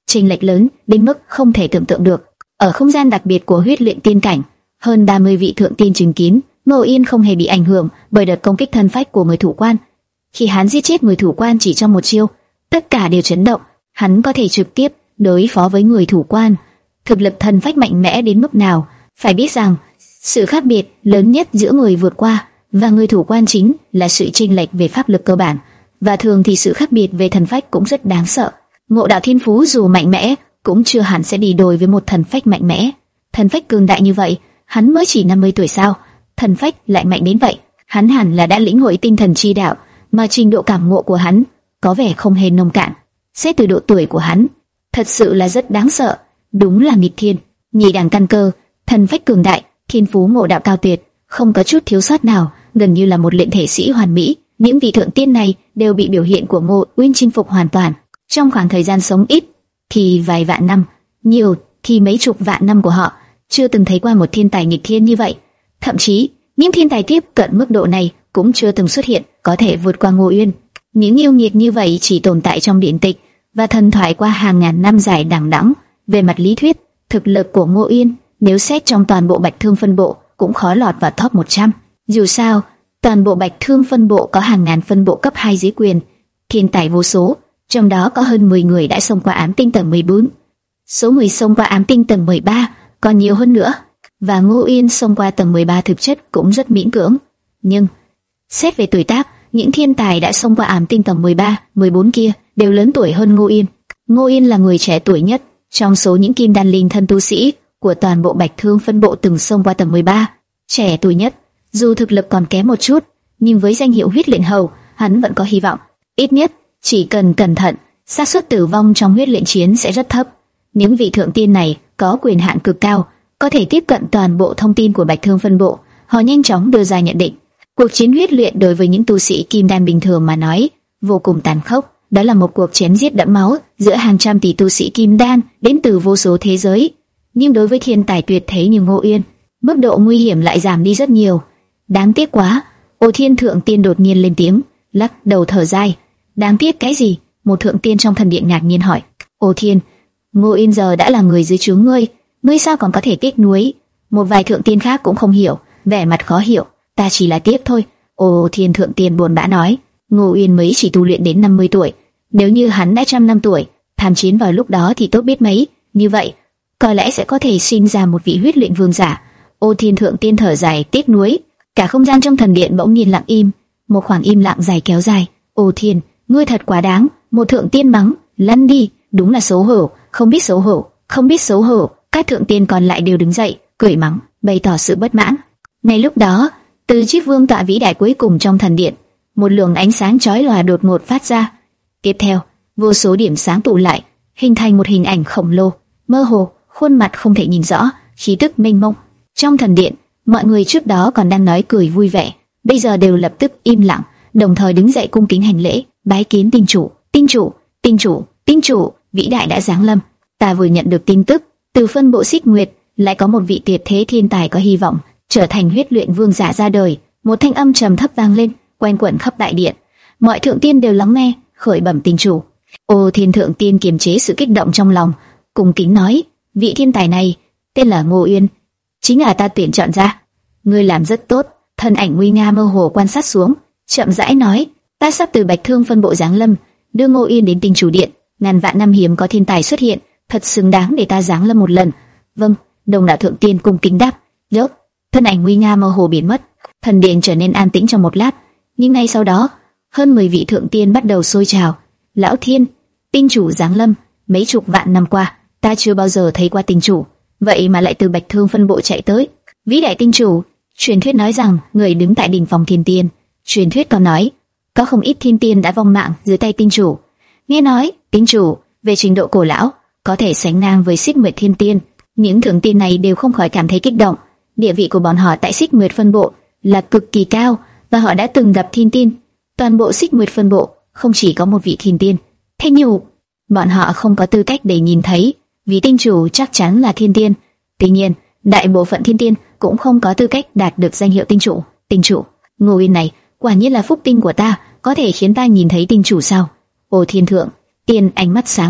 Speaker 1: chênh lệch lớn đến mức không thể tưởng tượng được. Ở không gian đặc biệt của huyết luyện tiên cảnh, hơn ba mươi vị thượng tiên chứng kiến, Ngô Yên không hề bị ảnh hưởng bởi đợt công kích thân phách của mười thủ quan. Khi hắn giết chết mười thủ quan chỉ trong một chiêu, tất cả đều chấn động. Hắn có thể trực tiếp đối phó với người thủ quan, thực lực thân phách mạnh mẽ đến mức nào? Phải biết rằng, sự khác biệt lớn nhất giữa người vượt qua và người thủ quan chính là sự chênh lệch về pháp lực cơ bản, và thường thì sự khác biệt về thần phách cũng rất đáng sợ. Ngộ đạo thiên phú dù mạnh mẽ, cũng chưa hẳn sẽ đi đôi với một thần phách mạnh mẽ. Thần phách cường đại như vậy, hắn mới chỉ năm mươi tuổi sao? Thần phách lại mạnh đến vậy, hắn hẳn là đã lĩnh hội tinh thần chi đạo, mà trình độ cảm ngộ của hắn có vẻ không hề nông cạn. Xét từ độ tuổi của hắn, thật sự là rất đáng sợ. Đúng là nghịch thiên, nhị đẳng căn cơ, thần phách cường đại, thiên phú ngộ đạo cao tuyệt, không có chút thiếu sót nào, gần như là một luyện thể sĩ hoàn mỹ. Những vị thượng tiên này đều bị biểu hiện của Ngô Uyên chinh phục hoàn toàn. Trong khoảng thời gian sống ít thì vài vạn năm, nhiều thì mấy chục vạn năm của họ, chưa từng thấy qua một thiên tài nghịch thiên như vậy. Thậm chí, những thiên tài tiếp cận mức độ này cũng chưa từng xuất hiện, có thể vượt qua Ngô Uyên. Những yêu nghiệt như vậy chỉ tồn tại trong điển tịch và thần thoại qua hàng ngàn năm dài đằng đẵng. Về mặt lý thuyết, thực lực của Ngô Uyên nếu xét trong toàn bộ Bạch Thương phân bộ cũng khó lọt vào top một trăm. Dù sao, toàn bộ Bạch Thương phân bộ có hàng ngàn phân bộ cấp hai dưới quyền, thiên tài vô số, trong đó có hơn mười người đã xông qua ám tinh tầng mười bốn. Số mười xông qua ám tinh tầng mười ba còn nhiều hơn nữa, và Ngô Uyên xông qua tầng mười ba thực chất cũng rất miễn cưỡng. Nhưng xét về tuổi tác, những thiên tài đã xông qua ám tinh tầng mười ba, mười bốn kia đều lớn tuổi hơn Ngô Uyên. Ngô Uyên là người trẻ tuổi nhất trong số những kim đan linh thân tu sĩ của toàn bộ Bạch Thương phân bộ từng xông qua tầng mười ba, trẻ tuổi nhất. Dù thực lực còn kém một chút, nhưng với danh hiệu huyết luyện hầu, hắn vẫn có hy vọng. Ít nhất, chỉ cần cẩn thận, xác suất tử vong trong huyết luyện chiến sẽ rất thấp. Những vị thượng tiên này có quyền hạn cực cao, có thể tiếp cận toàn bộ thông tin của Bạch Thương phân bộ. Họ nhanh chóng đưa ra nhận định. Cuộc chiến huyết luyện đối với những tu sĩ kim đan bình thường mà nói, vô cùng tàn khốc. Đó là một cuộc chém giết đẫm máu giữa hàng trăm tỷ tu sĩ kim đan đến từ vô số thế giới. Nhưng đối với thiên tài tuyệt thế như Ngô Uyên, mức độ nguy hiểm lại giảm đi rất nhiều. Đáng tiếc quá. Ô Thiên thượng tiên đột nhiên lên tiếng, lắc đầu thở dài. Đáng tiếc cái gì? Một thượng tiên trong thần điện ngạc nhiên hỏi. Ô Thiên, Ngô Uyên giờ đã là người dưới trướng ngươi, ngươi sao còn có thể tiếc nuối? Một vài thượng tiên khác cũng không hiểu, vẻ mặt khó hiểu. Ta chỉ là tiếc thôi. Ô Thiên thượng tiên buồn bã nói. Ngô Uyên mới chỉ tu luyện đến năm mươi tuổi, nếu như hắn đã trăm năm tuổi, tham chiến vào lúc đó thì tốt biết mấy. Như vậy, có lẽ sẽ có thể sinh ra một vị huyết luyện vương giả. Ô Thiên thượng tiên thở dài tiếc nuối. Cả không gian trong thần điện bỗng nhiên lặng im, một khoảng im lặng dài kéo dài. Ô Thiên, ngươi thật quá đáng. Một thượng tiên mắng, lăn đi, đúng là xấu hổ, không biết xấu hổ, không biết xấu hổ. Các thượng tiên còn lại đều đứng dậy, cười mắng, bày tỏ sự bất mãn. Ngay lúc đó, từ chiếc vương tọa vĩ đại cuối cùng trong thần điện, một luồng ánh sáng chói lòa đột ngột phát ra. Tiếp theo, vô số điểm sáng tụ lại, hình thành một hình ảnh khổng lồ, mơ hồ, khuôn mặt không thể nhìn rõ, khí tức mênh mông. Trong thần điện, mọi người trước đó còn đang nói cười vui vẻ, bây giờ đều lập tức im lặng, đồng thời đứng dậy cung kính hành lễ, bái kiến tinh chủ, tinh chủ, tinh chủ, tinh chủ, vĩ đại đã giáng lâm. Ta vừa nhận được tin tức, từ phân bộ Xích Nguyệt lại có một vị tuyệt thế thiên tài có hy vọng trở thành huyết luyện vương giả ra đời. Một thanh âm trầm thấp vang lên, quanh quẩn khắp đại điện. Mọi thượng tiên đều lắng nghe, khởi bẩm tinh chủ. Ô Thiên thượng tiên kiềm chế sự kích động trong lòng, cung kính nói, vị thiên tài này tên là Ngô Uyên, chính là ta tuyển chọn ra. Ngươi làm rất tốt. Thân ảnh nguy nga mơ hồ quan sát xuống, chậm rãi nói, ta sắp từ Bạch Thương phân bộ giáng lâm, đưa Ngô Uyên đến tinh chủ điện. Ngàn vạn năm hiếm có thiên tài xuất hiện, thật xứng đáng để ta giáng lâm một lần. Vâng. Đồng đạo thượng tiên cung kính đáp. Rốt, thân ảnh nguy nga mơ hồ biến mất. Thần điện trở nên an tĩnh trong một lát, nhưng ngay sau đó, hơn mười vị thượng tiên bắt đầu sôi trào. Lão Thiên, tinh chủ giáng lâm. Mấy chục vạn năm qua, ta chưa bao giờ thấy qua tinh chủ, vậy mà lại từ Bạch Thương phân bộ chạy tới. Vĩ đại tinh chủ, truyền thuyết nói rằng người đứng tại đỉnh phòng thiên tiên. Truyền thuyết còn nói, có không ít thiên tiên đã vong mạng dưới tay tinh chủ. Nghe nói, tinh chủ về trình độ cổ lão có thể sánh ngang với Xích Nguyệt thiên tiên. Những thượng tiên này đều không khỏi cảm thấy kích động. Địa vị của bọn họ tại Xích Nguyệt phân bộ là cực kỳ cao, và họ đã từng gặp thiên tiên. Toàn bộ Xích Nguyệt phân bộ không chỉ có một vị thiên tiên, thế nhưng bọn họ không có tư cách để nhìn thấy, vì tinh chủ chắc chắn là thiên tiên. Tuy nhiên, đại bộ phận thiên tiên cũng không có tư cách đạt được danh hiệu tinh chủ. Tinh chủ, Ngô Uyên này quả nhiên là phúc tinh của ta, có thể khiến ta nhìn thấy tinh chủ sao? Ô Thiên thượng tiên ánh mắt sáng lên,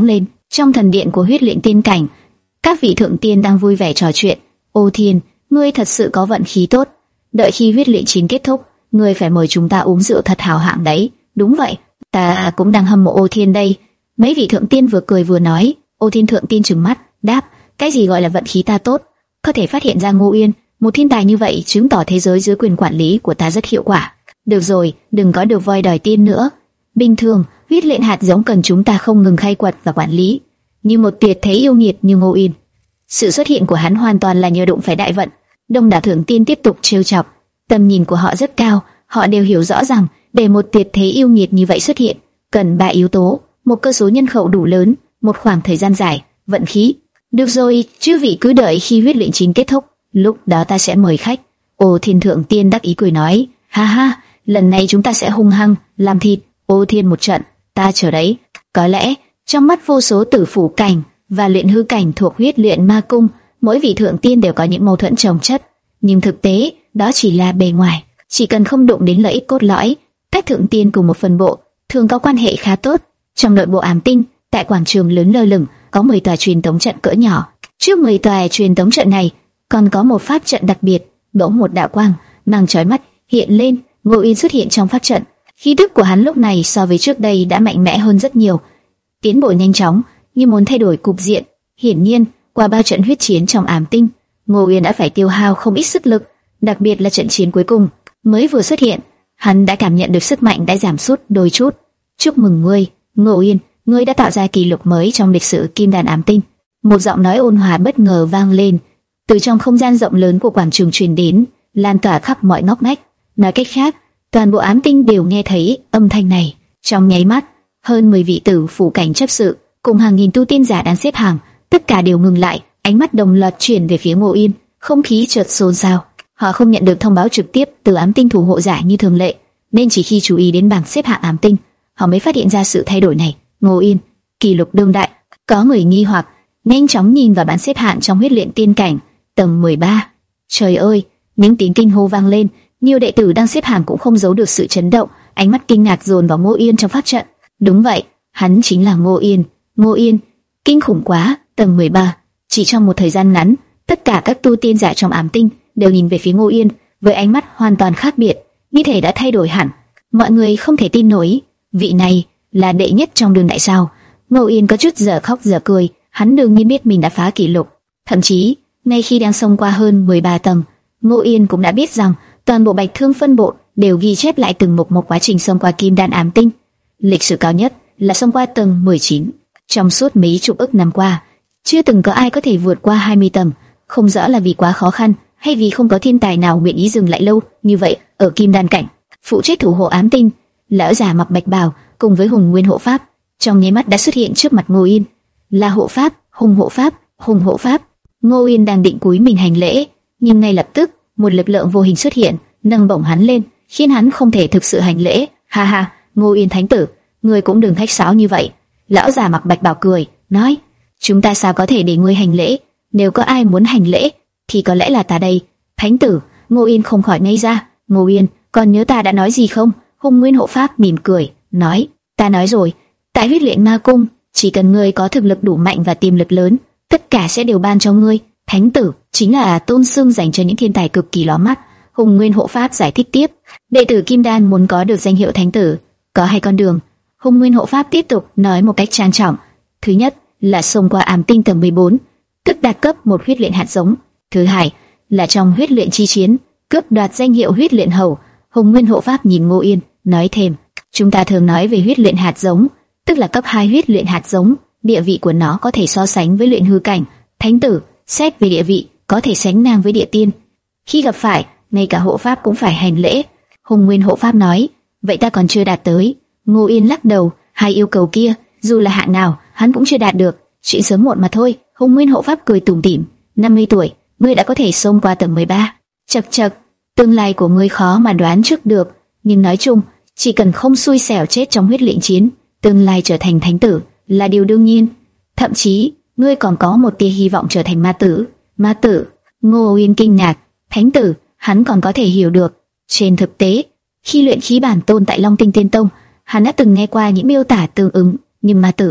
Speaker 1: Trong thần điện của huyết luyện tiên cảnh, các vị thượng tiên đang vui vẻ trò chuyện. Ô Thiên, ngươi thật sự có vận khí tốt. Đợi khi huyết luyện chín kết thúc, ngươi phải mời chúng ta uống rượu thật hào hạng đấy. Đúng vậy, ta cũng đang hâm mộ Ô Thiên đây. Mấy vị thượng tiên vừa cười vừa nói. Ô Thiên thượng tiên trừng mắt, đáp: cái gì gọi là vận khí ta tốt? Có thể phát hiện ra Ngô Uyên, một thiên tài như vậy, chứng tỏ thế giới dưới quyền quản lý của ta rất hiệu quả. Được rồi, đừng có được voi đòi tiên nữa. Bình thường, huyết luyện hạt giống cần chúng ta không ngừng khai quật và quản lý. Như một tuyệt thế yêu nghiệt như Ngô Uyên, sự xuất hiện của hắn hoàn toàn là nhờ đụng phải đại vận. Đông đảo thượng tiên tiếp tục trêu chọc. Tầm nhìn của họ rất cao, họ đều hiểu rõ rằng để một tuyệt thế yêu nghiệt như vậy xuất hiện, cần ba yếu tố: một cơ số nhân khẩu đủ lớn, một khoảng thời gian dài, vận khí. Được rồi, chư vị cứ đợi khi huyết luyện chín kết thúc, lúc đó ta sẽ mời khách. Ô Thiên thượng tiên đắc ý cười nói: ha ha, lần này chúng ta sẽ hung hăng làm thịt Ô Thiên một trận, ta chờ đấy. Có lẽ trong mắt vô số tử phủ cảnh và luyện hư cảnh thuộc huyết luyện ma cung, mỗi vị thượng tiên đều có những mâu thuẫn chồng chất, nhưng thực tế đó chỉ là bề ngoài. Chỉ cần không đụng đến lợi ích cốt lõi, các thượng tiên cùng một phần bộ thường có quan hệ khá tốt. Trong nội bộ Ám Tinh, tại quảng trường lớn lơ lửng có mười tòa truyền tống trận cỡ nhỏ. Trước mười tòa truyền tống trận này còn có một pháp trận đặc biệt. Bỗng một đạo quang mang chói mắt hiện lên, Ngô Uyên xuất hiện trong pháp trận. Khí tức của hắn lúc này so với trước đây đã mạnh mẽ hơn rất nhiều, tiến bộ nhanh chóng như muốn thay đổi cục diện. Hiển nhiên, qua ba trận huyết chiến trong Ám Tinh, Ngô Uyên đã phải tiêu hao không ít sức lực, đặc biệt là trận chiến cuối cùng. Mới vừa xuất hiện, hắn đã cảm nhận được sức mạnh đã giảm sút đôi chút. Chúc mừng ngươi, Ngô Uyên, ngươi đã tạo ra kỷ lục mới trong lịch sử Kim Đan Ám Tinh. Một giọng nói ôn hòa bất ngờ vang lên từ trong không gian rộng lớn của quảng trường truyền đến, lan tỏa khắp mọi ngóc ngách. Nói cách khác, toàn bộ Ám Tinh đều nghe thấy âm thanh này. Trong nháy mắt, hơn mười vị tử phủ cảnh chấp sự cùng hàng nghìn tu tiên giả đang xếp hàng, tất cả đều ngừng lại, ánh mắt đồng loạt chuyển về phía Ngô Uyên. Không khí chợt xôn xao. Họ không nhận được thông báo trực tiếp từ Ám Tinh thủ hộ giả như thường lệ, nên chỉ khi chú ý đến bảng xếp hạng Ám Tinh, họ mới phát hiện ra sự thay đổi này. Ngô Uyên, kỷ lục đương đại. Có người nghi hoặc, nhanh chóng nhìn vào bảng xếp hạng trong huyết luyện tiên cảnh, tầng mười ba. Trời ơi, những tiếng kinh hô vang lên, nhiều đệ tử đang xếp hàng cũng không giấu được sự chấn động, ánh mắt kinh ngạc dồn vào Ngô Uyên trong pháp trận. Đúng vậy, hắn chính là Ngô Uyên. Ngô Uyên, kinh khủng quá, tầng mười ba. Chỉ trong một thời gian ngắn, tất cả các tu tiên giả trong Ám Tinh đều nhìn về phía Ngô Uyên với ánh mắt hoàn toàn khác biệt, như thể đã thay đổi hẳn. Mọi người không thể tin nổi, vị này là đệ nhất trong đường đại sao? Ngô Uyên có chút giờ khóc giờ cười, hắn đương nhiên biết mình đã phá kỷ lục. Thậm chí, ngay khi đang xông qua hơn mười ba tầng, Ngô Uyên cũng đã biết rằng toàn bộ Bạch Thương phân bộ đều ghi chép lại từng mục một quá trình xông qua Kim Đan Ám Tinh. Lịch sử cao nhất là xông qua tầng mười chín. Trong suốt mấy chục ức năm qua, chưa từng có ai có thể vượt qua hai mươi tầng, không rõ là vì quá khó khăn hay vì không có thiên tài nào nguyện ý dừng lại lâu như vậy ở Kim Đan cảnh. Phụ trách thủ hộ Ám Tinh, lão già mặc bạch bào cùng với Hùng Nguyên hộ pháp trong nháy mắt đã xuất hiện trước mặt Ngô Uyên. Là hộ pháp, Hùng hộ pháp, Hùng hộ pháp. Ngô Uyên đang định cúi mình hành lễ, nhưng ngay lập tức một lực lượng vô hình xuất hiện, nâng bổng hắn lên, khiến hắn không thể thực sự hành lễ. Ha ha, Ngô Uyên thánh tử, ngươi cũng đừng khách sáo như vậy. Lão già mặc bạch bào cười, nói: chúng ta sao có thể để ngươi hành lễ? Nếu có ai muốn hành lễ, thì có lẽ là ta đây. Thánh tử. Ngô Uyên không khỏi ngây ra. Ngô Uyên, còn nhớ ta đã nói gì không? Hùng Nguyên hộ pháp mỉm cười, nói: ta nói rồi, tại huyết luyện ma cung, chỉ cần ngươi có thực lực đủ mạnh và tiềm lực lớn, tất cả sẽ đều ban cho ngươi. Thánh tử chính là tôn xưng dành cho những thiên tài cực kỳ lóa mắt. Hùng Nguyên hộ pháp giải thích tiếp: đệ tử Kim Đan muốn có được danh hiệu thánh tử, có hai con đường. Hùng Nguyên hộ pháp tiếp tục nói một cách trang trọng: thứ nhất là xông qua Ám Tinh tầng mười bốn, tức đạt cấp một huyết luyện hạt giống. Thứ hai là trong huyết luyện chi chiến, cướp đoạt danh hiệu huyết luyện hầu. Hùng Nguyên hộ pháp nhìn Ngô Uyên, nói thêm: chúng ta thường nói về huyết luyện hạt giống, tức là cấp hai huyết luyện hạt giống, địa vị của nó có thể so sánh với luyện hư cảnh. Thánh tử, xét về địa vị, có thể sánh ngang với địa tiên. Khi gặp phải, ngay cả hộ pháp cũng phải hành lễ. Hùng Nguyên hộ pháp nói: vậy ta còn chưa đạt tới. Ngô Uyên lắc đầu, hai yêu cầu kia, dù là hạng nào, hắn cũng chưa đạt được, chuyện sớm muộn mà thôi. Hùng Nguyên hộ pháp cười tủm tỉm: năm mươi tuổi, ngươi đã có thể xông qua tầng mười ba. Chậc chậc, tương lai của ngươi khó mà đoán trước được, nhưng nói chung, chỉ cần không xui xẻo chết trong huyết luyện chiến, tương lai trở thành thánh tử là điều đương nhiên. Thậm chí, ngươi còn có một tia hy vọng trở thành ma tử. Ma tử? Ngô Uyên kinh ngạc. Thánh tử, hắn còn có thể hiểu được. Trên thực tế, khi luyện khí bản tôn tại Long Tinh Tiên Tông, hắn đã từng nghe qua những miêu tả tương ứng, nhưng ma tử,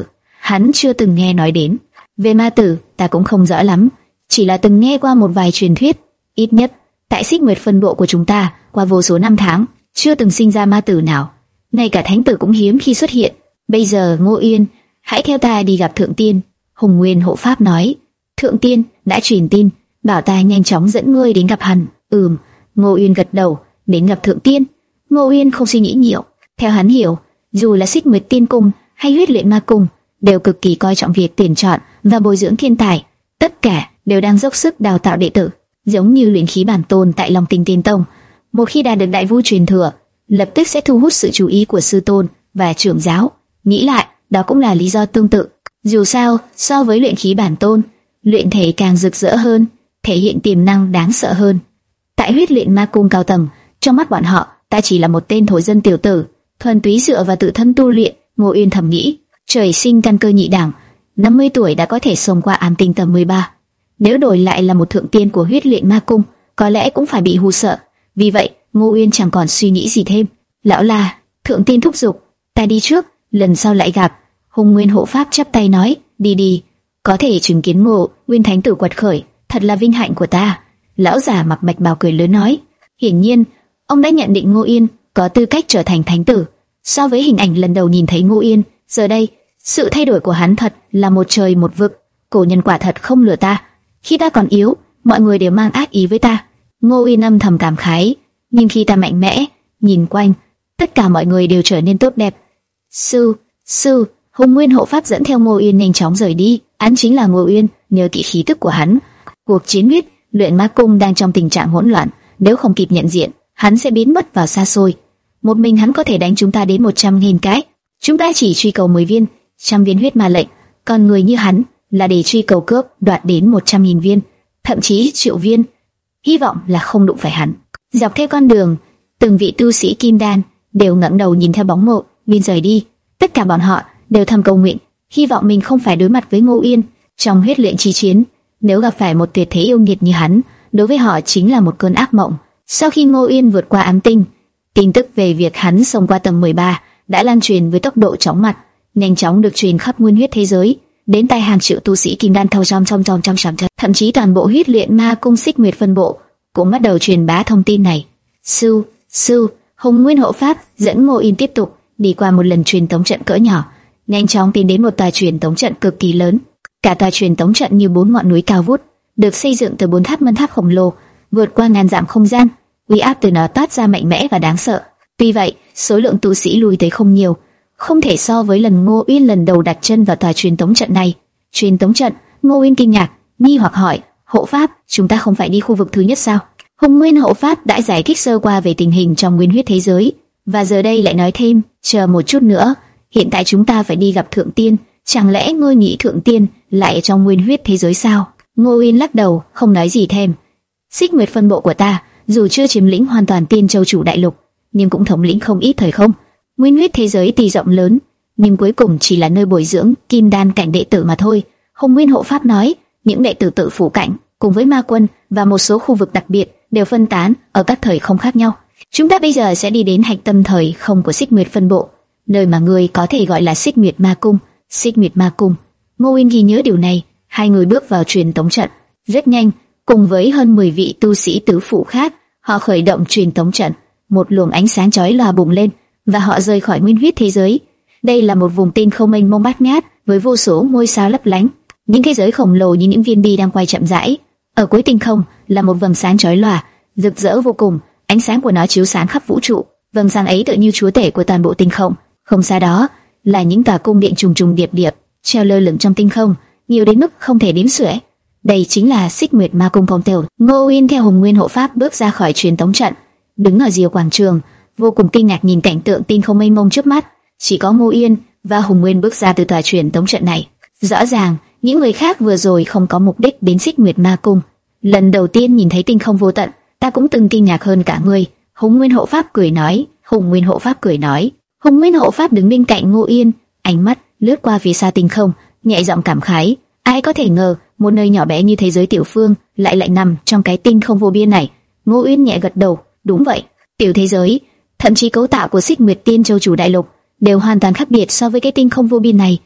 Speaker 1: hắn chưa từng nghe nói đến. Về ma tử, ta cũng không rõ lắm, chỉ là từng nghe qua một vài truyền thuyết. Ít nhất, tại Xích Nguyệt phân bộ của chúng ta, qua vô số năm tháng, chưa từng sinh ra ma tử nào. Ngay cả thánh tử cũng hiếm khi xuất hiện. Bây giờ Ngô Yên, hãy theo ta đi gặp Thượng Tiên. Hùng Nguyên hộ pháp nói. Thượng Tiên đã truyền tin, bảo ta nhanh chóng dẫn ngươi đến gặp hắn. Ừm, Ngô Yên gật đầu. Đến gặp Thượng Tiên. Ngô Yên không suy nghĩ nhiều. Theo hắn hiểu, dù là Xích Nguyệt Tiên Cung hay Huyết Luyện Ma Cung, đều cực kỳ coi trọng việc tuyển chọn và bồi dưỡng thiên tài. Tất cả đều đang dốc sức đào tạo đệ tử, giống như luyện khí bản tôn tại Long Tinh Tiên Tông. Một khi đạt được đại vu truyền thừa, lập tức sẽ thu hút sự chú ý của sư tôn và trưởng giáo. Nghĩ lại, đó cũng là lý do tương tự. Dù sao, so với luyện khí bản tôn, luyện thể càng rực rỡ hơn, thể hiện tiềm năng đáng sợ hơn. Tại Huyết Luyện Ma Cung cao tầng, trong mắt bọn họ, ta chỉ là một tên thổ dân tiểu tử, thuần túy dựa vào tự thân tu luyện. Ngô Yên thầm nghĩ, trời sinh căn cơ nhị đẳng, năm mươi tuổi đã có thể xông qua ám tinh tầng mười ba. Nếu đổi lại là một thượng tiên của Huyết Luyện Ma Cung, có lẽ cũng phải bị hù sợ. Vì vậy, Ngô Uyên chẳng còn suy nghĩ gì thêm. Lão là Thượng Tiên thúc giục, ta đi trước, lần sau lại gặp. Hùng Nguyên hộ pháp chắp tay nói, đi đi, có thể chứng kiến Ngô Uyên thánh tử quật khởi, thật là vinh hạnh của ta. Lão già mặc bạch bào cười lớn nói, hiển nhiên ông đã nhận định Ngô Uyên có tư cách trở thành thánh tử. So với hình ảnh lần đầu nhìn thấy Ngô Uyên, giờ đây sự thay đổi của hắn thật là một trời một vực. Cổ nhân quả thật không lừa ta, khi ta còn yếu, mọi người đều mang ác ý với ta. Ngô Uyên âm thầm cảm khái, nhưng khi ta mạnh mẽ, nhìn quanh, tất cả mọi người đều trở nên tốt đẹp. Sư, sư, Hùng Nguyên hộ pháp dẫn theo Ngô Uyên nhanh chóng rời đi. Hắn chính là Ngô Uyên, nhớ kỹ khí tức của hắn. Cuộc chiến huyết luyện ma cung đang trong tình trạng hỗn loạn, nếu không kịp nhận diện, hắn sẽ biến mất vào xa xôi. Một mình hắn có thể đánh chúng ta đến một trăm nghìn cái. Chúng ta chỉ truy cầu mười viên, trăm viên huyết ma lệnh, còn người như hắn là để truy cầu cướp đoạt đến một trăm nghìn viên, thậm chí triệu viên. Hy vọng là không đụng phải hắn. Dọc theo con đường, từng vị tu sĩ kim đan đều ngẩng đầu nhìn theo bóng Ngô Uyên rời đi. Tất cả bọn họ đều thầm cầu nguyện, hy vọng mình không phải đối mặt với Ngô Uyên trong huyết luyện chi chiến. Nếu gặp phải một tuyệt thế yêu nghiệt như hắn, đối với họ chính là một cơn ác mộng. Sau khi Ngô Uyên vượt qua ám tinh, tin tức về việc hắn xông qua tầng mười ba đã lan truyền với tốc độ chóng mặt, nhanh chóng được truyền khắp nguyên huyết thế giới, đến tai hàng triệu tu sĩ kim đan thâu trong trong trong trong trong thậm chí toàn bộ Huyết Luyện Ma Cung Xích Nguyệt phân bộ cũng bắt đầu truyền bá thông tin này. Sư, sư, Hùng Nguyên hộ pháp dẫn Ngô Uyên tiếp tục đi qua một lần truyền tống trận cỡ nhỏ, nhanh chóng tiến đến một tòa truyền tống trận cực kỳ lớn. Cả tòa truyền tống trận như bốn ngọn núi cao vút, được xây dựng từ bốn tháp mân tháp khổng lồ, vượt qua ngàn dặm không gian, uy áp từ nó toát ra mạnh mẽ và đáng sợ. Tuy vậy, số lượng tu sĩ lui tới không nhiều, không thể so với lần Ngô Uyên lần đầu đặt chân vào tòa truyền tống trận này. Truyền tống trận? Ngô Uyên kinh ngạc, nghi hoặc hỏi, hộ pháp, chúng ta không phải đi khu vực thứ nhất sao? Hùng Nguyên hộ pháp đã giải thích sơ qua về tình hình trong nguyên huyết thế giới, và giờ đây lại nói thêm, chờ một chút nữa, hiện tại chúng ta phải đi gặp Thượng Tiên. Chẳng lẽ ngươi nghĩ Thượng Tiên lại ở trong nguyên huyết thế giới sao? Ngô Uyên lắc đầu, không nói gì thêm. Xích Nguyệt phân bộ của ta, dù chưa chiếm lĩnh hoàn toàn Tiên Châu chủ đại lục, nhưng cũng thống lĩnh không ít thời không. Nguyên huyết thế giới tuy rộng lớn, nhưng cuối cùng chỉ là nơi bồi dưỡng kim đan cảnh đệ tử mà thôi. Hùng Nguyên hộ pháp nói, những đệ tử tự phủ cảnh cùng với ma quân và một số khu vực đặc biệt đều phân tán ở các thời không khác nhau. Chúng ta bây giờ sẽ đi đến hạch tâm thời không của Xích Nguyệt phân bộ, nơi mà người có thể gọi là Xích Nguyệt Ma Cung. Xích Nguyệt Ma Cung. Ngô Uyên ghi nhớ điều này. Hai người bước vào truyền tống trận. Rất nhanh, cùng với hơn mười vị tu sĩ tứ phủ khác, họ khởi động truyền tống trận. Một luồng ánh sáng chói lòa bùng lên, và họ rời khỏi nguyên huyết thế giới. Đây là một vùng tinh không mênh mông bát ngát, với vô số ngôi sao lấp lánh. Những thế giới khổng lồ như những viên bi đang quay chậm rãi. Ở cuối tinh không là một vầng sáng chói lòa, rực rỡ vô cùng. Ánh sáng của nó chiếu sáng khắp vũ trụ. Vầng sáng ấy tựa như chúa tể của toàn bộ tinh không. Không xa đó là những tòa cung điện trùng trùng điệp điệp treo lơ lửng trong tinh không, nhiều đến mức không thể đếm xuể. Đây chính là Xích Nguyệt Ma Cung Phong Tiểu. Ngô Uyên theo Hùng Nguyên hộ pháp bước ra khỏi truyền tống trận, đứng ở rìa quảng trường, vô cùng kinh ngạc nhìn cảnh tượng tinh không mênh mông trước mắt. Chỉ có Ngô Uyên và Hùng Nguyên bước ra từ tòa truyền tống trận này. Rõ ràng những người khác vừa rồi không có mục đích đến Xích Nguyệt Ma Cung. Lần đầu tiên nhìn thấy tinh không vô tận, ta cũng từng kinh ngạc hơn cả ngươi. Hùng Nguyên hộ pháp cười nói. Hùng Nguyên hộ pháp cười nói. Hùng Nguyên hộ pháp đứng bên cạnh Ngô Uyên, ánh mắt lướt qua phía xa tinh không, nhẹ giọng cảm khái. Ai có thể ngờ một nơi nhỏ bé như thế giới tiểu phương lại lại nằm trong cái tinh không vô biên này. Ngô Uyên nhẹ gật đầu. Đúng vậy, tiểu thế giới, thậm chí cấu tạo của Xích Nguyệt Tiên Châu chủ đại lục đều hoàn toàn khác biệt so với cái tinh không vô biên này.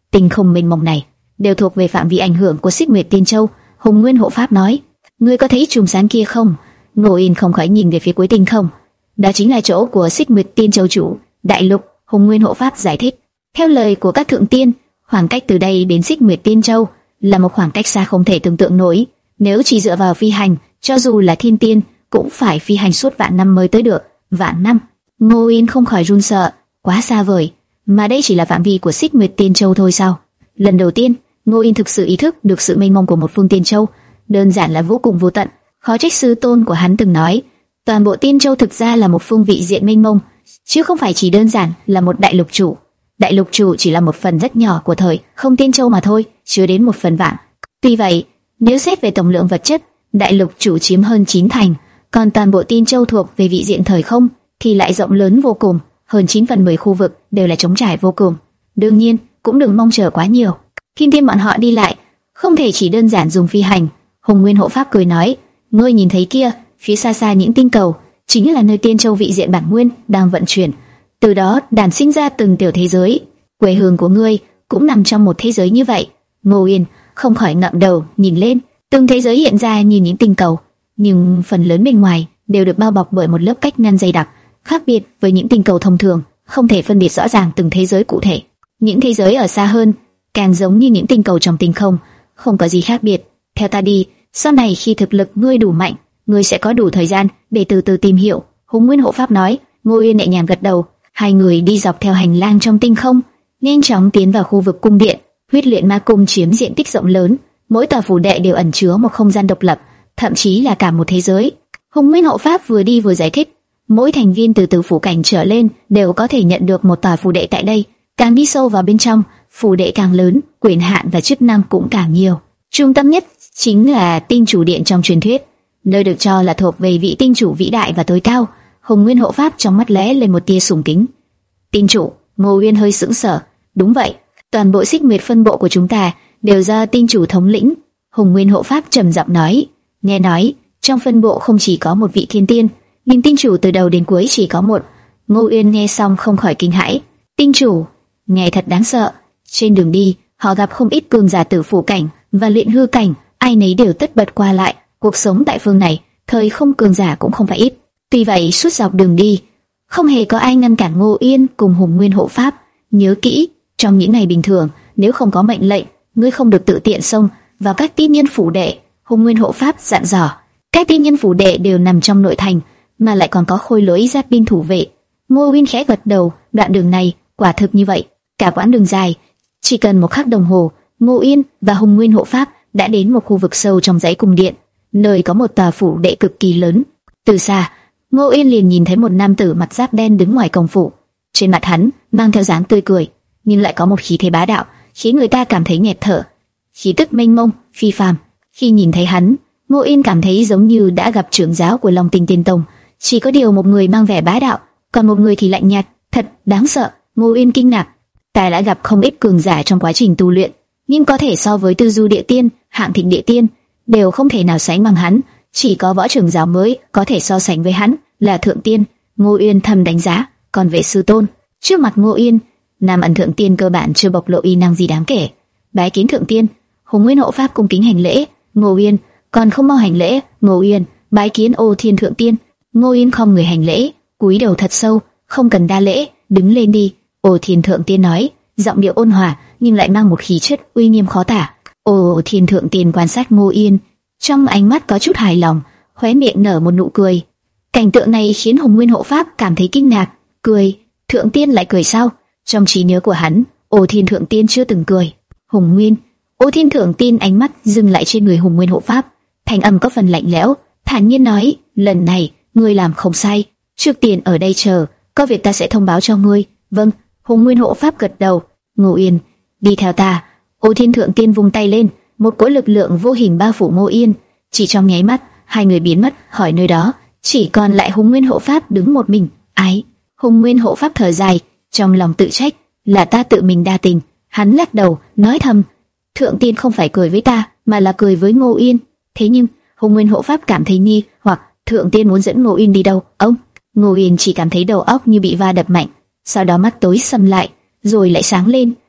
Speaker 1: tinh không mênh mông này đều thuộc về phạm vi ảnh hưởng của Xích Nguyệt Tiên Châu. Hùng Nguyên hộ pháp nói, ngươi có thấy chùm sáng kia không? Ngô Yên không khỏi nhìn về phía cuối tinh không. Đó chính là chỗ của Xích Nguyệt Tiên Châu chủ đại lục. Hùng Nguyên hộ pháp giải thích, theo lời của các thượng tiên, khoảng cách từ đây đến Xích Nguyệt Tiên Châu là một khoảng cách xa không thể tưởng tượng nổi. Nếu chỉ dựa vào phi hành, cho dù là thiên tiên cũng phải phi hành suốt vạn năm mới tới được. Vạn năm? Ngô Yên không khỏi run sợ, quá xa vời. Mà đây chỉ là phạm vi của Xích Nguyệt Tiên Châu thôi sao? Lần đầu tiên, Ngô Yên thực sự ý thức được sự mênh mông của một phương Tiên Châu, đơn giản là vô cùng vô tận. Khó trách sư tôn của hắn từng nói, toàn bộ Tiên Châu thực ra là một phương vị diện mênh mông, chứ không phải chỉ đơn giản là một đại lục chủ. Đại lục chủ chỉ là một phần rất nhỏ của thời không Tiên Châu mà thôi, chưa đến một phần vạn. Tuy vậy, nếu xét về tổng lượng vật chất, đại lục chủ chiếm hơn chín thành, còn toàn bộ Tiên Châu thuộc về vị diện thời không thì lại rộng lớn vô cùng, hơn chín phần mười khu vực đều là trống trải vô cùng. Đương nhiên, cũng đừng mong chờ quá nhiều. Thiên tiên bọn họ đi lại, không thể chỉ đơn giản dùng phi hành. Hùng Nguyên hộ pháp cười nói, ngươi nhìn thấy kia, phía xa xa những tinh cầu, chính là nơi Tiên Châu vị diện bản nguyên đang vận chuyển, từ đó đản sinh ra từng tiểu thế giới. Quê hương của ngươi cũng nằm trong một thế giới như vậy. Ngô Yên không khỏi ngậm đầu nhìn lên, từng thế giới hiện ra như những tinh cầu, nhưng phần lớn bên ngoài đều được bao bọc bởi một lớp cách ngăn dày đặc, khác biệt với những tinh cầu thông thường, không thể phân biệt rõ ràng từng thế giới cụ thể. Những thế giới ở xa hơn càng giống như những tinh cầu trong tinh không, không có gì khác biệt. Theo ta đi, sau này khi thực lực ngươi đủ mạnh, ngươi sẽ có đủ thời gian để từ từ tìm hiểu. Hùng Nguyên hộ pháp nói. Ngô Yên nhẹ nhàng gật đầu. Hai người đi dọc theo hành lang trong tinh không, nhanh chóng tiến vào khu vực cung điện. Huyết luyện ma cung chiếm diện tích rộng lớn, mỗi tòa phủ đệ đều ẩn chứa một không gian độc lập, thậm chí là cả một thế giới. Hùng Nguyên hộ pháp vừa đi vừa giải thích, mỗi thành viên từ từ phủ cảnh trở lên đều có thể nhận được một tòa phủ đệ tại đây. Càng đi sâu vào bên trong, phủ đệ càng lớn, quyền hạn và chức năng cũng càng nhiều. Trung tâm nhất chính là tinh chủ điện trong truyền thuyết, nơi được cho là thuộc về vị tinh chủ vĩ đại và tối cao. Hùng Nguyên hộ pháp trong mắt lóe lên một tia sùng kính. Tinh chủ? Ngô Uyên hơi sững sờ. Đúng vậy, toàn bộ Xích Nguyệt phân bộ của chúng ta đều do tinh chủ thống lĩnh. Hùng Nguyên hộ pháp trầm giọng nói. Nghe nói trong phân bộ không chỉ có một vị thiên tiên, nhưng tinh chủ từ đầu đến cuối chỉ có một. Ngô Uyên nghe xong không khỏi kinh hãi. Tinh chủ? Nghe thật đáng sợ. Trên đường đi, họ gặp không ít cường giả tử phủ cảnh và luyện hư cảnh, ai nấy đều tất bật qua lại. Cuộc sống tại phương này, thời không cường giả cũng không phải ít. Tuy vậy, suốt dọc đường đi, không hề có ai ngăn cản Ngô Yên cùng Hùng Nguyên hộ pháp. Nhớ kỹ, trong những ngày bình thường, nếu không có mệnh lệnh, ngươi không được tự tiện xông vào các tiên nhân phủ đệ. Hùng Nguyên hộ pháp dặn dò. Các tiên nhân phủ đệ đều nằm trong nội thành, mà lại còn có khôi lỗi giáp binh thủ vệ. Ngô Uyên khẽ gật đầu. Đoạn đường này quả thực như vậy, cả quãng đường dài, chỉ cần một khắc đồng hồ, Ngô Uyên và Hùng Nguyên hộ pháp đã đến một khu vực sâu trong dãy cung điện, nơi có một tòa phủ đệ cực kỳ lớn. Từ xa, Ngô Uyên liền nhìn thấy một nam tử mặt giáp đen đứng ngoài cổng phủ. Trên mặt hắn mang theo dáng tươi cười, nhưng lại có một khí thế bá đạo, khiến người ta cảm thấy nghẹt thở. Khí tức mênh mông, phi phàm. Khi nhìn thấy hắn, Ngô Uyên cảm thấy giống như đã gặp trưởng giáo của Long Tinh Tiên Tông. Chỉ có điều một người mang vẻ bá đạo, còn một người thì lạnh nhạt, thật đáng sợ. Ngô Uyên kinh ngạc. Ta đã gặp không ít cường giả trong quá trình tu luyện, nhưng có thể so với Tư Du Địa Tiên, Hạng Thịnh Địa Tiên, đều không thể nào sánh bằng hắn. Chỉ có võ trưởng giáo mới có thể so sánh với hắn, là Thượng Tiên. Ngô Uyên thầm đánh giá. Còn về sư tôn, trước mặt Ngô Uyên, Nam Ẩn Thượng Tiên cơ bản chưa bộc lộ uy năng gì đáng kể. Bái kiến Thượng Tiên. Hùng Nguyên hộ pháp cung kính hành lễ. Ngô Uyên còn không mau hành lễ. Ngô Uyên bái kiến Ô Thiên Thượng Tiên. Ngô Uyên không người hành lễ, cúi đầu thật sâu. Không cần đa lễ, đứng lên đi. Ô Thiên Thượng Tiên nói, giọng điệu ôn hòa nhưng lại mang một khí chất uy nghiêm khó tả. Ô Thiên Thượng Tiên quan sát Ngô Uyên, trong ánh mắt có chút hài lòng, khóe miệng nở một nụ cười. Cảnh tượng này khiến Hùng Nguyên hộ pháp cảm thấy kinh ngạc. Cười? Thượng Tiên lại cười sao? Trong trí nhớ của hắn, Ô Thiên Thượng Tiên chưa từng cười. Hùng Nguyên. Ô Thiên Thượng Tiên ánh mắt dừng lại trên người Hùng Nguyên hộ pháp, thanh âm có phần lạnh lẽo, thản nhiên nói, lần này ngươi làm không sai, trước tiên ở đây chờ, có việc ta sẽ thông báo cho ngươi. Vâng. Hùng Nguyên hộ pháp gật đầu. Ngô Uyên, đi theo ta. Ô Thiên Thượng Tiên vung tay lên, một cỗ lực lượng vô hình bao phủ Ngô Uyên. Chỉ trong nháy mắt, hai người biến mất khỏi nơi đó, chỉ còn lại Hùng Nguyên hộ pháp đứng một mình. Ái. Hùng Nguyên hộ pháp thở dài, trong lòng tự trách, là ta tự mình đa tình. Hắn lắc đầu, nói thầm, Thượng Tiên không phải cười với ta, mà là cười với Ngô Uyên. Thế nhưng Hùng Nguyên hộ pháp cảm thấy nghi hoặc, Thượng Tiên muốn dẫn Ngô Uyên đi đâu? Ông. Ngô Uyên chỉ cảm thấy đầu óc như bị va đập mạnh, sau đó mắt tối sầm lại, rồi lại sáng lên.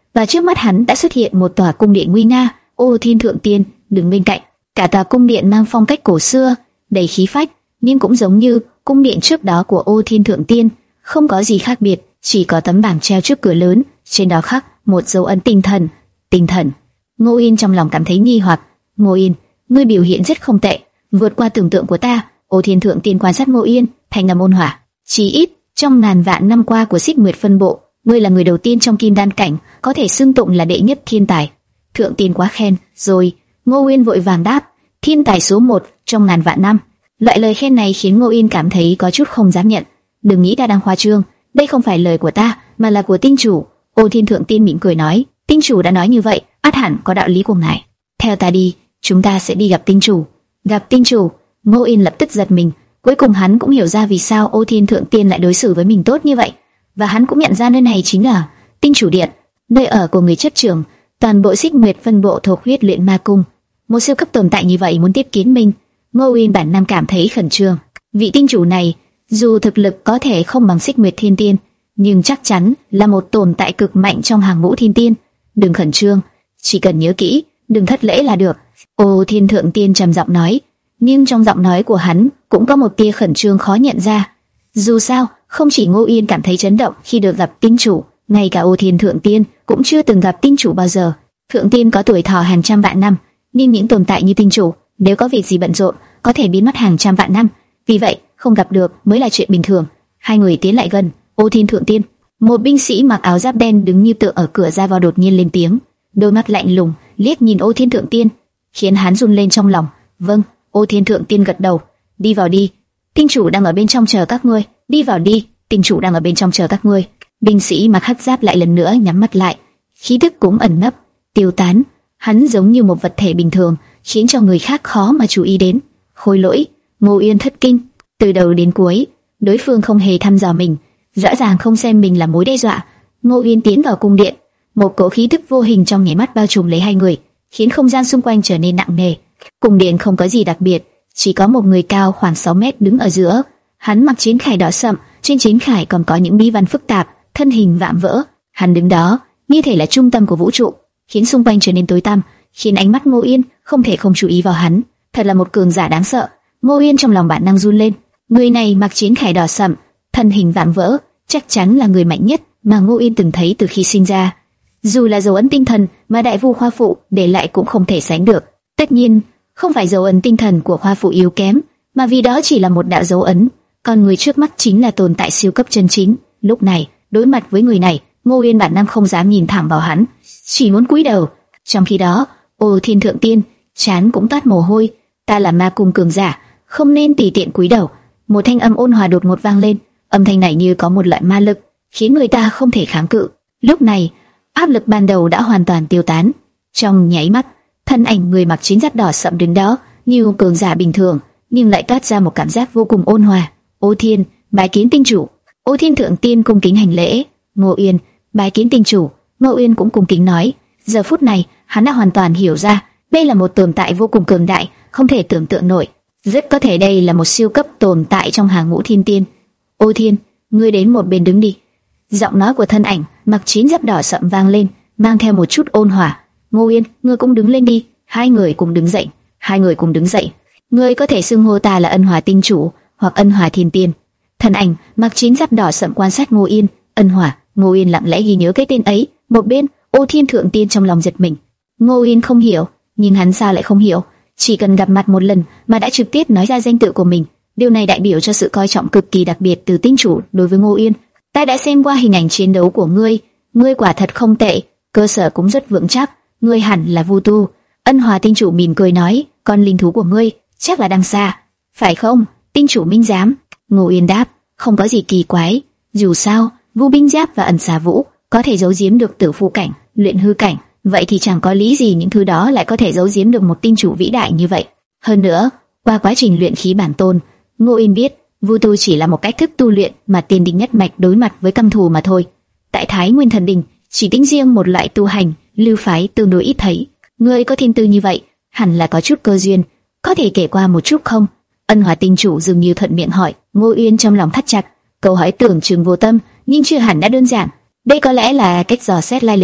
Speaker 1: và trước mắt hắn đã xuất hiện một tòa cung điện nguy nga. Ô Thiên Thượng Tiên đứng bên cạnh, cả tòa cung điện mang phong cách cổ xưa, đầy khí phách, nhưng cũng giống như cung điện trước đó của Ô Thiên Thượng Tiên, không có gì khác biệt, chỉ có tấm bảng treo trước cửa lớn, trên đó khắc một dấu ấn tinh thần. Tinh thần. Ngô Yên trong lòng cảm thấy nghi hoặc. Ngô Yên, ngươi biểu hiện rất không tệ, vượt qua tưởng tượng của ta. Ô Thiên Thượng Tiên quan sát Ngô Yên, thành âm ôn hòa. Chỉ ít trong ngàn vạn năm qua của Xích Nguyệt phân bộ, ngươi là người đầu tiên trong Kim Đan cảnh có thể xưng tụng là đệ nhất thiên tài. Thượng Tiên quá khen rồi. Ngô Yên vội vàng đáp, thiên tài số một trong ngàn vạn năm. Loại lời khen này khiến Ngô Yên cảm thấy có chút không dám nhận. Đừng nghĩ ta đang khoa trương, đây không phải lời của ta, mà là của tinh chủ. Ô Thiên Thượng Tiên mỉm cười nói, tinh chủ đã nói như vậy, ắt hẳn có đạo lý của ngài. Theo ta đi, chúng ta sẽ đi gặp tinh chủ. Gặp tinh chủ? Ngô Yên lập tức giật mình. Cuối cùng hắn cũng hiểu ra vì sao Ô Thiên Thượng Tiên lại đối xử với mình tốt như vậy, và hắn cũng nhận ra nơi này chính là tinh chủ điện, nơi ở của người chấp trưởng toàn bộ Xích Nguyệt phân bộ thuộc huyết luyện ma cung. Một siêu cấp tồn tại như vậy muốn tiếp kiến mình, Ngô Yên bản năng cảm thấy khẩn trương. Vị tinh chủ này, dù thực lực có thể không bằng Xích Nguyệt Thiên Tiên, nhưng chắc chắn là một tồn tại cực mạnh trong hàng ngũ thiên tiên. Đừng khẩn trương, chỉ cần nhớ kỹ, đừng thất lễ là được. Ô Thiên Thượng Tiên trầm giọng nói, nhưng trong giọng nói của hắn cũng có một tia khẩn trương khó nhận ra. Dù sao, không chỉ Ngô Yên cảm thấy chấn động khi được gặp tinh chủ, ngay cả Ô Thiên Thượng Tiên cũng chưa từng gặp tinh chủ bao giờ. Thượng Tiên có tuổi thọ hàng trăm vạn năm, nhưng những tồn tại như tinh chủ, nếu có việc gì bận rộn, có thể biến mất hàng trăm vạn năm. Vì vậy, không gặp được mới là chuyện bình thường. Hai người tiến lại gần. Ô Thiên Thượng Tiên, một binh sĩ mặc áo giáp đen đứng như tượng ở cửa ra vào đột nhiên lên tiếng, đôi mắt lạnh lùng liếc nhìn Ô Thiên Thượng Tiên, khiến hắn run lên trong lòng. Vâng. Ô Thiên Thượng Tiên gật đầu. Đi vào đi, tinh chủ đang ở bên trong chờ các ngươi. Đi vào đi, tinh chủ đang ở bên trong chờ các ngươi. Binh sĩ mặc hắc giáp lại lần nữa nhắm mắt lại, khí tức cũng ẩn nấp, tiêu tán. Hắn giống như một vật thể bình thường, khiến cho người khác khó mà chú ý đến. Khôi Lỗi. Ngô Yên thất kinh. Từ đầu đến cuối, đối phương không hề thăm dò mình, rõ ràng không xem mình là mối đe dọa. Ngô Yên tiến vào cung điện, một cỗ khí tức vô hình trong nháy mắt bao trùm lấy hai người, khiến không gian xung quanh trở nên nặng nề. Cung điện không có gì đặc biệt, chỉ có một người cao khoảng sáu mét đứng ở giữa. Hắn mặc chiến khải đỏ sậm, trên chiến khải còn có những bí văn phức tạp, thân hình vạm vỡ. Hắn đứng đó như thể là trung tâm của vũ trụ, khiến xung quanh trở nên tối tăm, khiến ánh mắt Ngô Yên không thể không chú ý vào hắn. Thật là một cường giả đáng sợ. Ngô Yên trong lòng bản năng run lên. Người này mặc chiến khải đỏ sậm, thân hình vạm vỡ, chắc chắn là người mạnh nhất mà Ngô Yên từng thấy từ khi sinh ra. Dù là dấu ấn tinh thần mà Đại Vu Hoa Phụ để lại cũng không thể sánh được. Tất nhiên, không phải dấu ấn tinh thần của Hoa Phụ yếu kém, mà vì đó chỉ là một đạo dấu ấn, còn người trước mắt chính là tồn tại siêu cấp chân chính. Lúc này, đối mặt với người này, Ngô Yên bản năng không dám nhìn thẳng vào hắn, chỉ muốn cúi đầu. Trong khi đó, Ô Thiên Thượng Tiên trán cũng toát mồ hôi. Ta là ma cung cường giả, không nên tùy tiện cúi đầu. Một thanh âm ôn hòa đột ngột vang lên, âm thanh này như có một loại ma lực, khiến người ta không thể kháng cự. Lúc này, áp lực ban đầu đã hoàn toàn tiêu tán. Trong nháy mắt, thân ảnh người mặc chiến giáp đỏ sậm đứng đó như cường giả bình thường, nhưng lại toát ra một cảm giác vô cùng ôn hòa. Ô Thiên, bái kiến tinh chủ. Ô Thiên Thượng Tiên cung kính hành lễ. Ngô Yên, bái kiến tinh chủ. Ngô Yên cũng cung kính nói. Giờ phút này, hắn đã hoàn toàn hiểu ra, đây là một tồn tại vô cùng cường đại, không thể tưởng tượng nổi. Rất có thể đây là một siêu cấp tồn tại trong hàng ngũ thiên tiên. Ô Thiên, ngươi đến một bên đứng đi. Giọng nói của thân ảnh mặc chiến giáp đỏ sậm vang lên, mang theo một chút ôn hòa. Ngô Yên, ngươi cũng đứng lên đi. Hai người cùng đứng dậy. Hai người cùng đứng dậy. Ngươi có thể xưng hô ta là Ân Hòa tinh chủ hoặc Ân Hòa thiên tiên. Thân ảnh mặc chiến giáp đỏ sậm quan sát Ngô Yên. Ân Hòa. Ngô Yên lặng lẽ ghi nhớ cái tên ấy. Một bên, Ô Thiên Thượng Tiên trong lòng giật mình. Ngô Yên không hiểu, nhưng hắn sao lại không hiểu? Chỉ cần gặp mặt một lần mà đã trực tiếp nói ra danh tự của mình, điều này đại biểu cho sự coi trọng cực kỳ đặc biệt từ tinh chủ đối với Ngô Yên. Ta đã xem qua hình ảnh chiến đấu của ngươi, ngươi quả thật không tệ, cơ sở cũng rất vững chắc, ngươi hẳn là Vu Tu. Ân Hòa tinh chủ mỉm cười nói, con linh thú của ngươi chắc là đang xa, phải không? Tinh chủ minh giám. Ngô Yên đáp, không có gì kỳ quái, dù sao, Vu Binh Giáp và Ẩn Xà Vũ có thể giấu giếm được tử phù cảnh, luyện hư cảnh, vậy thì chẳng có lý gì những thứ đó lại có thể giấu giếm được một tinh chủ vĩ đại như vậy. Hơn nữa, qua quá trình luyện khí bản tôn, Ngô Yên biết, Vu Tu chỉ là một cách thức tu luyện mà tiên đình nhất mạch đối mặt với căm thù mà thôi. Tại Thái Nguyên Thần Đình, chỉ tính riêng một loại tu hành, lưu phái tương đối ít thấy. Ngươi có thiên tư như vậy, hẳn là có chút cơ duyên, có thể kể qua một chút không? Ân Hòa tinh chủ dường như thuận miệng hỏi. Ngô Yên trong lòng thắt chặt, câu hỏi tưởng chừng vô tâm, nhưng chưa hẳn đã đơn giản. Đây có lẽ là cách dò xét lai lịch,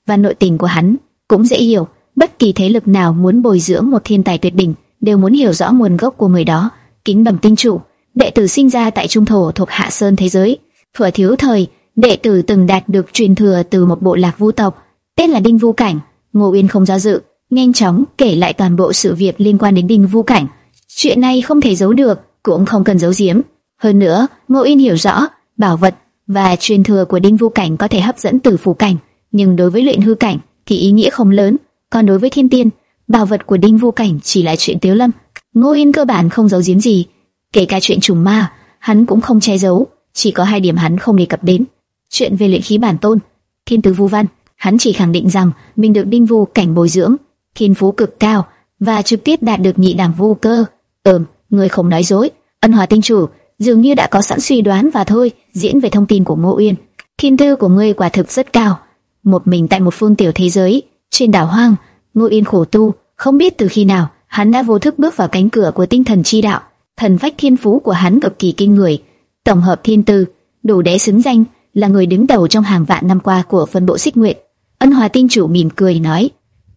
Speaker 1: và nội tình của hắn cũng dễ hiểu. Bất kỳ thế lực nào muốn bồi dưỡng một thiên tài tuyệt đỉnh đều muốn hiểu rõ nguồn gốc của người đó. Kính bẩm tinh chủ, đệ tử sinh ra tại trung thổ thuộc Hạ Sơn thế giới. Thuở thiếu thời, đệ tử từng đạt được truyền thừa từ một bộ lạc vu tộc, tên là Đinh Vu Cảnh. Ngô Uyên không do dự, nhanh chóng kể lại toàn bộ sự việc liên quan đến Đinh Vu Cảnh. Chuyện này không thể giấu được, cũng không cần giấu giếm. Hơn nữa, Ngô Uyên hiểu rõ, bảo vật và truyền thừa của Đinh Vu Cảnh có thể hấp dẫn Tử Phủ Cảnh, nhưng đối với luyện hư cảnh thì ý nghĩa không lớn. Còn đối với thiên tiên, bảo vật của Đinh Vu Cảnh chỉ là chuyện tiếu lâm. Ngô Uyên cơ bản không giấu giếm gì, kể cả chuyện trùng ma, hắn cũng không che giấu. Chỉ có hai điểm hắn không đề cập đến: chuyện về luyện khí bản tôn, thiên tư vu văn. Hắn chỉ khẳng định rằng mình được Đinh Vu Cảnh bồi dưỡng, thiên phú cực cao và trực tiếp đạt được nhị đẳng vu cơ. Ừm, người không nói dối. Ân Hòa tinh chủ dường như đã có sẵn suy đoán và thôi diễn về thông tin của Ngô Uyên. Thiên tư của ngươi quả thực rất cao. Một mình tại một phương tiểu thế giới trên đảo hoang, Ngô Uyên khổ tu, không biết từ khi nào hắn đã vô thức bước vào cánh cửa của tinh thần chi đạo. Thần phách thiên phú của hắn cực kỳ kinh người, tổng hợp thiên tư đủ để xứng danh là người đứng đầu trong hàng vạn năm qua của phân bộ Xích Nguyệt. Ân Hòa tinh chủ mỉm cười nói: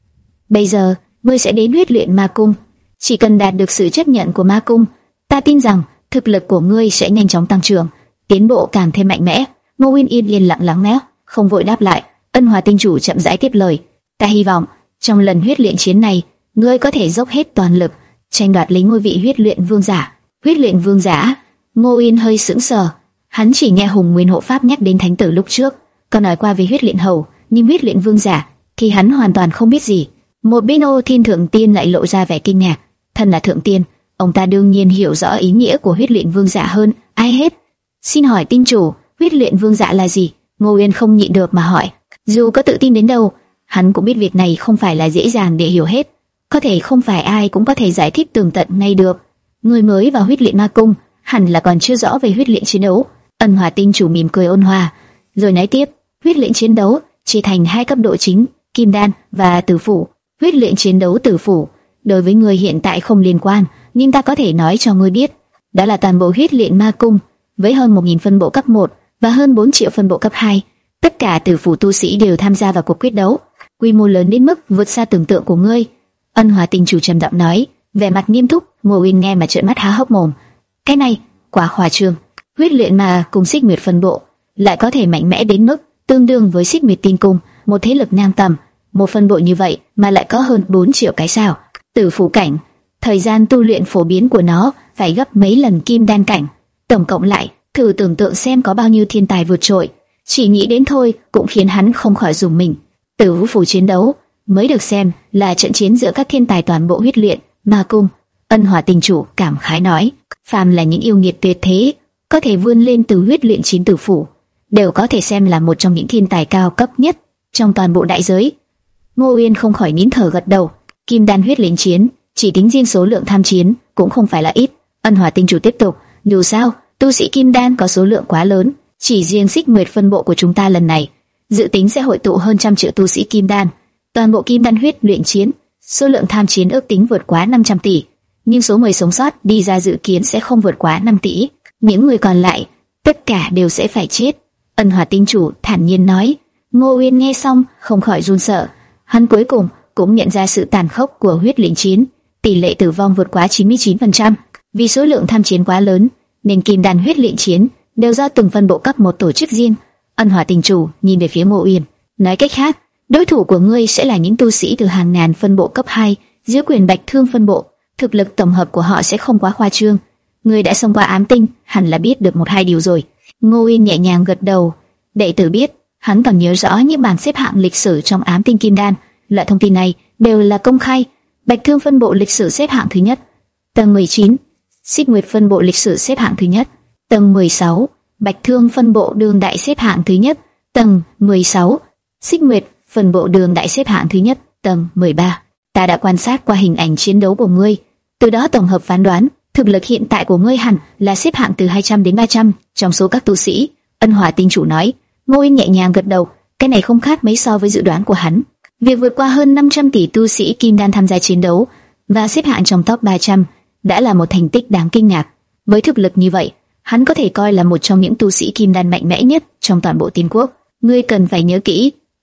Speaker 1: bây giờ ngươi sẽ đến huyết luyện ma cung. Chỉ cần đạt được sự chấp nhận của ma cung, ta tin rằng thực lực của ngươi sẽ nhanh chóng tăng trưởng, tiến bộ càng thêm mạnh mẽ. Ngô Uyên yên yên lặng lắng nghe, không vội đáp lại. Ân Hòa tinh chủ chậm rãi tiếp lời: ta hy vọng trong lần huyết luyện chiến này, ngươi có thể dốc hết toàn lực tranh đoạt lấy ngôi vị huyết luyện vương giả. Huyết luyện vương giả? Ngô Uyên hơi sững sờ. Hắn chỉ nghe Hùng Nguyên hộ pháp nhắc đến thánh tử lúc trước, còn nói qua về huyết luyện hầu, nhưng huyết luyện vương giả thì hắn hoàn toàn không biết gì. Một bên Ô Thiên thượng tiên lại lộ ra vẻ kinh ngạc. Thân là thượng tiên, ông ta đương nhiên hiểu rõ ý nghĩa của huyết luyện vương giả hơn ai hết. Xin hỏi tinh chủ, huyết luyện vương giả là gì? Ngô Uyên không nhịn được mà hỏi. Dù có tự tin đến đâu, hắn cũng biết việc này không phải là dễ dàng để hiểu hết. Có thể không phải ai cũng có thể giải thích tường tận ngay được. Người mới vào huyết luyện ma cung hẳn là còn chưa rõ về huyết luyện chiến đấu. Ân Hòa tinh chủ mỉm cười ôn hòa, rồi nói tiếp: huyết luyện chiến đấu chia thành hai cấp độ chính, kim đan và tử phủ. Huyết luyện chiến đấu tử phủ đối với người hiện tại không liên quan, nhưng ta có thể nói cho ngươi biết, đó là toàn bộ huyết luyện ma cung với hơn một nghìn phân bộ cấp một và hơn bốn triệu phân bộ cấp hai. Tất cả tử phủ tu sĩ đều tham gia vào cuộc quyết đấu, quy mô lớn đến mức vượt xa tưởng tượng của ngươi. Ân Hòa tinh chủ trầm giọng nói, vẻ mặt nghiêm túc. Ngô Uyên nghe mà trợn mắt há hốc mồm. Cái này quá khoa trương. Huyết luyện ma cùng Xích Nguyệt phân bộ lại có thể mạnh mẽ đến mức tương đương với Xích Nguyệt Tinh cung, một thế lực ngang tầm. Một phân bộ như vậy mà lại có hơn bốn triệu cái sao. Tử phủ cảnh, thời gian tu luyện phổ biến của nó phải gấp mấy lần kim đan cảnh. Tổng cộng lại, thử tưởng tượng xem có bao nhiêu thiên tài vượt trội. Chỉ nghĩ đến thôi cũng khiến hắn không khỏi rùng mình. Tử vũ phủ chiến đấu mới được xem là trận chiến giữa các thiên tài toàn bộ huyết luyện ma cung. Ân Hòa tinh chủ cảm khái nói, phàm là những yêu nghiệt tuyệt thế có thể vươn lên từ huyết luyện chín tử phủ đều có thể xem là một trong những thiên tài cao cấp nhất trong toàn bộ đại giới. Ngô Uyên không khỏi nín thở gật đầu. Kim đan huyết luyện chiến, chỉ tính riêng số lượng tham chiến cũng không phải là ít. Ân Hòa tinh chủ tiếp tục, dù sao tu sĩ kim đan có số lượng quá lớn, chỉ riêng Xích Nguyệt phân bộ của chúng ta lần này dự tính sẽ hội tụ hơn trăm triệu tu sĩ kim đan. Toàn bộ kim đan huyết luyện chiến, số lượng tham chiến ước tính vượt quá năm trăm tỷ, nhưng số người sống sót đi ra dự kiến sẽ không vượt quá năm tỷ. Những người còn lại tất cả đều sẽ phải chết. Ân Hòa tinh chủ thản nhiên nói. Ngô Uyên nghe xong không khỏi run sợ. Hắn cuối cùng cũng nhận ra sự tàn khốc của huyết luyện chiến, tỷ lệ tử vong vượt quá chín mươi chín phần trăm. Vì số lượng tham chiến quá lớn, nên kim đan huyết luyện chiến đều do từng phân bộ cấp một tổ chức riêng. Ân Hòa tinh chủ nhìn về phía Ngô Uyên, nói cách khác, đối thủ của ngươi sẽ là những tu sĩ từ hàng ngàn phân bộ cấp hai dưới quyền Bạch Thương phân bộ. Thực lực tổng hợp của họ sẽ không quá khoa trương. Ngươi đã xông qua ám tinh, hẳn là biết được một hai điều rồi. Ngô Uyên nhẹ nhàng gật đầu. Đệ tử biết. Hắn còn nhớ rõ những bảng xếp hạng lịch sử trong ám tinh kim đan. Loại thông tin này đều là công khai. Bạch Thương phân bộ lịch sử xếp hạng thứ nhất, tầng mười chín. Xích Nguyệt phân bộ lịch sử xếp hạng thứ nhất, tầng mười sáu. Bạch Thương phân bộ đường đại xếp hạng thứ nhất, tầng mười sáu. Xích Nguyệt phân bộ đường đại xếp hạng thứ nhất, tầng mười ba. Ta đã quan sát qua hình ảnh chiến đấu của ngươi, từ đó tổng hợp phán đoán thực lực hiện tại của ngươi hẳn là xếp hạng từ hai trăm đến ba trăm trong số các tu sĩ. Ân Hòa tinh chủ nói. Ngô Uyên nhẹ nhàng gật đầu. Cái này không khác mấy so với dự đoán của hắn. Việc vượt qua hơn năm trăm tỷ tu sĩ kim đan tham gia chiến đấu và xếp hạng trong top ba trăm đã là một thành tích đáng kinh ngạc. Với thực lực như vậy, hắn có thể coi là một trong những tu sĩ kim đan mạnh mẽ nhất trong toàn bộ Tiên quốc. Ngươi cần phải nhớ kỹ.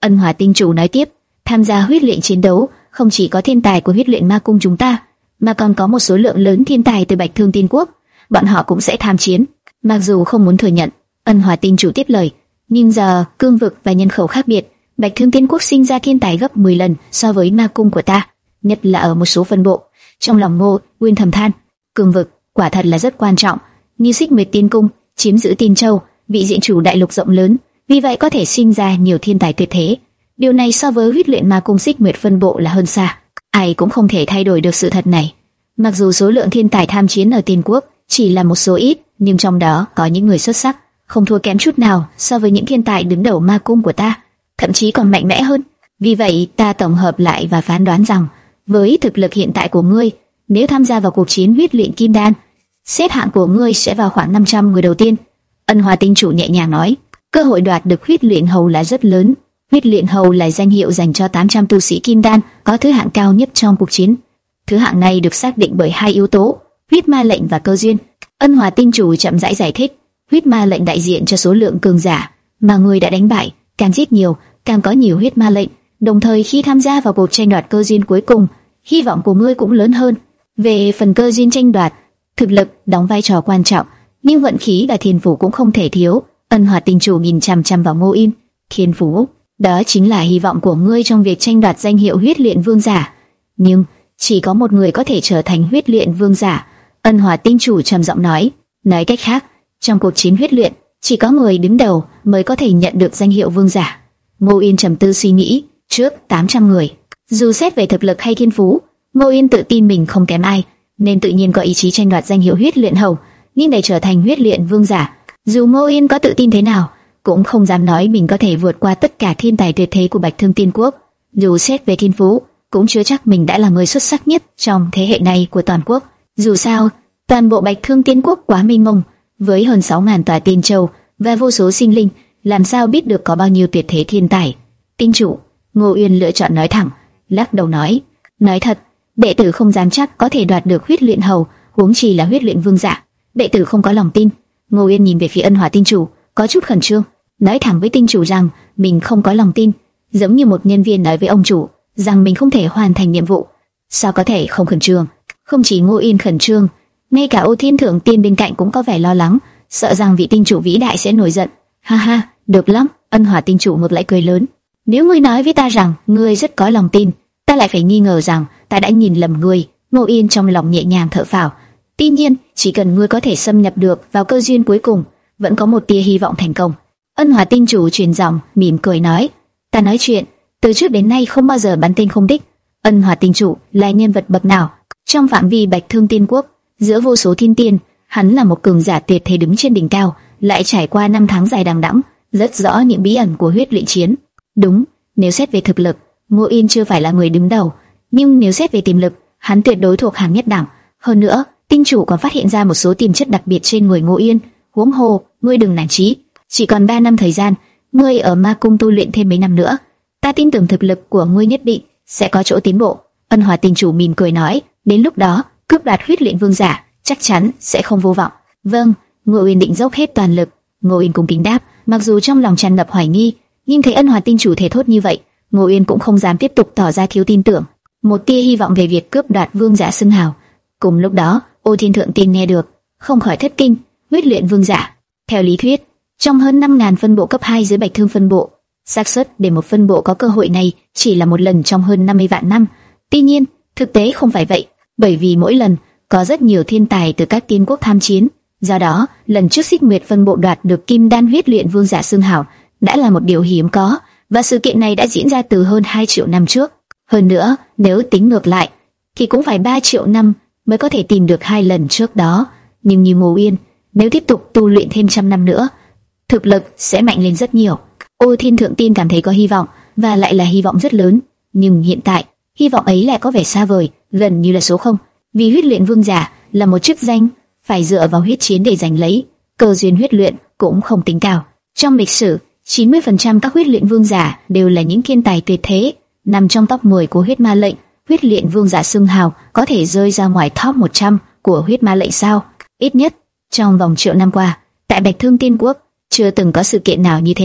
Speaker 1: Ân Hỏa Tinh Chủ nói tiếp, tham gia huyết luyện chiến đấu không chỉ có thiên tài của huyết luyện ma cung chúng ta, mà còn có một số lượng lớn thiên tài từ Bạch Thương Tiên Quốc, bọn họ cũng sẽ tham chiến. Mặc dù không muốn thừa nhận, Ân Hỏa Tinh Chủ tiếp lời, nhưng giờ cương vực và nhân khẩu khác biệt, Bạch Thương Tiên Quốc sinh ra thiên tài gấp mười lần so với ma cung của ta, nhất là ở một số phân bộ. Trong lòng Ngô Nguyên thầm than, cương vực quả thật là rất quan trọng, như Xích Nguyệt Tiên Cung chiếm giữ Tiên Châu, vị diện chủ đại lục rộng lớn, vì vậy có thể sinh ra nhiều thiên tài tuyệt thế. Điều này so với huyết luyện ma cung Xích Nguyệt phân bộ là hơn xa. Ai cũng không thể thay đổi được sự thật này. Mặc dù số lượng thiên tài tham chiến ở Tiên Quốc chỉ là một số ít, nhưng trong đó có những người xuất sắc, không thua kém chút nào so với những thiên tài đứng đầu ma cung của ta, thậm chí còn mạnh mẽ hơn. Vì vậy, ta tổng hợp lại và phán đoán rằng, với thực lực hiện tại của ngươi, nếu tham gia vào cuộc chiến huyết luyện kim đan, xếp hạng của ngươi sẽ vào khoảng năm trăm người đầu tiên. Ân Hỏa Tinh Chủ nhẹ nhàng nói, cơ hội đoạt được huyết luyện hầu là rất lớn. Huyết luyện hầu là danh hiệu dành cho tám trăm tu sĩ kim đan có thứ hạng cao nhất trong cuộc chiến. Thứ hạng này được xác định bởi hai yếu tố, huyết ma lệnh và cơ duyên. Ân Hỏa Tinh Chủ chậm rãi giải thích, huyết ma lệnh đại diện cho số lượng cường giả mà ngươi đã đánh bại, càng giết nhiều, càng có nhiều huyết ma lệnh. Đồng thời khi tham gia vào cuộc tranh đoạt cơ duyên cuối cùng, hy vọng của ngươi cũng lớn hơn. Về phần cơ duyên tranh đoạt, thực lực đóng vai trò quan trọng, nhưng vận khí và thiên phú cũng không thể thiếu. Ân Hỏa Tinh Chủ nhìn chằm chằm vào Ngô Yên, thiên phú, đó chính là hy vọng của ngươi trong việc tranh đoạt danh hiệu huyết luyện vương giả. Nhưng chỉ có một người có thể trở thành huyết luyện vương giả. Ân Hỏa Tinh Chủ trầm giọng nói, nói cách khác, trong cuộc chiến huyết luyện, chỉ có người đứng đầu mới có thể nhận được danh hiệu vương giả. Ngô Yên trầm tư suy nghĩ, trước tám trăm người, dù xét về thực lực hay thiên phú, Ngô Yên tự tin mình không kém ai, nên tự nhiên có ý chí tranh đoạt danh hiệu huyết luyện hầu. Nhưng để trở thành huyết luyện vương giả, dù Ngô Yên có tự tin thế nào, cũng không dám nói mình có thể vượt qua tất cả thiên tài tuyệt thế của Bạch Thương Tiên Quốc. Dù xét về thiên phú, cũng chưa chắc mình đã là người xuất sắc nhất trong thế hệ này của toàn quốc. Dù sao, toàn bộ Bạch Thương Tiên Quốc quá mênh mông, với hơn sáu ngàn tòa tiên châu và vô số sinh linh, làm sao biết được có bao nhiêu tuyệt thế thiên tài. Tinh chủ, Ngô Uyên lựa chọn nói thẳng, lắc đầu nói, nói thật, đệ tử không dám chắc có thể đoạt được huyết luyện hầu, huống chi là huyết luyện vương giả. Đệ tử không có lòng tin. Ngô Uyên nhìn về phía Ân Hỏa Tinh Chủ, có chút khẩn trương, nói thẳng với tinh chủ rằng mình không có lòng tin, giống như một nhân viên nói với ông chủ rằng mình không thể hoàn thành nhiệm vụ. Sao có thể không khẩn trương? Không chỉ Ngô Uyên khẩn trương, ngay cả Ô Thiên Thượng Tiên bên cạnh cũng có vẻ lo lắng, sợ rằng vị tinh chủ vĩ đại sẽ nổi giận. Ha ha, được lắm. Ân Hỏa Tinh Chủ ngược lại cười lớn, nếu ngươi nói với ta rằng ngươi rất có lòng tin, ta lại phải nghi ngờ rằng ta đã nhìn lầm ngươi. Ngô Uyên trong lòng nhẹ nhàng thở phào. Tuy nhiên, chỉ cần ngươi có thể xâm nhập được vào cơ duyên cuối cùng, vẫn có một tia hy vọng thành công. Ân Hỏa Tinh Chủ truyền giọng, mỉm cười nói, ta nói chuyện, từ trước đến nay không bao giờ bắn tên không đích. Ân Hỏa Tinh Chủ là nhân vật bậc nào? Trong phạm vi Bạch Thương Tiên Quốc, giữa vô số thiên tiên, hắn là một cường giả tuyệt thế đứng trên đỉnh cao, lại trải qua năm tháng dài đằng đẵng, rất rõ những bí ẩn của huyết luyện chiến. Đúng, nếu xét về thực lực, Ngô Yên chưa phải là người đứng đầu, nhưng nếu xét về tiềm lực, hắn tuyệt đối thuộc hàng nhất đẳng. Hơn nữa, Tinh Chủ còn phát hiện ra một số tiềm chất đặc biệt trên người Ngô Yên. Huống hồ, ngươi đừng nản chí, chỉ còn ba năm thời gian, ngươi ở Ma Cung tu luyện thêm mấy năm nữa, ta tin tưởng thực lực của ngươi nhất định sẽ có chỗ tiến bộ. Ân Hỏa Tinh Chủ mỉm cười nói, đến lúc đó, cướp đoạt huyết luyện vương giả chắc chắn sẽ không vô vọng. Vâng, Ngô Uyên định dốc hết toàn lực. Ngô Uyên cung kính đáp, mặc dù trong lòng tràn ngập hoài nghi, nhưng thấy Ân Hỏa Tinh Chủ thể thốt như vậy, Ngô Uyên cũng không dám tiếp tục tỏ ra thiếu tin tưởng. Một tia hy vọng về việc cướp đoạt vương giả xưng hào. Cùng lúc đó, Ô Thiên Thượng Tiên nghe được, không khỏi thất kinh. Huyết luyện vương giả, theo lý thuyết, trong hơn năm ngàn phân bộ cấp hai dưới Bạch Thương phân bộ, xác suất để một phân bộ có cơ hội này chỉ là một lần trong hơn năm mươi vạn năm. Tuy nhiên, thực tế không phải vậy, bởi vì mỗi lần có rất nhiều thiên tài từ các tiên quốc tham chiến. Do đó, lần trước Xích Nguyệt phân bộ đoạt được Kim Đan huyết luyện vương giả xưng hào đã là một điều hiếm có, và sự kiện này đã diễn ra từ hơn hai triệu năm trước. Hơn nữa, nếu tính ngược lại, thì cũng phải ba triệu năm mới có thể tìm được hai lần trước đó. Nhưng như Ngô Uyên, nếu tiếp tục tu luyện thêm trăm năm nữa, thực lực sẽ mạnh lên rất nhiều. Ô Thiên Thượng Tiên cảm thấy có hy vọng, và lại là hy vọng rất lớn. Nhưng hiện tại, hy vọng ấy lại có vẻ xa vời, gần như là số không. Vì huyết luyện vương giả là một chức danh phải dựa vào huyết chiến để giành lấy, cơ duyên huyết luyện cũng không tính cao. Trong lịch sử, chín mươi phần trăm các huyết luyện vương giả đều là những thiên tài tuyệt thế, nằm trong top mười của huyết ma lệnh. Huyết luyện vương giả xưng hào có thể rơi ra ngoài top một trăm của huyết ma lệnh sao? Ít nhất trong vòng triệu năm qua, tại Bạch Thương Tiên Quốc chưa từng có sự kiện nào như thế này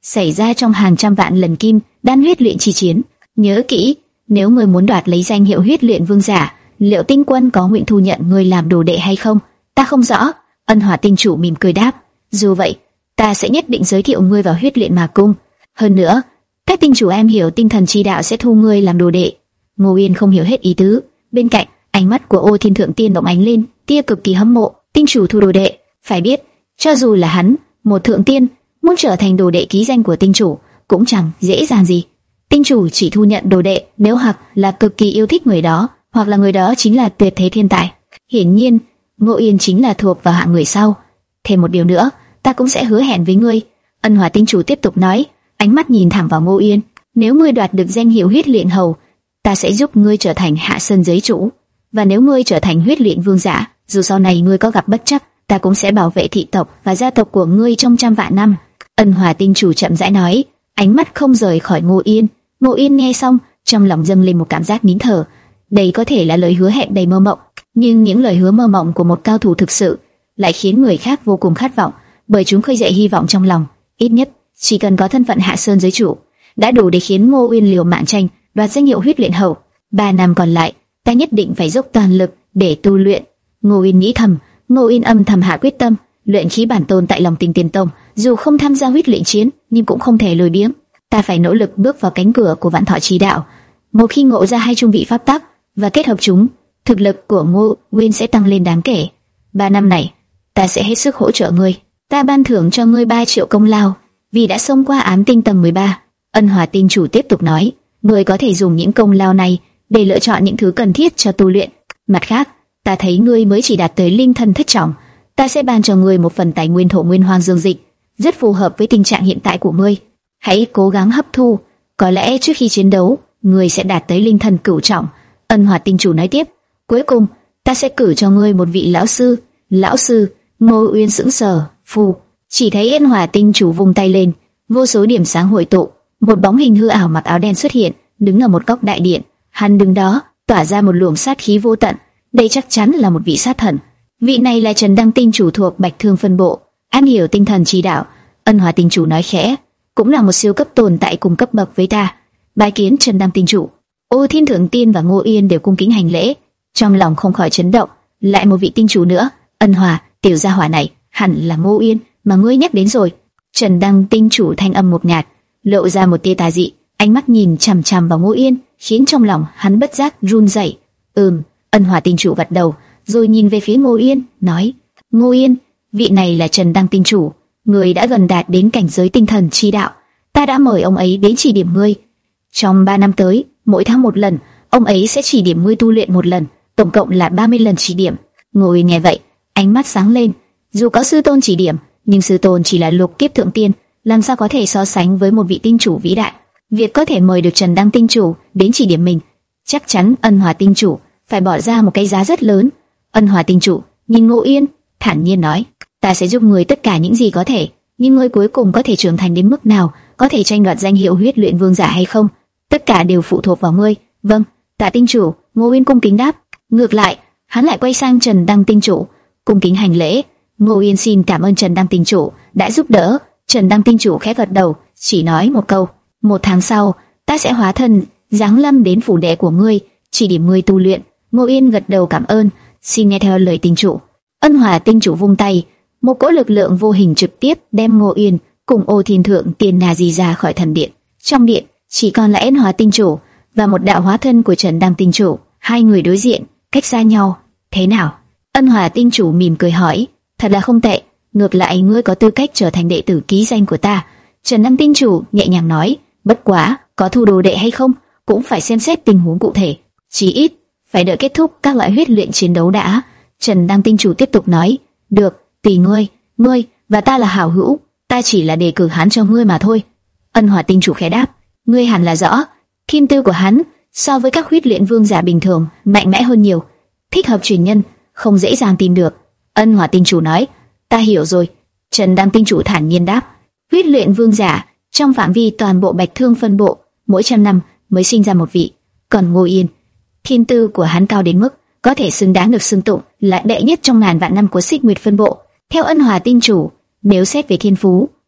Speaker 1: xảy ra trong hàng trăm vạn lần kim đan huyết luyện chi chiến. Nhớ kỹ, nếu ngươi muốn đoạt lấy danh hiệu huyết luyện vương giả, liệu tinh quân có nguyện thu nhận ngươi làm đồ đệ hay không? Ta không rõ. Ân Hỏa tinh chủ mỉm cười đáp. Dù vậy, ta sẽ nhất định giới thiệu ngươi vào huyết luyện ma cung. Hơn nữa, các tinh chủ em hiểu tinh thần chi đạo sẽ thu ngươi làm đồ đệ. Ngô Uyên không hiểu hết ý tứ. Bên cạnh, ánh mắt của Ô Thiên Thượng Tiên động ánh lên tia cực kỳ hâm mộ. Tinh chủ thu đồ đệ, phải biết, cho dù là hắn, một thượng tiên, muốn trở thành đồ đệ ký danh của tinh chủ cũng chẳng dễ dàng gì. Tinh chủ chỉ thu nhận đồ đệ nếu hoặc là cực kỳ yêu thích người đó, hoặc là người đó chính là tuyệt thế thiên tài. Hiển nhiên, Ngô Uyên chính là thuộc vào hạng người sau. Thêm một điều nữa, ta cũng sẽ hứa hẹn với ngươi. Ân Hỏa tinh chủ tiếp tục nói, ánh mắt nhìn thẳng vào Ngô Uyên. Nếu ngươi đoạt được danh hiệu huyết luyện hầu, ta sẽ giúp ngươi trở thành hạ sơn giới chủ. Và nếu ngươi trở thành huyết luyện vương giả, dù sau này ngươi có gặp bất trắc, ta cũng sẽ bảo vệ thị tộc và gia tộc của ngươi trong trăm vạn năm. Ân Hỏa tinh chủ chậm rãi nói, ánh mắt không rời khỏi Ngô Uyên. Ngô Uyên nghe xong, trong lòng dâng lên một cảm giác nín thở. Đây có thể là lời hứa hẹn đầy mơ mộng, nhưng những lời hứa mơ mộng của một cao thủ thực sự lại khiến người khác vô cùng khát vọng, bởi chúng khơi dậy hy vọng trong lòng. Ít nhất, chỉ cần có thân phận hạ sơn giới chủ, đã đủ để khiến Ngô Uyên liều mạng tranh đoạt danh hiệu huyết luyện hầu. Ba năm còn lại, ta nhất định phải dốc toàn lực để tu luyện. Ngô Uyên nghĩ thầm. Ngô Uyên âm thầm hạ quyết tâm, luyện khí bản tôn tại Lòng Tinh Tiên Tông, dù không tham gia huyết luyện chiến, nhưng cũng không thể lười biếng. Ta phải nỗ lực bước vào cánh cửa của Vạn Thọ Chí Đạo. Một khi ngộ ra hai trung vị pháp tắc và kết hợp chúng, thực lực của Ngô Uyên sẽ tăng lên đáng kể. Ba năm này, ta sẽ hết sức hỗ trợ ngươi. Ta ban thưởng cho ngươi ba triệu công lao vì đã xông qua ám tinh tầng mười ba. Ân Hỏa tinh chủ tiếp tục nói, ngươi có thể dùng những công lao này để lựa chọn những thứ cần thiết cho tu luyện. Mặt khác, ta thấy ngươi mới chỉ đạt tới linh thân thất trọng, ta sẽ ban cho ngươi một phần tài nguyên thổ nguyên hoang dương dịch, rất phù hợp với tình trạng hiện tại của ngươi. Hãy cố gắng hấp thu, có lẽ trước khi chiến đấu, ngươi sẽ đạt tới linh thân cửu trọng. Ân Hỏa tinh chủ nói tiếp, cuối cùng, ta sẽ cử cho ngươi một vị lão sư. Lão sư? Ngô Uyên sững sờ, phù. Chỉ thấy Ân Hỏa tinh chủ vung tay lên, vô số điểm sáng hội tụ, một bóng hình hư ảo mặc áo đen xuất hiện, đứng ở một góc đại điện. Hắn đứng đó, tỏa ra một luồng sát khí vô tận. Đây chắc chắn là một vị sát thần. Vị này là Trần Đăng tinh chủ thuộc Bạch Thương phân bộ, am hiểu tinh thần chi đạo. Ân Hỏa tinh chủ nói khẽ, cũng là một siêu cấp tồn tại cùng cấp bậc với ta. Bái kiến Trần Đăng tinh chủ. Ô Thiên Thượng Tiên và Ngô Uyên đều cung kính hành lễ, trong lòng không khỏi chấn động. Lại một vị tinh chủ nữa. Ân Hỏa, tiểu gia hỏa này hẳn là Ngô Uyên mà ngươi nhắc đến rồi. Trần Đăng tinh chủ thanh âm một nhạt, lộ ra một tia tà dị, ánh mắt nhìn chằm chằm vào Ngô Uyên, khiến trong lòng hắn bất giác run rẩy. Ừm. Ân Hỏa tinh chủ gật đầu, rồi nhìn về phía Ngô Uyên, nói: Ngô Uyên, vị này là Trần Đăng tinh chủ, người đã gần đạt đến cảnh giới tinh thần chi đạo. Ta đã mời ông ấy đến chỉ điểm ngươi. Trong ba năm tới, mỗi tháng một lần, ông ấy sẽ chỉ điểm ngươi tu luyện một lần, tổng cộng là ba mươi lần chỉ điểm. Ngô Uyên nghe vậy, ánh mắt sáng lên. Dù có sư tôn chỉ điểm, nhưng sư tôn chỉ là lục kiếp thượng tiên, làm sao có thể so sánh với một vị tinh chủ vĩ đại. Việc có thể mời được Trần Đăng tinh chủ đến chỉ điểm mình, chắc chắn Ân Hỏa tinh chủ phải bỏ ra một cái giá rất lớn. Ân Hỏa tinh chủ nhìn Ngô Uyên, thản nhiên nói: ta sẽ giúp người tất cả những gì có thể, nhưng ngươi cuối cùng có thể trưởng thành đến mức nào, có thể tranh đoạt danh hiệu huyết luyện vương giả hay không, tất cả đều phụ thuộc vào ngươi. Vâng, tạ tinh chủ. Ngô Uyên cung kính đáp. Ngược lại, hắn lại quay sang Trần Đăng tinh chủ, cung kính hành lễ. Ngô Uyên xin cảm ơn Trần Đăng tinh chủ đã giúp đỡ. Trần Đăng tinh chủ khẽ gật đầu, chỉ nói một câu: một tháng sau, ta sẽ hóa thân giáng lâm đến phủ đệ của ngươi, chỉ điểm ngươi tu luyện. Ngô Uyên gật đầu cảm ơn, xin nghe theo lời tinh chủ. Ân Hỏa tinh chủ vung tay, một cỗ lực lượng vô hình trực tiếp đem Ngô Uyên cùng Ô Thiên Thượng Tiên Na Di ra khỏi thần điện. Trong điện chỉ còn lại Ân Hỏa tinh chủ và một đạo hóa thân của Trần Đăng tinh chủ. Hai người đối diện, cách xa nhau. Thế nào? Ân Hỏa tinh chủ mỉm cười hỏi. Thật là không tệ, ngược lại ngươi có tư cách trở thành đệ tử ký danh của ta. Trần Đăng tinh chủ nhẹ nhàng nói. Bất quá, có thu đồ đệ hay không cũng phải xem xét tình huống cụ thể, chí ít phải đợi kết thúc các loại huyết luyện chiến đấu đã. Trần Đăng tinh chủ tiếp tục nói. Được, tùy ngươi, ngươi và ta là hảo hữu, ta chỉ là đề cử hắn cho ngươi mà thôi. Ân Hỏa tinh chủ khẽ đáp. Ngươi hẳn là rõ, thiên tư của hắn so với các huyết luyện vương giả bình thường mạnh mẽ hơn nhiều, thích hợp truyền nhân không dễ dàng tìm được. Ân Hỏa tinh chủ nói. Ta hiểu rồi. Trần Đăng tinh chủ thản nhiên đáp. Huyết luyện vương giả trong phạm vi toàn bộ Bạch Thương phân bộ, mỗi trăm năm mới sinh ra một vị. Còn Ngô Uyên, thiên tư của hắn cao đến mức có thể xứng đáng được xưng tụng là đệ nhất trong ngàn vạn năm của Xích Nguyệt phân bộ. Theo Ân Hỏa tinh chủ, nếu xét về thiên phú,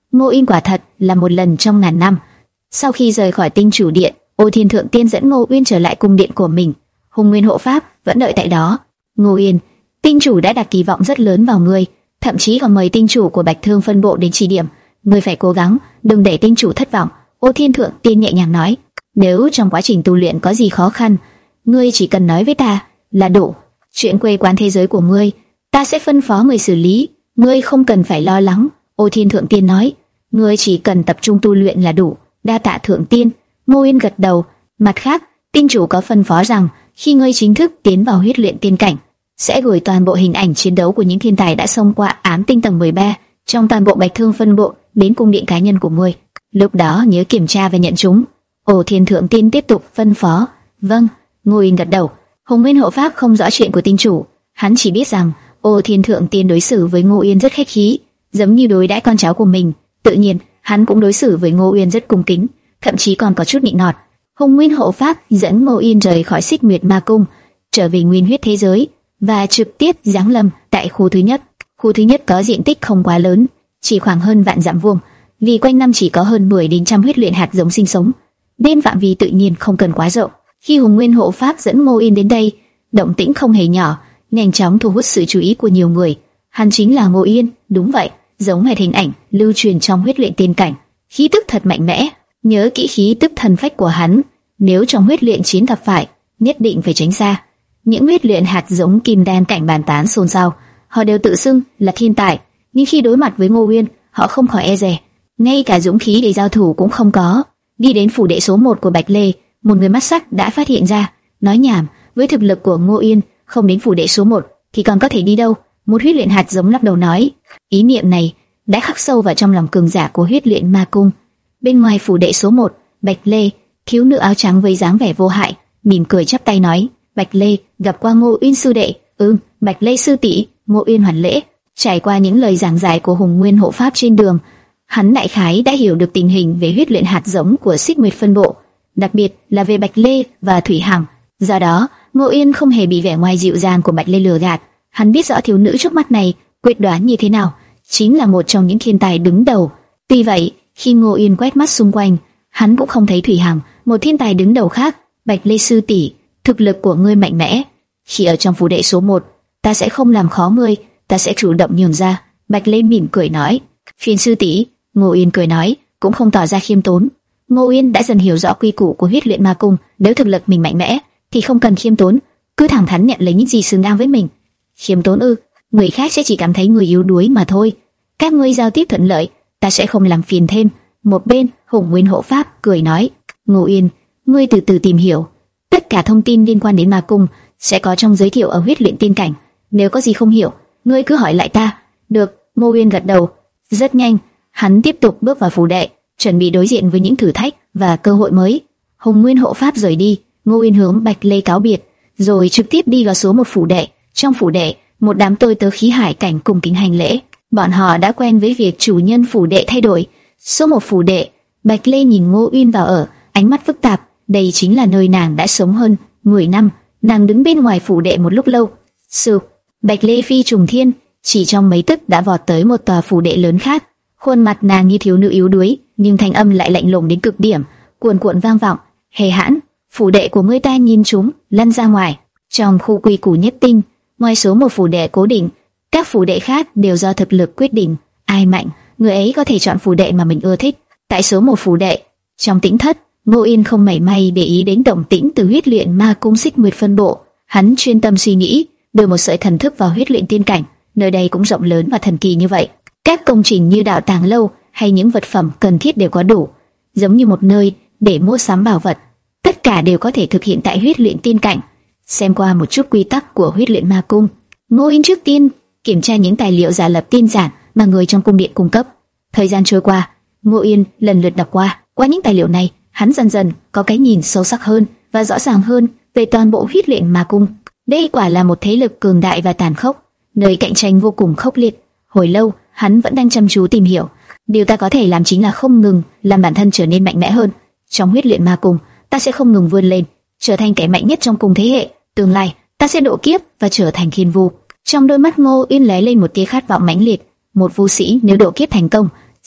Speaker 1: Ngô Yên quả thật là một lần trong ngàn năm. Sau khi rời khỏi Tinh Chủ Điện, Ô Thiên Thượng Tiên dẫn Ngô Uyên trở lại cung điện của mình. Hùng Nguyên Hộ Pháp vẫn đợi tại đó. Ngô Yên, Tinh Chủ đã đặt kỳ vọng rất lớn vào ngươi, thậm chí còn mời Tinh Chủ của Bạch Thương phân bộ đến chỉ điểm. Ngươi phải cố gắng, đừng để Tinh Chủ thất vọng. Ô Thiên Thượng Tiên nhẹ nhàng nói. Nếu trong quá trình tu luyện có gì khó khăn, ngươi chỉ cần nói với ta là đủ. Chuyện quê quán thế giới của ngươi, ta sẽ phân phó người xử lý. Ngươi không cần phải lo lắng. Ô Thiên Thượng Tiên nói. Ngươi chỉ cần tập trung tu luyện là đủ. Đa tạ Thượng Tiên. Ngô Yên gật đầu. Mặt khác, Tinh Chủ có phân phó rằng khi ngươi chính thức tiến vào huyết luyện tiên cảnh, sẽ gửi toàn bộ hình ảnh chiến đấu của những thiên tài đã xông qua ám tinh tầng mười ba trong toàn bộ Bạch Thương phân bộ đến cung điện cá nhân của ngươi. Lúc đó nhớ kiểm tra và nhận chúng. Ô Thiên Thượng Tiên tiếp tục phân phó. Vâng. Ngô Yên gật đầu. Hùng Nguyên Hộ Pháp không rõ chuyện của Tinh Chủ, hắn chỉ biết rằng Ô Thiên Thượng Tiên đối xử với Ngô Yên rất khách khí, giống như đối đãi con cháu của mình. Tự nhiên, hắn cũng đối xử với Ngô Yên rất cung kính, thậm chí còn có chút nịnh nọt. Hùng Nguyên Hộ Pháp dẫn Ngô Yên rời khỏi Xích Nguyệt Ma Cung, trở về Nguyên Huyết thế giới và trực tiếp giáng lâm tại khu thứ nhất. Khu thứ nhất có diện tích không quá lớn, chỉ khoảng hơn vạn dặm vuông, vì quanh năm chỉ có hơn mười đến trăm huyết luyện hạt giống sinh sống, nên phạm vi tự nhiên không cần quá rộng. Khi Hùng Nguyên Hộ Pháp dẫn Ngô Yên đến đây, động tĩnh không hề nhỏ, nhanh chóng thu hút sự chú ý của nhiều người. Hắn chính là Ngô Yên, đúng vậy, giống hệt hình ảnh lưu truyền trong huyết luyện tiên cảnh, khí tức thật mạnh mẽ. Nhớ kỹ khí tức thần phách của hắn, nếu trong huyết luyện chiến gặp phải, nhất định phải tránh xa. Những huyết luyện hạt giống kim đan cảnh bàn tán xôn xao, họ đều tự xưng là thiên tài, nhưng khi đối mặt với Ngô Yên, họ không khỏi e dè, ngay cả dũng khí để giao thủ cũng không có. Đi đến phủ đệ số một của Bạch Lê, một người mắt sắc đã phát hiện ra, nói nhảm, với thực lực của Ngô Yên, không đến phủ đệ số một thì còn có thể đi đâu? Một huyết luyện hạt giống lắc đầu nói. Ý niệm này đã khắc sâu vào trong lòng cường giả của huyết luyện ma cung. Bên ngoài phủ đệ số một, Bạch Lê, thiếu nữ áo trắng với dáng vẻ vô hại, mỉm cười chắp tay nói. Bạch Lê, gặp qua Ngô Uyên sư đệ. Ừm, Bạch Lê sư tỷ. Ngô Uyên hoàn lễ. Trải qua những lời giảng giải của Hùng Nguyên Hộ Pháp trên đường, hắn đại khái đã hiểu được tình hình về huyết luyện hạt giống của Xích Nguyệt phân bộ, đặc biệt là về Bạch Lê và Thủy Hằng. Do đó, Ngô Uyên không hề bị vẻ ngoài dịu dàng của Bạch Lê lừa gạt. Hắn biết rõ thiếu nữ trước mắt này quyết đoán như thế nào, chính là một trong những thiên tài đứng đầu. Tuy vậy, khi Ngô Uyên quét mắt xung quanh, hắn cũng không thấy Thủy Hằng, một thiên tài đứng đầu khác. Bạch Lê sư tỷ, thực lực của ngươi mạnh mẽ. Khi ở trong phủ đệ số một, ta sẽ không làm khó ngươi, ta sẽ chủ động nhường ra. Bạch Lê mỉm cười nói. Phiền sư tỷ. Ngô Uyên cười nói, cũng không tỏ ra khiêm tốn. Ngô Uyên đã dần hiểu rõ quy củ của huyết luyện ma cung, nếu thực lực mình mạnh mẽ thì không cần khiêm tốn, cứ thẳng thắn nhận lấy những gì xứng đáng với mình. Khiêm tốn ư? Người khác sẽ chỉ cảm thấy người yếu đuối mà thôi. Các ngươi giao tiếp thuận lợi, ta sẽ không làm phiền thêm. Một bên, Hùng Nguyên Hộ Pháp cười nói, Ngô Uyên, ngươi từ từ tìm hiểu. Tất cả thông tin liên quan đến ma cung sẽ có trong giới thiệu ở huyết luyện tiên cảnh. Nếu có gì không hiểu, ngươi cứ hỏi lại ta. Được. Ngô Uyên gật đầu. Rất nhanh, hắn tiếp tục bước vào phủ đệ, chuẩn bị đối diện với những thử thách và cơ hội mới. Hùng Nguyên Hộ Pháp rời đi, Ngô Uyên hướng Bạch Lê cáo biệt, rồi trực tiếp đi vào số một phủ đệ. Trong phủ đệ, một đám tôi tớ khí hải cảnh cùng kính hành lễ. Bọn họ đã quen với việc chủ nhân phủ đệ thay đổi. Số một phủ đệ, Bạch Lê nhìn Ngô Uyên vào ở, ánh mắt phức tạp. Đây chính là nơi nàng đã sống hơn mười năm. Nàng đứng bên ngoài phủ đệ một lúc lâu. Sư, Bạch Lê phi trùng thiên, chỉ trong mấy tức đã vọt tới một tòa phủ đệ lớn khác. Khuôn mặt nàng như thiếu nữ yếu đuối, nhưng thanh âm lại lạnh lùng đến cực điểm, cuồn cuộn vang vọng. Hề Hãn, phủ đệ của ngươi ta nhìn chúng, lăn ra ngoài. Trong khu quy củ nhất tinh, ngoài số một phủ đệ cố định, các phủ đệ khác đều do thực lực quyết định. Ai mạnh, người ấy có thể chọn phủ đệ mà mình ưa thích. Tại số một phủ đệ, trong tĩnh thất, Ngô Yên không mảy may để ý đến động tĩnh từ huyết luyện ma cung Xích Nguyệt phân bộ. Hắn chuyên tâm suy nghĩ, đưa một sợi thần thức vào huyết luyện tiên cảnh. Nơi đây cũng rộng lớn và thần kỳ như vậy. Các công trình như đạo tàng lâu hay những vật phẩm cần thiết đều có đủ, giống như một nơi để mua sắm bảo vật. Tất cả đều có thể thực hiện tại huyết luyện tiên cảnh. Xem qua một chút quy tắc của huyết luyện ma cung, Ngô Yên trước tiên kiểm tra những tài liệu giả lập tiên giản mà người trong cung điện cung cấp. Thời gian trôi qua, Ngô Yên lần lượt đọc qua. Qua những tài liệu này, hắn dần dần có cái nhìn sâu sắc hơn và rõ ràng hơn về toàn bộ huyết luyện ma cung. Đây quả là một thế lực cường đại và tàn khốc, nơi cạnh tranh vô cùng khốc liệt. Hồi lâu, hắn vẫn đang chăm chú tìm hiểu. Điều ta có thể làm chính là không ngừng làm bản thân trở nên mạnh mẽ hơn. Trong huyết luyện ma cung, ta sẽ không ngừng vươn lên, trở thành kẻ mạnh nhất trong cùng thế hệ. Tương lai, ta sẽ độ kiếp và trở thành thiên vu. Trong đôi mắt Ngô Yên lóe lên một tia khát vọng mãnh liệt. Một vu sĩ nếu độ kiếp thành công,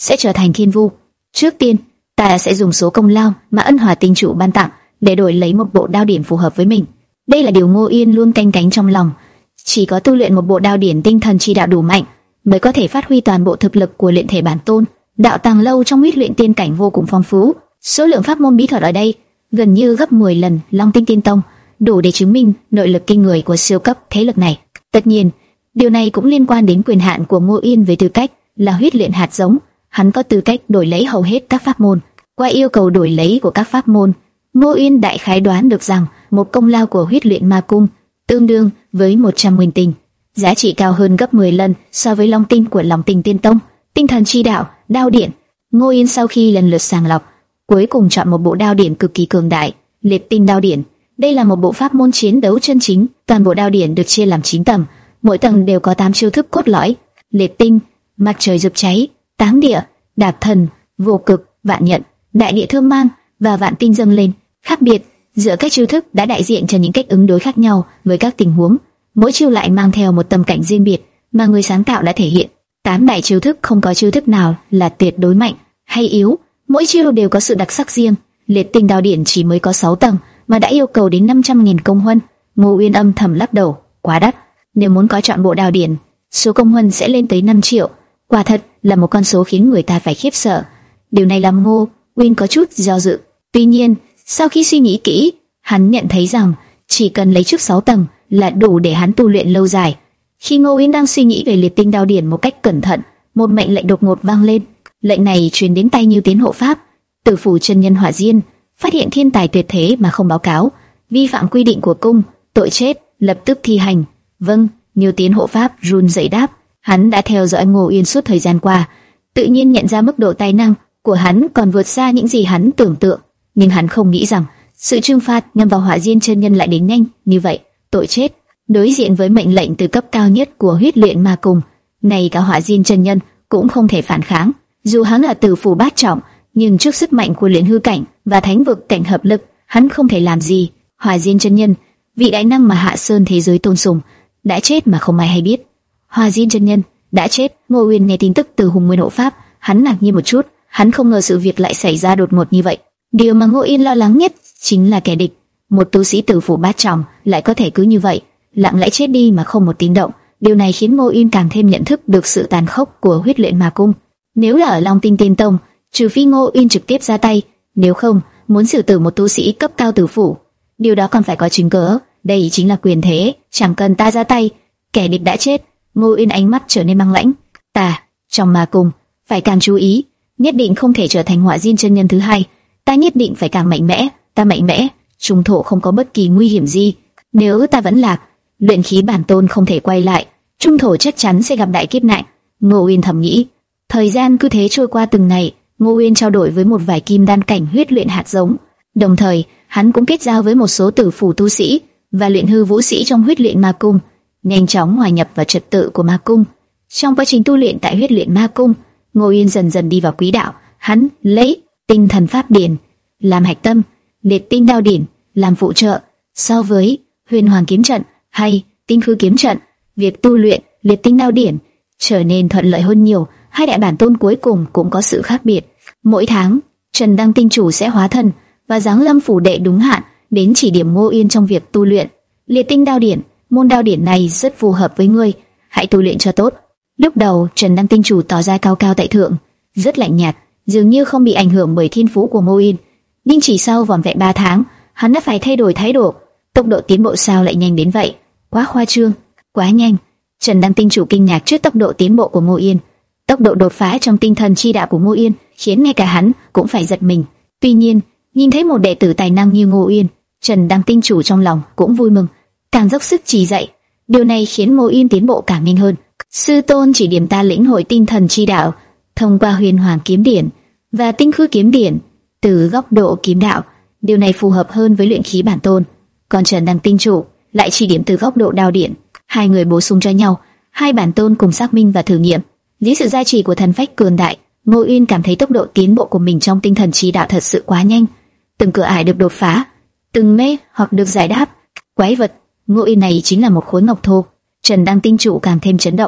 Speaker 1: sẽ trở thành thiên vu. Trước tiên, ta sẽ dùng số công lao mà Ân Hòa Tinh chủ ban tặng để đổi lấy một bộ đao điển phù hợp với mình. Đây là điều Ngô Yên luôn canh cánh trong lòng. Chỉ có tu luyện một bộ đao điển tinh thần chi đạo đủ mạnh, mới có thể phát huy toàn bộ thực lực của luyện thể bản tôn. Đạo tàng lâu trong huyết luyện tiên cảnh vô cùng phong phú, số lượng pháp môn bí thuật ở đây gần như gấp mười lần Long Tinh Tiên Tông, đủ để chứng minh nội lực kinh người của siêu cấp thế lực này. Tất nhiên, điều này cũng liên quan đến quyền hạn của Ngô Yên với tư cách là huyết luyện hạt giống. Hắn có tư cách đổi lấy hầu hết các pháp môn. Qua yêu cầu đổi lấy của các pháp môn, Ngô Yên đại khái đoán được rằng một công lao của huyết luyện ma cung tương đương với một trăm nguyên tinh, giá trị cao hơn gấp mười lần so với long tinh của Long Tinh Tiên Tông. Tinh thần chi đạo, đao điển. Ngô Yên sau khi lần lượt sàng lọc, cuối cùng chọn một bộ đao điển cực kỳ cường đại, Liệt Tinh đao điển. Đây là một bộ pháp môn chiến đấu chân chính. Toàn bộ đao điển được chia làm chín tầng, mỗi tầng đều có tám chiêu thức cốt lõi. Liệt Tinh, mặt trời rực cháy, táng địa, đạp thần, vô cực, vạn nhận, đại địa thương man và vạn tinh dâng lên. Khác biệt giữa các chiêu thức đã đại diện cho những cách ứng đối khác nhau với các tình huống. Mỗi chiêu lại mang theo một tâm cảnh riêng biệt mà người sáng tạo đã thể hiện. Tám đại chiêu thức không có chiêu thức nào là tuyệt đối mạnh hay yếu, mỗi chiêu đều có sự đặc sắc riêng. Liệt Tinh đao điển chỉ mới có sáu tầng mà đã yêu cầu đến năm trăm nghìn công huân. Ngô Uyên âm thầm lắc đầu, quá đắt. Nếu muốn có chọn bộ đao điển, số công huân sẽ lên tới năm triệu. Quả thật là một con số khiến người ta phải khiếp sợ. Điều này làm Ngô Uyên có chút do dự. Tuy nhiên, sau khi suy nghĩ kỹ, hắn nhận thấy rằng chỉ cần lấy trước sáu tầng là đủ để hắn tu luyện lâu dài. Khi Ngô Uyên đang suy nghĩ về Liệt Tinh đao điển một cách cẩn thận, một mệnh lệnh đột ngột vang lên. Lệnh này truyền đến tay Như Tiến hộ pháp. Tử phủ chân nhân Hỏa Diên phát hiện thiên tài tuyệt thế mà không báo cáo, vi phạm quy định của cung, tội chết, lập tức thi hành. Vâng. Như Tiến hộ pháp run rẩy đáp. Hắn đã theo dõi Ngô Uyên suốt thời gian qua, tự nhiên nhận ra mức độ tài năng của hắn còn vượt xa những gì hắn tưởng tượng, nhưng hắn không nghĩ rằng sự trừng phạt nhằm vào Hỏa Diên chân nhân lại đến nhanh như vậy. Tội chết, đối diện với mệnh lệnh từ cấp cao nhất của huyết luyện ma cung, này cả Hỏa Diên chân nhân cũng không thể phản kháng. Dù hắn là tử phủ bát trọng, nhưng trước sức mạnh của luyện hư cảnh và thánh vực cảnh hợp lực, hắn không thể làm gì. Hỏa Diên chân nhân, vị đại năng mà Hạ Sơn thế giới tôn sùng, đã chết mà không ai hay biết. Hỏa Diên chân nhân đã chết. Ngô Uyên nghe tin tức từ Hùng Nguyên hộ pháp, hắn ngạc nhiên một chút. Hắn không ngờ sự việc lại xảy ra đột ngột như vậy. Điều mà Ngô Uyên lo lắng nhất chính là kẻ địch, một tu sĩ tử phủ bát trọng lại có thể cứ như vậy lặng lẽ chết đi mà không một tiếng động. Điều này khiến Ngô Uyên càng thêm nhận thức được sự tàn khốc của huyết luyện ma cung. Nếu là ở Long Tinh Tiên Tông, trừ phi Ngô Uyên trực tiếp ra tay, nếu không, muốn xử tử một tu sĩ cấp cao tử phủ, điều đó còn phải có chứng cớ. Đây chính là quyền thế, chẳng cần ta ra tay, kẻ địch đã chết. Ngô Uyên ánh mắt trở nên băng lãnh. Ta, trong ma cung, phải càng chú ý, nhất định không thể trở thành Hỏa Diên chân nhân thứ hai. Ta nhất định phải càng mạnh mẽ, ta mạnh mẽ, trung thổ không có bất kỳ nguy hiểm gì. Nếu ta vẫn lạc, luyện khí bản tôn không thể quay lại, trung thổ chắc chắn sẽ gặp đại kiếp nạn. Ngô Uyên thầm nghĩ. Thời gian cứ thế trôi qua từng ngày, Ngô Uyên trao đổi với một vài kim đan cảnh huyết luyện hạt giống, đồng thời hắn cũng kết giao với một số tử phủ tu sĩ và luyện hư vũ sĩ trong huyết luyện ma cung, nhanh chóng hòa nhập vào trật tự của ma cung. Trong quá trình tu luyện tại huyết luyện ma cung, Ngô Uyên dần dần đi vào quỹ đạo. Hắn lấy tinh thần pháp điển làm hạch tâm, Liệt Tinh đao điển làm phụ trợ. So với Huyền Hoàng kiếm trận hay Tinh khư kiếm trận, việc tu luyện Liệt Tinh đao điển trở nên thuận lợi hơn nhiều. Hai đại bản tôn cuối cùng cũng có sự khác biệt. Mỗi tháng, Trần Đăng Tinh chủ sẽ hóa thân và giáng lâm phủ đệ đúng hạn đến chỉ điểm Ngô Uyên trong việc tu luyện Liệt Tinh đao điển. Môn đao điển này rất phù hợp với ngươi, hãy tu luyện cho tốt. Lúc đầu Trần Đăng Tinh chủ tỏ ra cao cao tại thượng, rất lạnh nhạt, dường như không bị ảnh hưởng bởi thiên phú của Ngô Uyên. Nhưng chỉ sau vỏn vẹn ba tháng, hắn đã phải thay đổi thái độ. Tốc độ tiến bộ sao lại nhanh đến vậy? Quá khoa trương, quá nhanh. Trần Đăng Tinh chủ kinh ngạc trước tốc độ tiến bộ của Ngô Uyên. Tốc độ đột phá trong tinh thần chi đạo của Ngô Uyên khiến ngay cả hắn cũng phải giật mình. Tuy nhiên, nhìn thấy một đệ tử tài năng như Ngô Uyên, Trần Đăng Tinh chủ trong lòng cũng vui mừng, càng dốc sức chỉ dạy. Điều này khiến Ngô Uyên tiến bộ càng nhanh hơn. Sư tôn chỉ điểm ta lĩnh hội tinh thần chi đạo thông qua Huyền Hoàng kiếm điển và Tinh khư kiếm điển từ góc độ kiếm đạo. Điều này phù hợp hơn với luyện khí bản tôn. Còn Trần Đăng Tinh chủ lại chỉ điểm từ góc độ đao điển. Hai người bổ sung cho nhau, hai bản tôn cùng xác minh và thử nghiệm. Dưới sự gia trì của thần phách cường đại, Ngô Uyên cảm thấy tốc độ tiến bộ của mình trong tinh thần chi đạo thật sự quá nhanh. Từng cửa ải được đột phá, từng mê hoặc được giải đáp. Quái vật, Ngô Uyên này chính là một khối ngọc thô. Trần Đăng Tinh chủ càng thêm chấn động.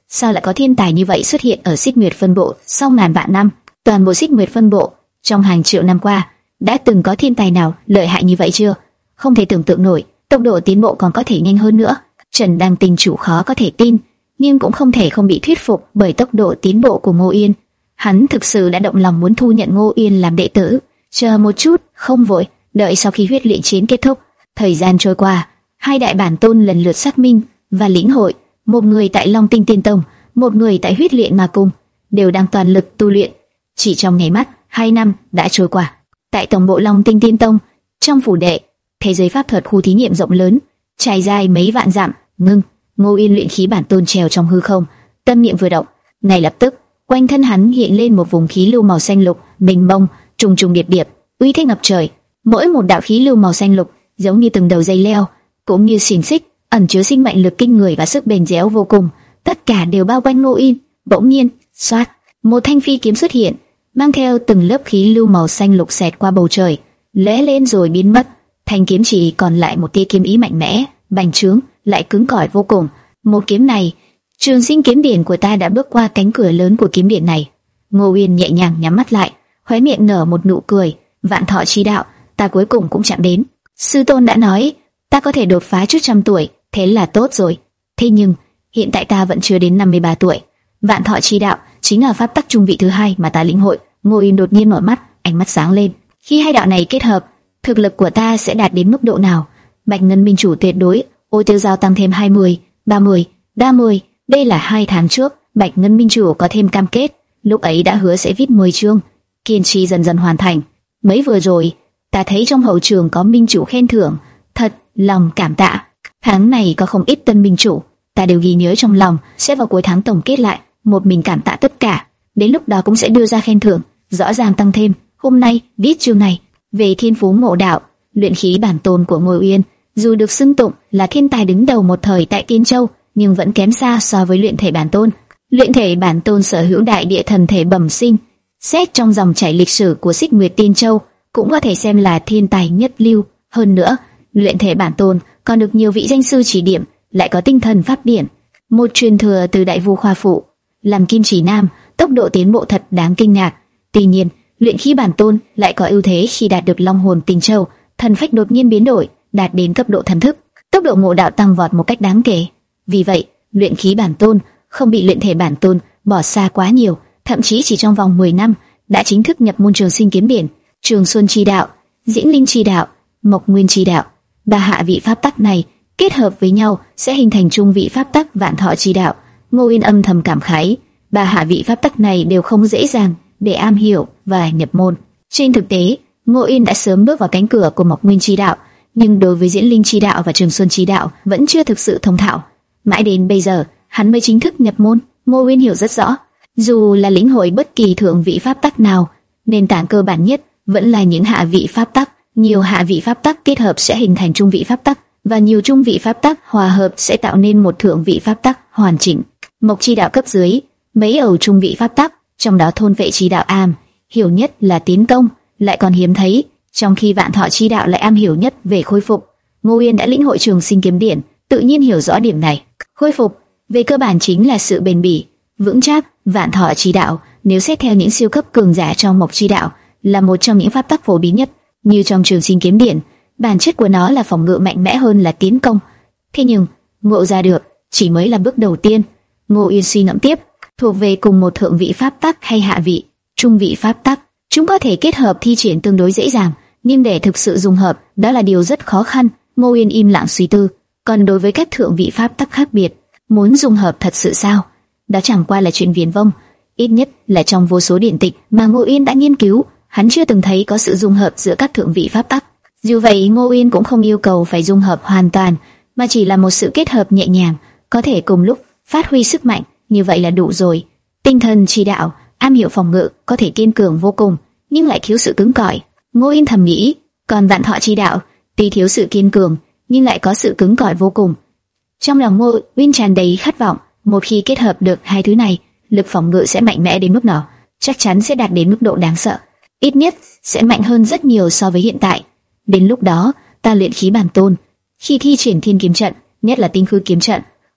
Speaker 1: sao lại có thiên tài như vậy xuất hiện ở Xích Nguyệt phân bộ sau ngàn vạn năm? Toàn bộ Xích Nguyệt phân bộ trong hàng triệu năm qua đã từng có thiên tài nào lợi hại như vậy chưa? Không thể tưởng tượng nổi, tốc độ tiến bộ còn có thể nhanh hơn nữa. Trần Đăng Tinh chủ khó có thể tin, nhưng cũng không thể không bị thuyết phục bởi tốc độ tiến bộ của Ngô Yên. Hắn thực sự đã động lòng muốn thu nhận Ngô Yên làm đệ tử. Chờ một chút, không vội, đợi sau khi huyết luyện chiến kết thúc. Thời gian trôi qua, hai đại bản tôn lần lượt xác minh và lĩnh hội, một người tại Long Tinh Tiên Tông, một người tại Huyết Luyện Ma Cung, đều đang toàn lực tu luyện. Chỉ trong nháy mắt, hai năm đã trôi qua. Tại tổng bộ Long Tinh Tiên Tông, trong phủ đệ, thế giới pháp thuật khu thí nghiệm rộng lớn, trải dài mấy vạn dặm. Ngưng, Ngô Yên luyện khí bản tôn treo trong hư không, tâm niệm vừa động, ngay lập tức, quanh thân hắn hiện lên một vùng khí lưu màu xanh lục, mênh mông, trùng trùng điệp điệp, uy thế ngập trời. Mỗi một đạo khí lưu màu xanh lục giống như từng đầu dây leo, cũng như xiềng xích, ẩn chứa sinh mệnh lực kinh người và sức bền dẻo vô cùng. Tất cả đều bao quanh Ngô Yên. Bỗng nhiên, xoát, một thanh phi kiếm xuất hiện, mang theo từng lớp khí lưu màu xanh lục xẹt qua bầu trời, lóe lên rồi biến mất. Thanh kiếm chỉ còn lại một tia kiếm ý mạnh mẽ, bành trướng, lại cứng cỏi vô cùng. Một kiếm này, Trường Sinh kiếm điển của ta đã bước qua cánh cửa lớn của kiếm điển này. Ngô Uyên nhẹ nhàng nhắm mắt lại, khóe miệng nở một nụ cười. Vạn thọ chi đạo, ta cuối cùng cũng chạm đến. Sư tôn đã nói, ta có thể đột phá trước trăm tuổi, thế là tốt rồi. Thế nhưng, hiện tại ta vẫn chưa đến năm mươi ba tuổi. Vạn thọ chi đạo chính là pháp tắc trung vị thứ hai mà ta lĩnh hội. Ngô Uyên đột nhiên mở mắt, ánh mắt sáng lên. Khi hai đạo này kết hợp, thực lực của ta sẽ đạt đến mức độ nào? Bạch Ngân Minh chủ tuyệt đối, Ôi Tiêu Giao tăng thêm hai mươi, ba mươi, ba mươi. Đây là hai tháng trước, Bạch Ngân Minh chủ có thêm cam kết, lúc ấy đã hứa sẽ viết mười chương, kiên trì dần dần hoàn thành. Mấy vừa rồi, ta thấy trong hậu trường có minh chủ khen thưởng, thật lòng cảm tạ. Tháng này có không ít tân minh chủ, ta đều ghi nhớ trong lòng, sẽ vào cuối tháng tổng kết lại, một mình cảm tạ tất cả. Đến lúc đó cũng sẽ đưa ra khen thưởng, rõ ràng tăng thêm. Hôm nay viết chương này về thiên phú ngộ đạo, luyện khí bản tôn của Ngô Uyên, dù được xưng tụng là thiên tài đứng đầu một thời tại Tiên Châu, nhưng vẫn kém xa so với luyện thể bản tôn. Luyện thể bản tôn sở hữu đại địa thần thể bẩm sinh, xét trong dòng chảy lịch sử của Xích Nguyệt Tiên Châu, cũng có thể xem là thiên tài nhất lưu. Hơn nữa, luyện thể bản tôn còn được nhiều vị danh sư chỉ điểm, lại có tinh thần pháp điển, một truyền thừa từ đại vu khoa phụ, làm kim chỉ nam, tốc độ tiến bộ thật đáng kinh ngạc. Tuy nhiên, luyện khí bản tôn lại có ưu thế khi đạt được long hồn tinh châu, thần phách đột nhiên biến đổi, đạt đến cấp độ thần thức, tốc độ ngộ đạo tăng vọt một cách đáng kể. Vì vậy, luyện khí bản tôn không bị luyện thể bản tôn bỏ xa quá nhiều, thậm chí chỉ trong vòng mười năm đã chính thức nhập môn Trường Sinh kiếm điển, Trường Xuân chi đạo, Diễn Linh chi đạo, Mộc Nguyên chi đạo. Ba hạ vị pháp tắc này kết hợp với nhau sẽ hình thành trung vị pháp tắc Vạn Thọ chi đạo. Ngô Uyên âm thầm cảm khái, ba hạ vị pháp tắc này đều không dễ dàng để am hiểu và nhập môn. Trên thực tế, Ngô Uyên đã sớm bước vào cánh cửa của Mộc Nguyên chi đạo, nhưng đối với Diễn Linh chi đạo và Trường Xuân chi đạo vẫn chưa thực sự thông thạo. Mãi đến bây giờ, hắn mới chính thức nhập môn. Ngô Uyên hiểu rất rõ, dù là lĩnh hội bất kỳ thượng vị pháp tắc nào, nền tảng cơ bản nhất vẫn là những hạ vị pháp tắc. Nhiều hạ vị pháp tắc kết hợp sẽ hình thành trung vị pháp tắc, và nhiều trung vị pháp tắc hòa hợp sẽ tạo nên một thượng vị pháp tắc hoàn chỉnh. Mộc chi đạo cấp dưới, mấy ẩu trung vị pháp tắc, trong đó thôn vệ chi đạo am hiểu nhất là tiến công, lại còn hiếm thấy, trong khi Vạn Thọ chi đạo lại am hiểu nhất về khôi phục. Ngô Uyên đã lĩnh hội Trường Sinh kiếm điển, tự nhiên hiểu rõ điểm này. Khôi phục về cơ bản chính là sự bền bỉ, vững chắc. Vạn Thọ chi đạo nếu xét theo những siêu cấp cường giả trong Mộc chi đạo là một trong những pháp tắc phổ biến nhất. Như trong Trường Sinh kiếm điển, bản chất của nó là phòng ngự mạnh mẽ hơn là tiến công. Thế nhưng, ngộ ra được chỉ mới là bước đầu tiên. Ngô Uyên suy ngẫm tiếp, thuộc về cùng một thượng vị pháp tắc hay hạ vị, trung vị pháp tắc, chúng có thể kết hợp thi triển tương đối dễ dàng, nhưng để thực sự dung hợp, đó là điều rất khó khăn. Ngô Uyên im lặng suy tư. Còn đối với các thượng vị pháp tắc khác biệt, muốn dung hợp thật sự sao? Đó chẳng qua là chuyện viển vông. Ít nhất là trong vô số điển tịch mà Ngô Uyên đã nghiên cứu, hắn chưa từng thấy có sự dung hợp giữa các thượng vị pháp tắc. Dù vậy, Ngô Uyên cũng không yêu cầu phải dung hợp hoàn toàn, mà chỉ là một sự kết hợp nhẹ nhàng, có thể cùng lúc phát huy sức mạnh, như vậy là đủ rồi. Tinh thần chi đạo, am hiểu phòng ngự, có thể kiên cường vô cùng, nhưng lại thiếu sự cứng cỏi. Ngô Uyên thầm nghĩ, còn Vạn Thọ chi đạo, tuy thiếu sự kiên cường, nhưng lại có sự cứng cỏi vô cùng. Trong lòng Ngô Uyên tràn đầy khát vọng, một khi kết hợp được hai thứ này, lực phòng ngự sẽ mạnh mẽ đến mức nào? Chắc chắn sẽ đạt đến mức độ đáng sợ. Ít nhất sẽ mạnh hơn rất nhiều so với hiện tại. Đến lúc đó, ta luyện khí bản tôn, khi thi triển thiên kiếm trận, nhất là tinh khư kiếm trận,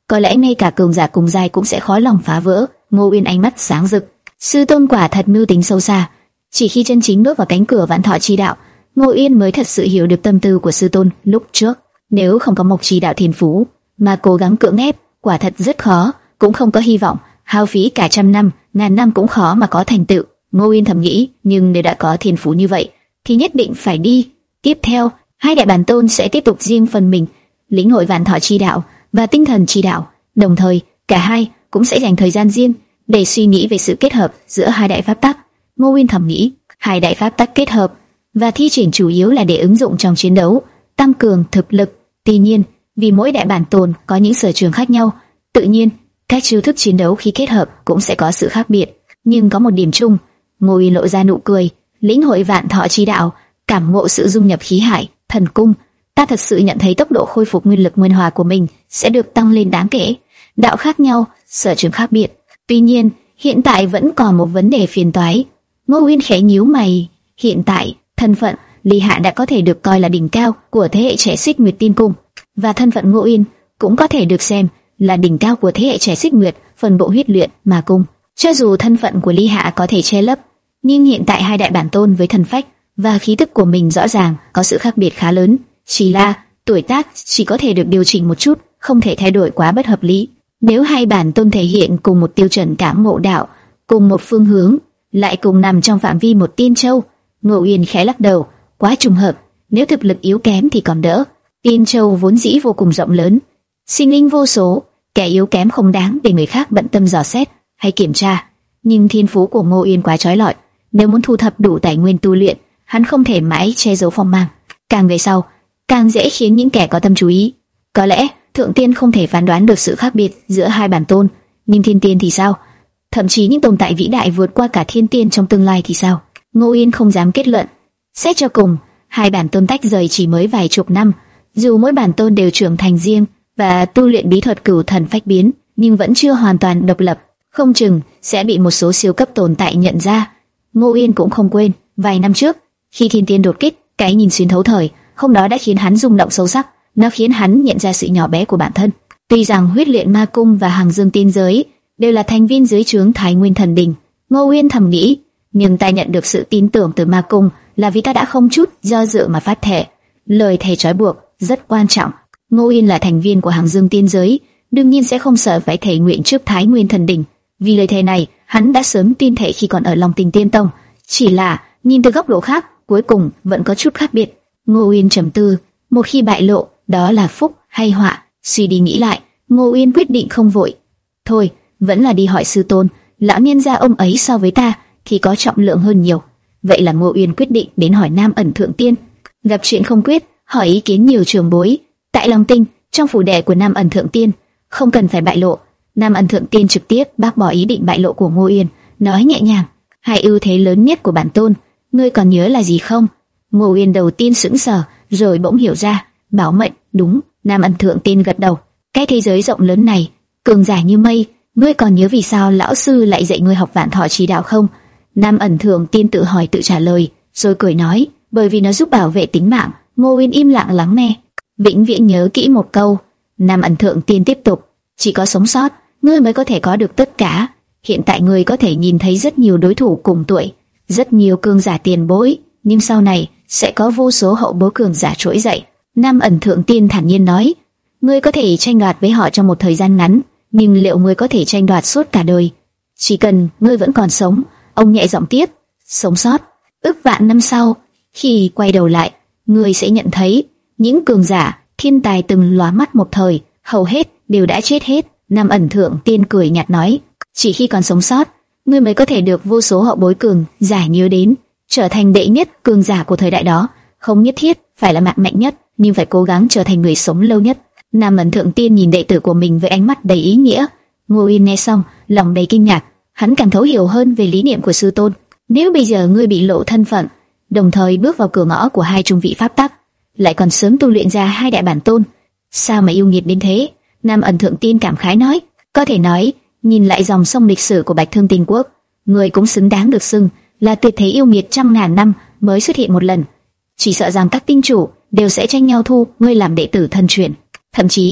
Speaker 1: có lẽ ngay cả cường giả cùng giai cũng sẽ khó lòng phá vỡ. Ngô Uyên ánh mắt sáng rực, sư tôn quả thật mưu tính sâu xa. Chỉ khi chân chính bước vào cánh cửa vạn thọ chi đạo, Ngô Uyên mới thật sự hiểu được tâm tư của sư tôn lúc trước. Nếu không có Mộc Chi đạo thiên phú mà cố gắng cưỡng ép, quả thật rất khó, cũng không có hy vọng. Hao phí cả trăm năm, ngàn năm cũng khó mà có thành tựu. Ngô Uyên thầm nghĩ, nhưng nếu đã có thiên phú như vậy, thì nhất định phải đi. Tiếp theo, hai đại bản tôn sẽ tiếp tục riêng phần mình lĩnh hội vạn thọ chi đạo và tinh thần chi đạo. Đồng thời, cả hai cũng sẽ dành thời gian riêng để suy nghĩ về sự kết hợp giữa hai đại pháp tắc. Ngô Uyên thầm nghĩ, hai đại pháp tắc kết hợp và thi triển chủ yếu là để ứng dụng trong chiến đấu, tăng cường thực lực. Tuy nhiên, vì mỗi đại bản tôn có những sở trường khác nhau, tự nhiên các chiêu thức chiến đấu khi kết hợp cũng sẽ có sự khác biệt. Nhưng có một điểm chung, Ngô Uyên lộ ra nụ cười, lĩnh hội vạn thọ chi đạo, cảm ngộ sự dung nhập khí hải, thần cung. Ta thật sự nhận thấy tốc độ khôi phục nguyên lực nguyên hòa của mình sẽ được tăng lên đáng kể. Đạo khác nhau, sở trường khác biệt. Tuy nhiên, hiện tại vẫn còn một vấn đề phiền toái. Ngô Uyên khẽ nhíu mày. Hiện tại, thân phận Ly Hạ đã có thể được coi là đỉnh cao của thế hệ trẻ Xích Nguyệt Tiên Cung, và thân phận Ngô Uyên cũng có thể được xem là đỉnh cao của thế hệ trẻ Xích Nguyệt phần bộ huyết luyện mà cung. Cho dù thân phận của Ly Hạ có thể che lấp, nhưng hiện tại hai đại bản tôn với thần phách và khí tức của mình rõ ràng có sự khác biệt khá lớn. Chỉ là tuổi tác chỉ có thể được điều chỉnh một chút, không thể thay đổi quá bất hợp lý. Nếu hai bản tôn thể hiện cùng một tiêu chuẩn cảm ngộ đạo, cùng một phương hướng, lại cùng nằm trong phạm vi một tiên châu, Ngô Uyên khẽ lắc đầu, quá trùng hợp. Nếu thực lực yếu kém thì còn đỡ. Tiên châu vốn dĩ vô cùng rộng lớn, sinh linh vô số, kẻ yếu kém không đáng để người khác bận tâm dò xét hay kiểm tra. Nhưng thiên phú của Ngô Uyên quá chói lọi, nếu muốn thu thập đủ tài nguyên tu luyện, hắn không thể mãi che giấu phong mang. Càng về sau, càng dễ khiến những kẻ có tâm chú ý. Có lẽ thượng tiên không thể phán đoán được sự khác biệt giữa hai bản tôn, nhưng thiên tiên thì sao? Thậm chí những tồn tại vĩ đại vượt qua cả thiên tiên trong tương lai thì sao? Ngô Uyên không dám kết luận. Xét cho cùng, hai bản tôn tách rời chỉ mới vài chục năm, dù mỗi bản tôn đều trưởng thành riêng và tu luyện bí thuật cửu thần phách biến, nhưng vẫn chưa hoàn toàn độc lập, không chừng sẽ bị một số siêu cấp tồn tại nhận ra. Ngô Uyên cũng không quên, vài năm trước, khi thiên tiên đột kích, cái nhìn xuyên thấu thời, hôm đó đã khiến hắn rung động sâu sắc, nó khiến hắn nhận ra sự nhỏ bé của bản thân. Tuy rằng huyết luyện ma cung và hàng dương tiên giới đều là thành viên dưới trướng Thái Nguyên Thần Đình, Ngô Uyên thầm nghĩ, nhưng ta nhận được sự tin tưởng từ ma cung là vì ta đã không chút do dự mà phát thệ. Lời thề trói buộc rất quan trọng. Ngô Uyên là thành viên của hàng dương tiên giới, đương nhiên sẽ không sợ phải thề nguyện trước Thái Nguyên Thần Đình. Vì lời thề này, hắn đã sớm tuyên thệ khi còn ở Long Tinh Tiên Tông. Chỉ là nhìn từ góc độ khác, cuối cùng vẫn có chút khác biệt. Ngô Uyên trầm tư, một khi bại lộ, đó là phúc hay họa? Suy đi nghĩ lại, Ngô Uyên quyết định không vội. Thôi, vẫn là đi hỏi sư tôn, lão nhân gia ông ấy so với ta thì có trọng lượng hơn nhiều. Vậy là Ngô Uyên quyết định đến hỏi Nam Ẩn Thượng Tiên. Gặp chuyện không quyết, hỏi ý kiến nhiều trường bối. Tại Long Tinh, trong phủ đệ của Nam Ẩn Thượng Tiên, không cần phải bại lộ. Nam Ẩn Thượng Tiên trực tiếp bác bỏ ý định bại lộ của Ngô Uyên, nói nhẹ nhàng: hai ưu thế lớn nhất của bản tôn, ngươi còn nhớ là gì không? Ngô Uyên đầu tiên sững sờ, rồi bỗng hiểu ra, bảo mệnh. Đúng. Nam Ẩn Thượng Tiên gật đầu. Cái thế giới rộng lớn này, cường giả như mây, ngươi còn nhớ vì sao lão sư lại dạy ngươi học vạn thọ chi đạo không? Nam Ẩn Thượng Tiên tự hỏi tự trả lời, rồi cười nói, bởi vì nó giúp bảo vệ tính mạng. Ngô Uyên im lặng lắng nghe, vĩnh viễn nhớ kỹ một câu. Nam Ẩn Thượng Tiên tiếp tục, chỉ có sống sót, ngươi mới có thể có được tất cả. Hiện tại ngươi có thể nhìn thấy rất nhiều đối thủ cùng tuổi, rất nhiều cường giả tiền bối, nhưng sau này sẽ có vô số hậu bối cường giả trỗi dậy. Nam Ẩn Thượng Tiên thản nhiên nói, ngươi có thể tranh đoạt với họ trong một thời gian ngắn, nhưng liệu ngươi có thể tranh đoạt suốt cả đời? Chỉ cần ngươi vẫn còn sống. Ông nhẹ giọng tiếp, sống sót, ước vạn năm sau, khi quay đầu lại, ngươi sẽ nhận thấy những cường giả, thiên tài từng lóa mắt một thời, hầu hết đều đã chết hết. Nam Ẩn Thượng Tiên cười nhạt nói, chỉ khi còn sống sót, ngươi mới có thể được vô số hậu bối cường giả nhớ đến, trở thành đệ nhất cường giả của thời đại đó. Không nhất thiết phải là mạnh mạnh nhất, nhưng phải cố gắng trở thành người sống lâu nhất. Nam Ẩn Thượng Tiên nhìn đệ tử của mình với ánh mắt đầy ý nghĩa. Ngô Uyên nghe xong, lòng đầy kinh ngạc, hắn càng thấu hiểu hơn về lý niệm của sư tôn. Nếu bây giờ ngươi bị lộ thân phận, đồng thời bước vào cửa ngõ của hai trung vị pháp tắc, lại còn sớm tu luyện ra hai đại bản tôn, sao mà yêu nghiệt đến thế? Nam Ẩn Thượng Tiên cảm khái nói, có thể nói, nhìn lại dòng sông lịch sử của Bạch Thương Tinh Quốc, ngươi cũng xứng đáng được xưng là tuyệt thế yêu nghiệt trăm ngàn năm mới xuất hiện một lần. Chỉ sợ rằng các tinh chủ đều sẽ tranh nhau thu ngươi làm đệ tử thân truyền. Thậm chí,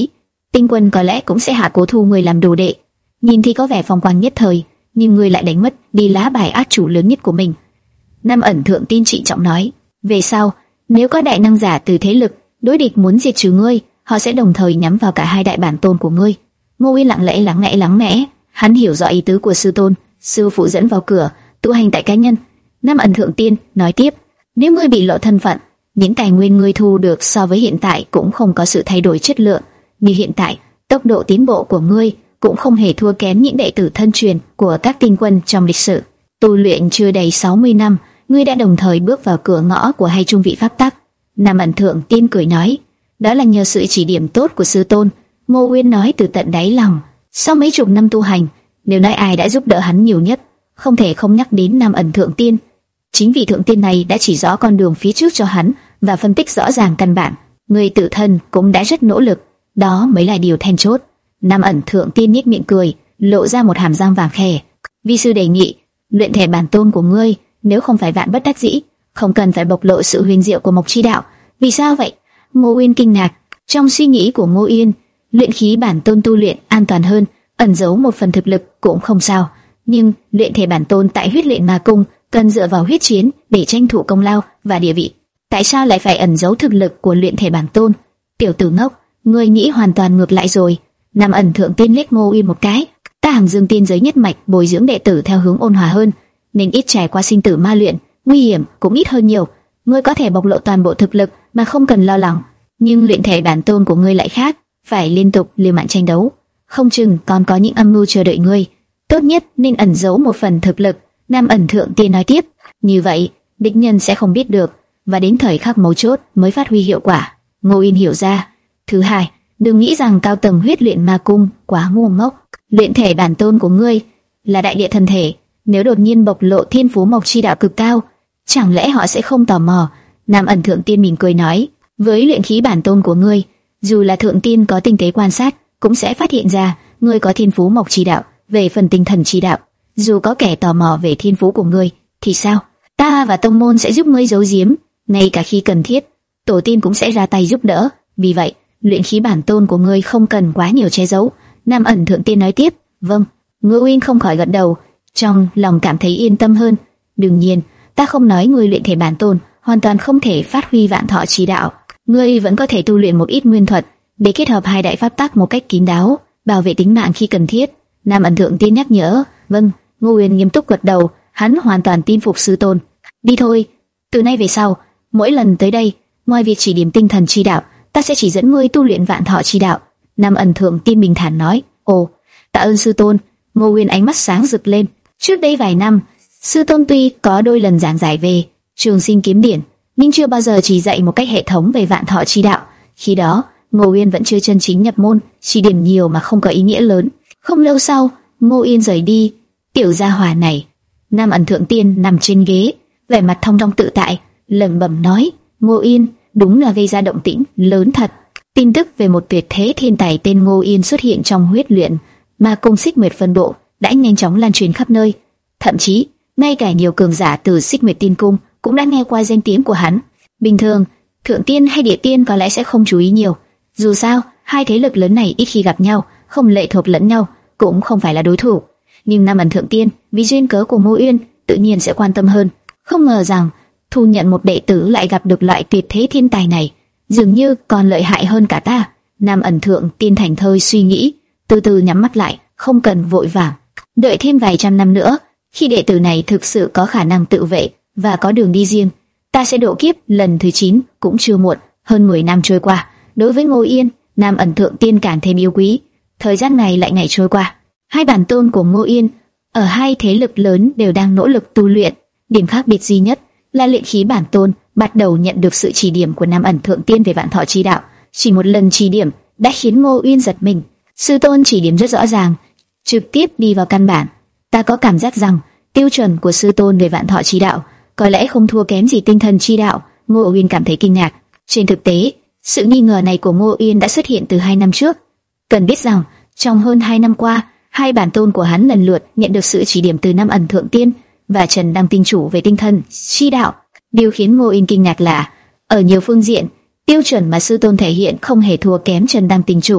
Speaker 1: Tinh Quân có lẽ cũng sẽ hạ cố thu người làm đồ đệ. Nhìn thì có vẻ phong quang nhất thời, nhưng ngươi lại đánh mất đi lá bài át chủ lớn nhất của mình. Nam Ẩn Thượng Tiên trịnh trọng nói, về sau, nếu có đại năng giả từ thế lực đối địch muốn diệt trừ ngươi, họ sẽ đồng thời nhắm vào cả hai đại bản tôn của ngươi. Ngô Uyên lặng lẽ lắng nghe lắng nghe, hắn hiểu rõ ý tứ của sư tôn. Sư phụ dẫn vào cửa, tu hành tại cá nhân. Nam Ẩn Thượng Tiên nói tiếp, nếu ngươi bị lộ thân phận, những tài nguyên ngươi thu được so với hiện tại cũng không có sự thay đổi chất lượng. Như hiện tại, tốc độ tiến bộ của ngươi cũng không hề thua kém những đệ tử thân truyền của các tinh quân trong lịch sử. Tu luyện chưa đầy sáu mươi năm, ngươi đã đồng thời bước vào cửa ngõ của hai trung vị pháp tắc. Nam Ẩn Thượng Tiên cười nói, đó là nhờ sự chỉ điểm tốt của sư tôn. Ngô Uyên nói từ tận đáy lòng. Sau mấy chục năm tu hành, nếu nói ai đã giúp đỡ hắn nhiều nhất, không thể không nhắc đến Nam Ẩn Thượng Tiên. Chính vị Thượng Tiên này đã chỉ rõ con đường phía trước cho hắn và phân tích rõ ràng căn bản. Người tự thân cũng đã rất nỗ lực, đó mới là điều then chốt. Nam Ẩn Thượng Tiên nhếch miệng cười, lộ ra một hàm răng vàng khè. Vi sư đề nghị, luyện thể bản tôn của ngươi, nếu không phải vạn bất đắc dĩ, không cần phải bộc lộ sự huyền diệu của Mộc Chi Đạo. Vì sao vậy? Ngô Uyên kinh ngạc. Trong suy nghĩ của Ngô Uyên, luyện khí bản tôn tu luyện an toàn hơn, ẩn giấu một phần thực lực cũng không sao. Nhưng luyện thể bản tôn tại huyết luyện ma cung cần dựa vào huyết chiến để tranh thủ công lao và địa vị. Tại sao lại phải ẩn giấu thực lực của luyện thể bản tôn? Tiểu tử ngốc, ngươi nghĩ hoàn toàn ngược lại rồi. Nam Ẩn Thượng Tiên liếc Ngô Uyên một cái. Ta Hàng Dương Tiên giới nhất mạch bồi dưỡng đệ tử theo hướng ôn hòa hơn, nên ít trải qua sinh tử ma luyện, nguy hiểm cũng ít hơn nhiều. Ngươi có thể bộc lộ toàn bộ thực lực mà không cần lo lắng, nhưng luyện thể bản tôn của ngươi lại khác, phải liên tục liều mạng tranh đấu, không chừng còn có những âm mưu chờ đợi ngươi. Tốt nhất nên ẩn giấu một phần thực lực. Nam Ẩn Thượng Tiên nói tiếp, như vậy địch nhân sẽ không biết được, và đến thời khắc mấu chốt mới phát huy hiệu quả. Ngô Uyên hiểu ra. Thứ hai, đừng nghĩ rằng cao tầng huyết luyện ma cung quá ngu ngốc. Luyện thể bản tôn của ngươi là đại địa thần thể, nếu đột nhiên bộc lộ thiên phú Mộc Chi Đạo cực cao, chẳng lẽ họ sẽ không tò mò? Nam Ẩn Thượng Tiên mỉm cười nói, với luyện khí bản tôn của ngươi, dù là Thượng Tiên có tinh tế quan sát, cũng sẽ phát hiện ra ngươi có thiên phú Mộc Chi Đạo. Về phần tinh thần chi đạo, dù có kẻ tò mò về thiên phú của ngươi, thì sao? Ta và tông môn sẽ giúp ngươi giấu giếm, ngay cả khi cần thiết, tổ tiên cũng sẽ ra tay giúp đỡ. Vì vậy, luyện khí bản tôn của ngươi không cần quá nhiều che giấu. Nam Ẩn Thượng Tiên nói tiếp. Vâng. Ngô Uyên không khỏi gật đầu, trong lòng cảm thấy yên tâm hơn. Đương nhiên, ta không nói ngươi luyện thể bản tôn hoàn toàn không thể phát huy vạn thọ chi đạo, ngươi vẫn có thể tu luyện một ít nguyên thuật để kết hợp hai đại pháp tắc một cách kín đáo, bảo vệ tính mạng khi cần thiết. Nam Ẩn Thượng Tiên nhắc nhở. Vâng. Ngô Uyên nghiêm túc gật đầu, hắn hoàn toàn tin phục sư tôn. Đi thôi, từ nay về sau, mỗi lần tới đây, ngoài việc chỉ điểm tinh thần chi đạo, ta sẽ chỉ dẫn ngươi tu luyện vạn thọ chi đạo. Nam Ẩn Thượng Tiên bình thản nói. Ồ, tạ ơn sư tôn. Ngô Uyên ánh mắt sáng rực lên. Trước đây vài năm, sư tôn tuy có đôi lần giảng giải về Trường Sinh Kiếm Điển, nhưng chưa bao giờ chỉ dạy một cách hệ thống về vạn thọ chi đạo. Khi đó, Ngô Uyên vẫn chưa chân chính nhập môn, chỉ điểm nhiều mà không có ý nghĩa lớn. Không lâu sau, Ngô Uyên rời đi. Tiểu gia hỏa này. Nam Ẩn Thượng Tiên nằm trên ghế, vẻ mặt thong dong tự tại, lẩm bẩm nói, Ngô Uyên đúng là gây ra động tĩnh lớn thật. Tin tức về một tuyệt thế thiên tài tên Ngô Uyên xuất hiện trong huyết luyện ma cung Xích Nguyệt phân bộ đã nhanh chóng lan truyền khắp nơi. Thậm chí, ngay cả nhiều cường giả từ Xích Nguyệt Tiên cung cũng đã nghe qua danh tiếng của hắn. Bình thường, Thượng Tiên hay Địa Tiên có lẽ sẽ không chú ý nhiều. Dù sao, hai thế lực lớn này ít khi gặp nhau, không lệ thuộc lẫn nhau, cũng không phải là đối thủ. Nhưng Nam Ẩn Thượng Tiên vì duyên cớ của Ngô Uyên tự nhiên sẽ quan tâm hơn. Không ngờ rằng thu nhận một đệ tử lại gặp được loại tuyệt thế thiên tài này, dường như còn lợi hại hơn cả ta. Nam Ẩn Thượng Tiên thành thơi suy nghĩ, từ từ nhắm mắt lại, không cần vội vàng. Đợi thêm vài trăm năm nữa, khi đệ tử này thực sự có khả năng tự vệ và có đường đi riêng, ta sẽ độ kiếp lần thứ chín cũng chưa muộn. Hơn mười năm trôi qua, đối với Ngô Uyên, Nam Ẩn Thượng Tiên càng thêm yêu quý. Thời gian ngày lại ngày trôi qua, hai bản tôn của Ngô Uyên ở hai thế lực lớn đều đang nỗ lực tu luyện. Điểm khác biệt duy nhất là luyện khí bản tôn bắt đầu nhận được sự chỉ điểm của Nam Ẩn Thượng Tiên về vạn thọ chi đạo. Chỉ một lần chỉ điểm đã khiến Ngô Uyên giật mình. Sư tôn chỉ điểm rất rõ ràng, trực tiếp đi vào căn bản. Ta có cảm giác rằng tiêu chuẩn của sư tôn về vạn thọ chi đạo có lẽ không thua kém gì tinh thần chi đạo. Ngô Uyên cảm thấy kinh ngạc. Trên thực tế, sự nghi ngờ này của Ngô Uyên đã xuất hiện từ hai năm trước. Cần biết rằng trong hơn hai năm qua, hai bản tôn của hắn lần lượt nhận được sự chỉ điểm từ Nam Ẩn Thượng Tiên và Trần Đăng Tinh Chủ về tinh thần chi đạo. Điều khiến Ngô Uyên kinh ngạc là, ở nhiều phương diện, tiêu chuẩn mà sư tôn thể hiện không hề thua kém Trần Đăng Tinh Chủ.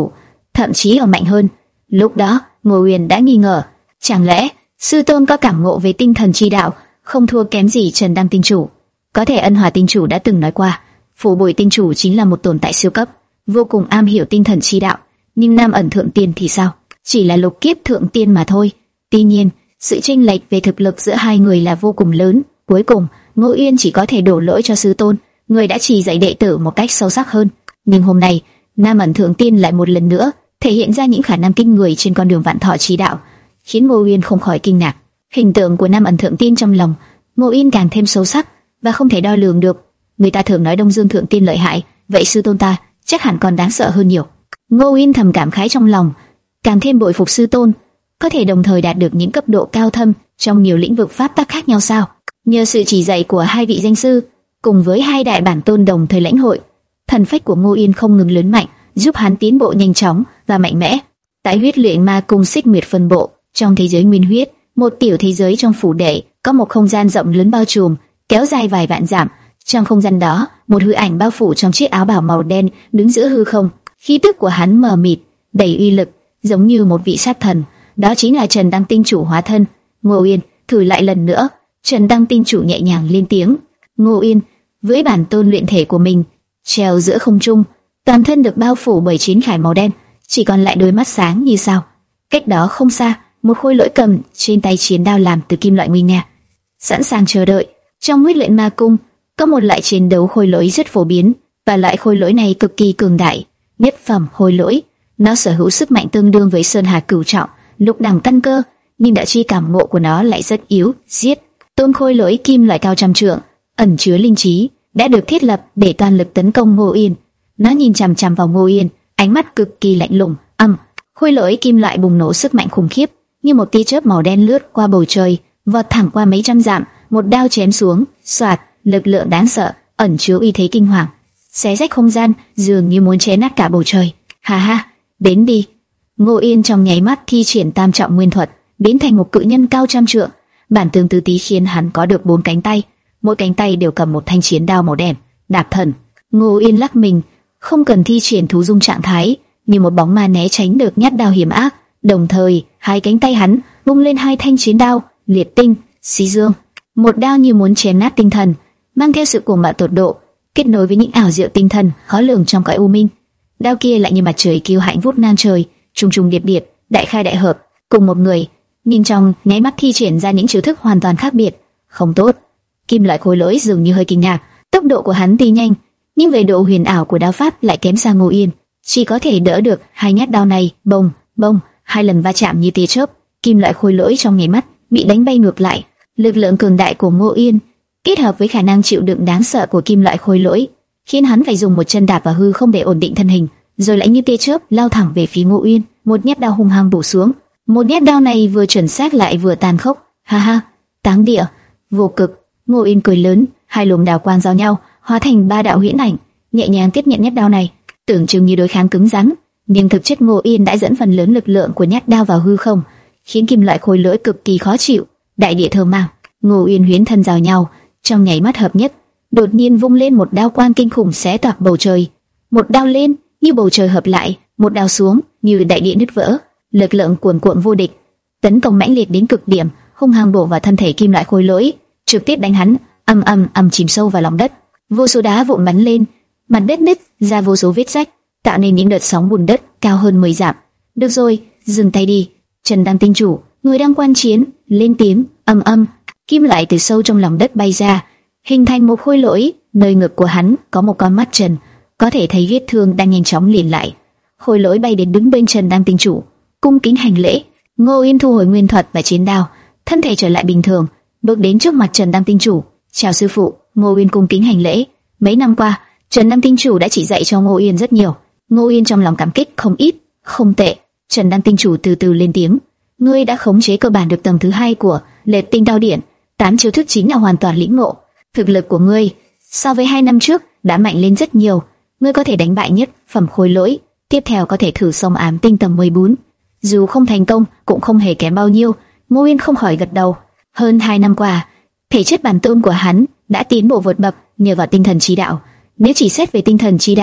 Speaker 1: thậm chí ở mạnh hơn. Lúc đó, Ngô Uyên đã nghi ngờ, chẳng lẽ sư tôn có cảm ngộ về tinh thần chi đạo, không thua kém gì Trần Đăng tinh chủ. Có thể Ân Hòa tinh chủ đã từng nói qua, Phủ Bồi tinh chủ chính là một tồn tại siêu cấp, vô cùng am hiểu tinh thần chi đạo. Nhưng Nam Ẩn thượng tiên thì sao? Chỉ là lục kiếp thượng tiên mà thôi. Tuy nhiên, sự chênh lệch về thực lực giữa hai người là vô cùng lớn. Cuối cùng, Ngô Uyên chỉ có thể đổ lỗi cho sư tôn, người đã chỉ dạy đệ tử một cách sâu sắc hơn. Nhưng hôm nay, Nam Ẩn thượng tiên lại một lần nữa thể hiện ra những khả năng kinh người trên con đường vạn thọ chi đạo, khiến Ngô Uyên không khỏi kinh ngạc. Hình tượng của Nam Ẩn thượng tiên trong lòng Ngô Uyên càng thêm sâu sắc và không thể đo lường được. Người ta thường nói Đông Dương thượng tiên lợi hại, vậy sư tôn ta chắc hẳn còn đáng sợ hơn nhiều. Ngô Uyên thầm cảm khái trong lòng, càng thêm bội phục sư tôn, có thể đồng thời đạt được những cấp độ cao thâm trong nhiều lĩnh vực pháp tắc khác nhau sao? Nhờ sự chỉ dạy của hai vị danh sư, cùng với hai đại bản tôn đồng thời lãnh hội, thần phách của Ngô Uyên không ngừng lớn mạnh, giúp hắn tiến bộ nhanh chóng và mạnh mẽ. Tại huyết luyện ma cung xích nguyệt phân bộ, trong thế giới nguyên huyết, một tiểu thế giới trong phủ đệ, có một không gian rộng lớn bao trùm, kéo dài vài vạn dặm. Trong không gian đó, một hư ảnh bao phủ trong chiếc áo bào màu đen, đứng giữa hư không. Khí tức của hắn mờ mịt, đầy uy lực, giống như một vị sát thần. Đó chính là Trần Đăng tinh chủ hóa thân. Ngô Uyên, thử lại lần nữa. Trần Đăng tinh chủ nhẹ nhàng lên tiếng. Ngô Uyên, với bản tôn luyện thể của mình, treo giữa không trung, toàn thân được bao phủ bởi chín khải màu đen, chỉ còn lại đôi mắt sáng như sao. Cách đó không xa, một khôi lỗi cầm trên tay chiến đao làm từ kim loại nguy nga, sẵn sàng chờ đợi. Trong huyết luyện ma cung, có một loại chiến đấu khôi lỗi rất phổ biến, và loại khôi lỗi này cực kỳ cường đại, nhất phẩm khôi lỗi. Nó sở hữu sức mạnh tương đương với sơn hà cửu trọng, lục đẳng căn cơ, nhưng đạo chi cảm ngộ của nó lại rất yếu. Giết tôn khôi lỗi kim loại cao trăm trượng, ẩn chứa linh trí, đã được thiết lập để toàn lực tấn công Ngô Uyên. Nó nhìn chằm chằm vào Ngô Uyên, ánh mắt cực kỳ lạnh lùng. Âm, khôi lỗi kim loại bùng nổ sức mạnh khủng khiếp, như một tia chớp màu đen lướt qua bầu trời, vọt thẳng qua mấy trăm dặm, một đao chém xuống, xoạt, lực lượng đáng sợ, ẩn chứa uy thế kinh hoàng, xé rách không gian, dường như muốn chém nát cả bầu trời. Ha ha, đến đi. Ngô Uyên trong nháy mắt thi triển tam trọng nguyên thuật, biến thành một cự nhân cao trăm trượng. Bản tương tứ tí khiến hắn có được bốn cánh tay, mỗi cánh tay đều cầm một thanh chiến đao màu đen. Đạp thần. Ngô Uyên lắc mình, không cần thi triển thú dung trạng thái, như một bóng ma né tránh được nhát đao hiểm ác. Đồng thời, hai cánh tay hắn vung lên hai thanh chiến đao, liệt tinh, xí dương. Một đao như muốn chém nát tinh thần, mang theo sự cuồng bạo tột độ, kết nối với những ảo diệu tinh thần khó lường trong cõi u minh. Đao kia lại như mặt trời kiêu hãnh vút ngang trời, trùng trùng điệp điệp, đại khai đại hợp, cùng một người, nhìn trong nháy mắt thi triển ra những chiêu thức hoàn toàn khác biệt. Không tốt. Kim loại khối lỗi dường như hơi kinh ngạc, tốc độ của hắn tuy nhanh, nhưng về độ huyền ảo của đao pháp lại kém xa Ngô Uyên, chỉ có thể đỡ được hai nhát đao này. Bông, bông, hai lần va chạm như tia chớp, kim loại khối lỗi trong nháy mắt bị đánh bay ngược lại. Lực lượng cường đại của Ngô Uyên kết hợp với khả năng chịu đựng đáng sợ của kim loại khối lỗi, khiến hắn phải dùng một chân đạp vào hư không để ổn định thân hình, rồi lại như tia chớp lao thẳng về phía Ngô Uyên, một nhát đao hung hăng bổ xuống. Một nhát đao này vừa chuẩn xác lại vừa tàn khốc. Ha ha, táng địa, vô cực. Ngô Uyên cười lớn, hai luồng đào quang giao nhau, hóa thành ba đạo huyễn ảnh, nhẹ nhàng tiếp nhận nhát đao này, tưởng chừng như đối kháng cứng rắn, nhưng thực chất Ngô Uyên đã dẫn phần lớn lực lượng của nhát đao vào hư không, khiến kim loại khối lỗi cực kỳ khó chịu. Đại địa thơ mang, Ngô Uyên huyễn thân giao nhau, trong nháy mắt hợp nhất, đột nhiên vung lên một đao quang kinh khủng xé toạc bầu trời. Một đao lên như bầu trời hợp lại, một đao xuống như đại địa nứt vỡ. Lực lượng cuồn cuộn vô địch, tấn công mãnh liệt đến cực điểm, hung hăng bổ vào thân thể kim loại khối lỗi, trực tiếp đánh hắn ầm ầm ầm chìm sâu vào lòng đất. Vô số đá vụn bắn lên, mặt đất nứt ra vô số vết rách, tạo nên những đợt sóng bùn đất cao hơn mười dặm. Được rồi, dừng tay đi. Trần Đăng tinh chủ, người đang quan chiến, lên tiếng. Ầm ầm, kim loại từ sâu trong lòng đất bay ra, hình thành một khối lỗi. Nơi ngực của hắn có một con mắt trần, có thể thấy vết thương đang nhanh chóng liền lại. Khối lỗi bay đến đứng bên Trần Đăng tinh chủ, cung kính hành lễ. Ngô Uyên thu hồi nguyên thuật và chiến đao, thân thể trở lại bình thường, bước đến trước mặt Trần Đăng tinh chủ. Chào sư phụ. Ngô Uyên cung kính hành lễ. Mấy năm qua, Trần Đăng tinh chủ đã chỉ dạy cho Ngô Uyên rất nhiều. Ngô Uyên trong lòng cảm kích không ít. Không tệ. Trần Đăng tinh chủ từ từ lên tiếng. Ngươi đã khống chế cơ bản được tầng thứ hai của Liệt Tinh Đao Điển, tám chiêu thức chính là hoàn toàn lĩnh ngộ. Thực lực của ngươi so với hai năm trước đã mạnh lên rất nhiều. Ngươi có thể đánh bại nhất phẩm khối lỗi, tiếp theo có thể thử xông ám tinh tầng mười bốn. Dù không thành công cũng không hề kém bao nhiêu. Ngô Uyên không khỏi gật đầu. Hơn hai năm qua, thể chất bản tôn của hắn đã tiến bộ vượt bậc nhờ vào tinh thần chi đạo. Nếu chỉ xét về tinh thần chi đạo,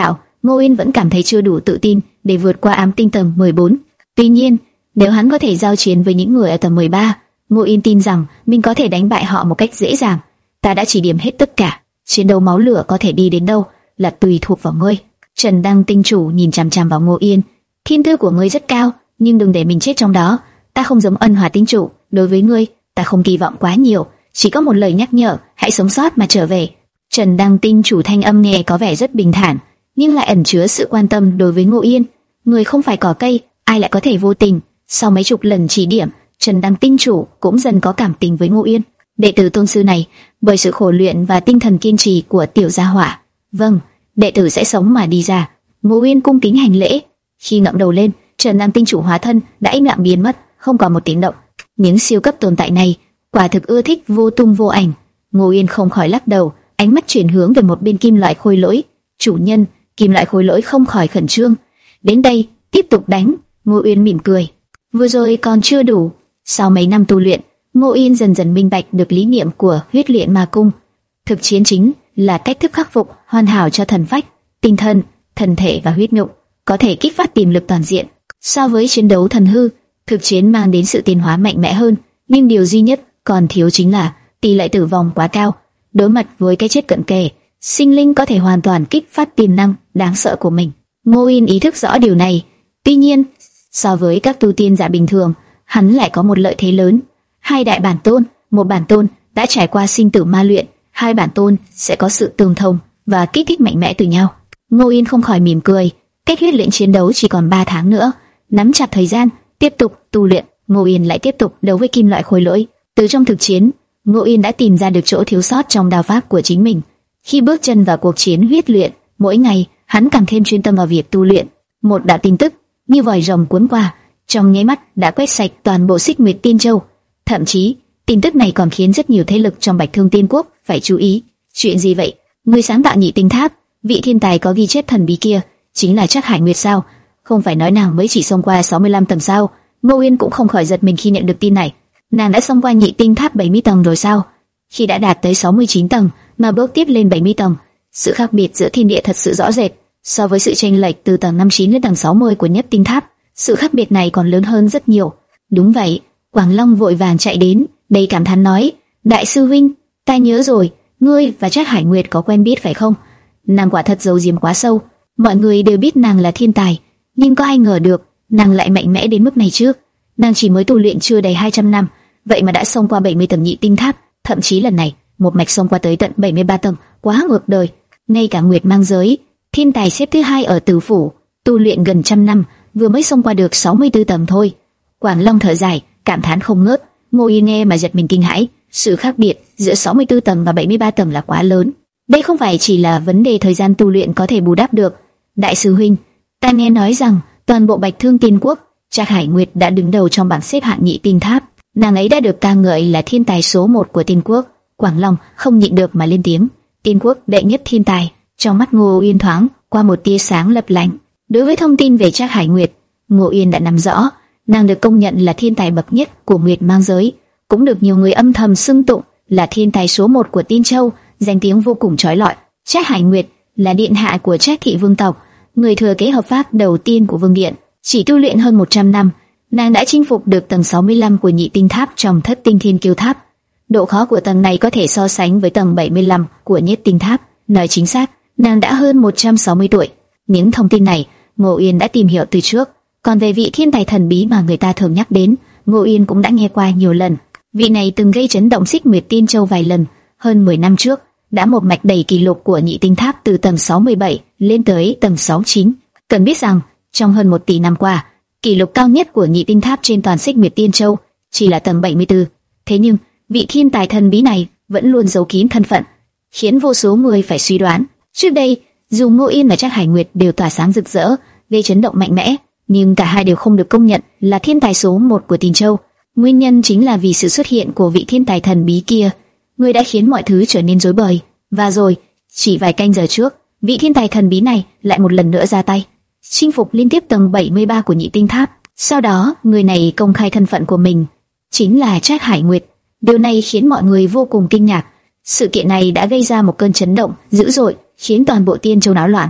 Speaker 1: Ngô Uyên vẫn cảm thấy chưa đủ tự tin để vượt qua ám tinh tầng mười bốn. Tuy nhiên, nếu hắn có thể giao chiến với những người ở tầng mười ba, Ngô Uyên tin rằng mình có thể đánh bại họ một cách dễ dàng. Ta đã chỉ điểm hết tất cả, chiến đấu máu lửa có thể đi đến đâu là tùy thuộc vào ngươi. Trần Đăng tinh chủ nhìn chằm chằm vào Ngô Uyên. Thiên tư của ngươi rất cao, nhưng đừng để mình chết trong đó. Ta không giống Ân Hỏa tinh chủ, đối với ngươi, ta không kỳ vọng quá nhiều, chỉ có một lời nhắc nhở, hãy sống sót mà trở về. Trần Đăng tinh chủ thanh âm nghe có vẻ rất bình thản, nhưng lại ẩn chứa sự quan tâm đối với Ngô Uyên. Người không phải cỏ cây, ai lại có thể vô tình? Sau mấy chục lần chỉ điểm, Trần Đăng tinh chủ cũng dần có cảm tình với Ngô Uyên. Đệ tử tôn sư này, bởi sự khổ luyện và tinh thần kiên trì của tiểu gia hỏa, vâng, đệ tử sẽ sống mà đi ra. Ngô Uyên cung kính hành lễ. Khi ngẩng đầu lên, Trần Đăng tinh chủ hóa thân đã im lặng biến mất, không còn một tiếng động. Những siêu cấp tồn tại này quả thực ưa thích vô tung vô ảnh. Ngô Uyên không khỏi lắc đầu, ánh mắt chuyển hướng về một bên kim loại khôi lỗi. Chủ nhân, kim loại khôi lỗi không khỏi khẩn trương. Đến đây, tiếp tục đánh. Ngô Uyên mỉm cười. Vừa rồi còn chưa đủ. Sau mấy năm tu luyện, Ngô Uyên dần dần minh bạch được lý niệm của huyết luyện ma cung. Thực chiến chính là cách thức khắc phục hoàn hảo cho thần phách, tinh thần, thân thể và huyết nhục, có thể kích phát tiềm lực toàn diện. So với chiến đấu thần hư, thực chiến mang đến sự tiến hóa mạnh mẽ hơn, nhưng điều duy nhất còn thiếu chính là tỷ lệ tử vong quá cao. Đối mặt với cái chết cận kề, sinh linh có thể hoàn toàn kích phát tiềm năng đáng sợ của mình. Ngô Uyên ý thức rõ điều này. Tuy nhiên, so với các tu tiên giả bình thường, hắn lại có một lợi thế lớn. Hai đại bản tôn, một bản tôn đã trải qua sinh tử ma luyện, hai bản tôn sẽ có sự tương thông và kích thích mạnh mẽ từ nhau. Ngô Uyên không khỏi mỉm cười. Cách huyết luyện chiến đấu chỉ còn ba tháng nữa, nắm chặt thời gian, tiếp tục tu luyện. Ngô Uyên lại tiếp tục đấu với kim loại khôi lỗi. Từ trong thực chiến, Ngô Uyên đã tìm ra được chỗ thiếu sót trong đao pháp của chính mình. Khi bước chân vào cuộc chiến huyết luyện, mỗi ngày hắn càng thêm chuyên tâm vào việc tu luyện. Một đạo tin tức như vòi rồng cuốn qua, trong nháy mắt đã quét sạch toàn bộ Xích Nguyệt Tiên Châu. Thậm chí, tin tức này còn khiến rất nhiều thế lực trong Bạch Thương Tiên Quốc phải chú ý. Chuyện gì vậy? Người sáng tạo Nhị Tinh Tháp, vị thiên tài có ghi chép thần bí kia, chính là Trác Hải Nguyệt sao? Không phải nói nàng mới chỉ xông qua sáu mươi lăm tầng sao? Ngô Uyên cũng không khỏi giật mình khi nhận được tin này. Nàng đã xông qua Nhị Tinh Tháp bảy mươi tầng rồi sao? Khi đã đạt tới sáu mươi chín tầng mà bước tiếp lên bảy mươi tầng, sự khác biệt giữa thiên địa thật sự rõ rệt. So với sự chênh lệch từ tầng năm mươi chín đến tầng sáu mươi của Nhất Tinh Tháp, sự khác biệt này còn lớn hơn rất nhiều. Đúng vậy, Quảng Long vội vàng chạy đến, đầy cảm thán nói: "Đại sư huynh, ta nhớ rồi, ngươi và Trác Hải Nguyệt có quen biết phải không?" Nàng quả thật giấu giếm quá sâu, mọi người đều biết nàng là thiên tài, nhưng có ai ngờ được nàng lại mạnh mẽ đến mức này chứ? Nàng chỉ mới tu luyện chưa đầy hai trăm năm, vậy mà đã xông qua bảy mươi tầng Nhị Tinh Tháp, thậm chí lần này một mạch xông qua tới tận bảy mươi ba tầng, quá ngược đời. Ngay cả Nguyệt Mang Giới, thiên tài xếp thứ hai ở Tử Phủ, tu luyện gần trăm năm, vừa mới xông qua được sáu mươi tư tầng thôi. Quảng Long thở dài, cảm thán không ngớt. Ngô Uyên nghe mà giật mình kinh hãi, sự khác biệt giữa sáu mươi tư tầng và bảy mươi ba tầng là quá lớn. Đây không phải chỉ là vấn đề thời gian tu luyện có thể bù đắp được. Đại sư huynh, ta nghe nói rằng toàn bộ Bạch Thương Tiên Quốc, Trác Hải Nguyệt đã đứng đầu trong bảng xếp hạng Nhị Tinh Tháp. Nàng ấy đã được ca ngợi là thiên tài số một của Tiên Quốc. Quảng Long không nhịn được mà lên tiếng: Tiên Quốc đệ nhất thiên tài. Trong mắt Ngô Uyên thoáng qua một tia sáng lấp lánh. Đối với thông tin về Trác Hải Nguyệt, Ngô Uyên đã nắm rõ. Nàng được công nhận là thiên tài bậc nhất của Nguyệt Mang Giới, cũng được nhiều người âm thầm xưng tụng là thiên tài số một của Tiên Châu, danh tiếng vô cùng chói lọi. Trác Hải Nguyệt là điện hạ của Trác thị vương tộc, người thừa kế hợp pháp đầu tiên của vương điện. Chỉ tu luyện hơn một trăm năm, nàng đã chinh phục được tầng sáu mươi lăm của Nhị Tinh Tháp trong Thất Tinh Thiên Kiêu Tháp. Độ khó của tầng này có thể so sánh với tầng bảy mươi lăm của Nhất Tinh Tháp. Nói chính xác, nàng đã hơn một trăm sáu mươi tuổi. Những thông tin này Ngô Uyên đã tìm hiểu từ trước. Còn về vị thiên tài thần bí mà người ta thường nhắc đến, Ngô Uyên cũng đã nghe qua nhiều lần. Vị này từng gây chấn động Xích Nguyệt Tiên Châu vài lần. Hơn mười năm trước, đã một mạch đẩy kỷ lục của Nhị Tinh Tháp từ tầng sáu mươi bảy lên tới tầng sáu mươi chín. Cần biết rằng, trong hơn một tỷ năm qua, kỷ lục cao nhất của Nhị Tinh Tháp trên toàn Xích Nguyệt Tiên Châu chỉ là tầng bảy mươi tư. Thế nhưng, vị thiên tài thần bí này vẫn luôn giấu kín thân phận, khiến vô số người phải suy đoán. Trước đây, dù Ngô Uyên và Trác Hải Nguyệt đều tỏa sáng rực rỡ, gây chấn động mạnh mẽ, nhưng cả hai đều không được công nhận là thiên tài số một của Tiên Châu. Nguyên nhân chính là vì sự xuất hiện của vị thiên tài thần bí kia, người đã khiến mọi thứ trở nên rối bời. Và rồi, chỉ vài canh giờ trước, vị thiên tài thần bí này lại một lần nữa ra tay, chinh phục liên tiếp tầng bảy mươi ba của Nhị Tinh Tháp. Sau đó, người này công khai thân phận của mình, chính là Trác Hải Nguyệt. Điều này khiến mọi người vô cùng kinh ngạc. Sự kiện này đã gây ra một cơn chấn động dữ dội, khiến toàn bộ Tiên Châu náo loạn.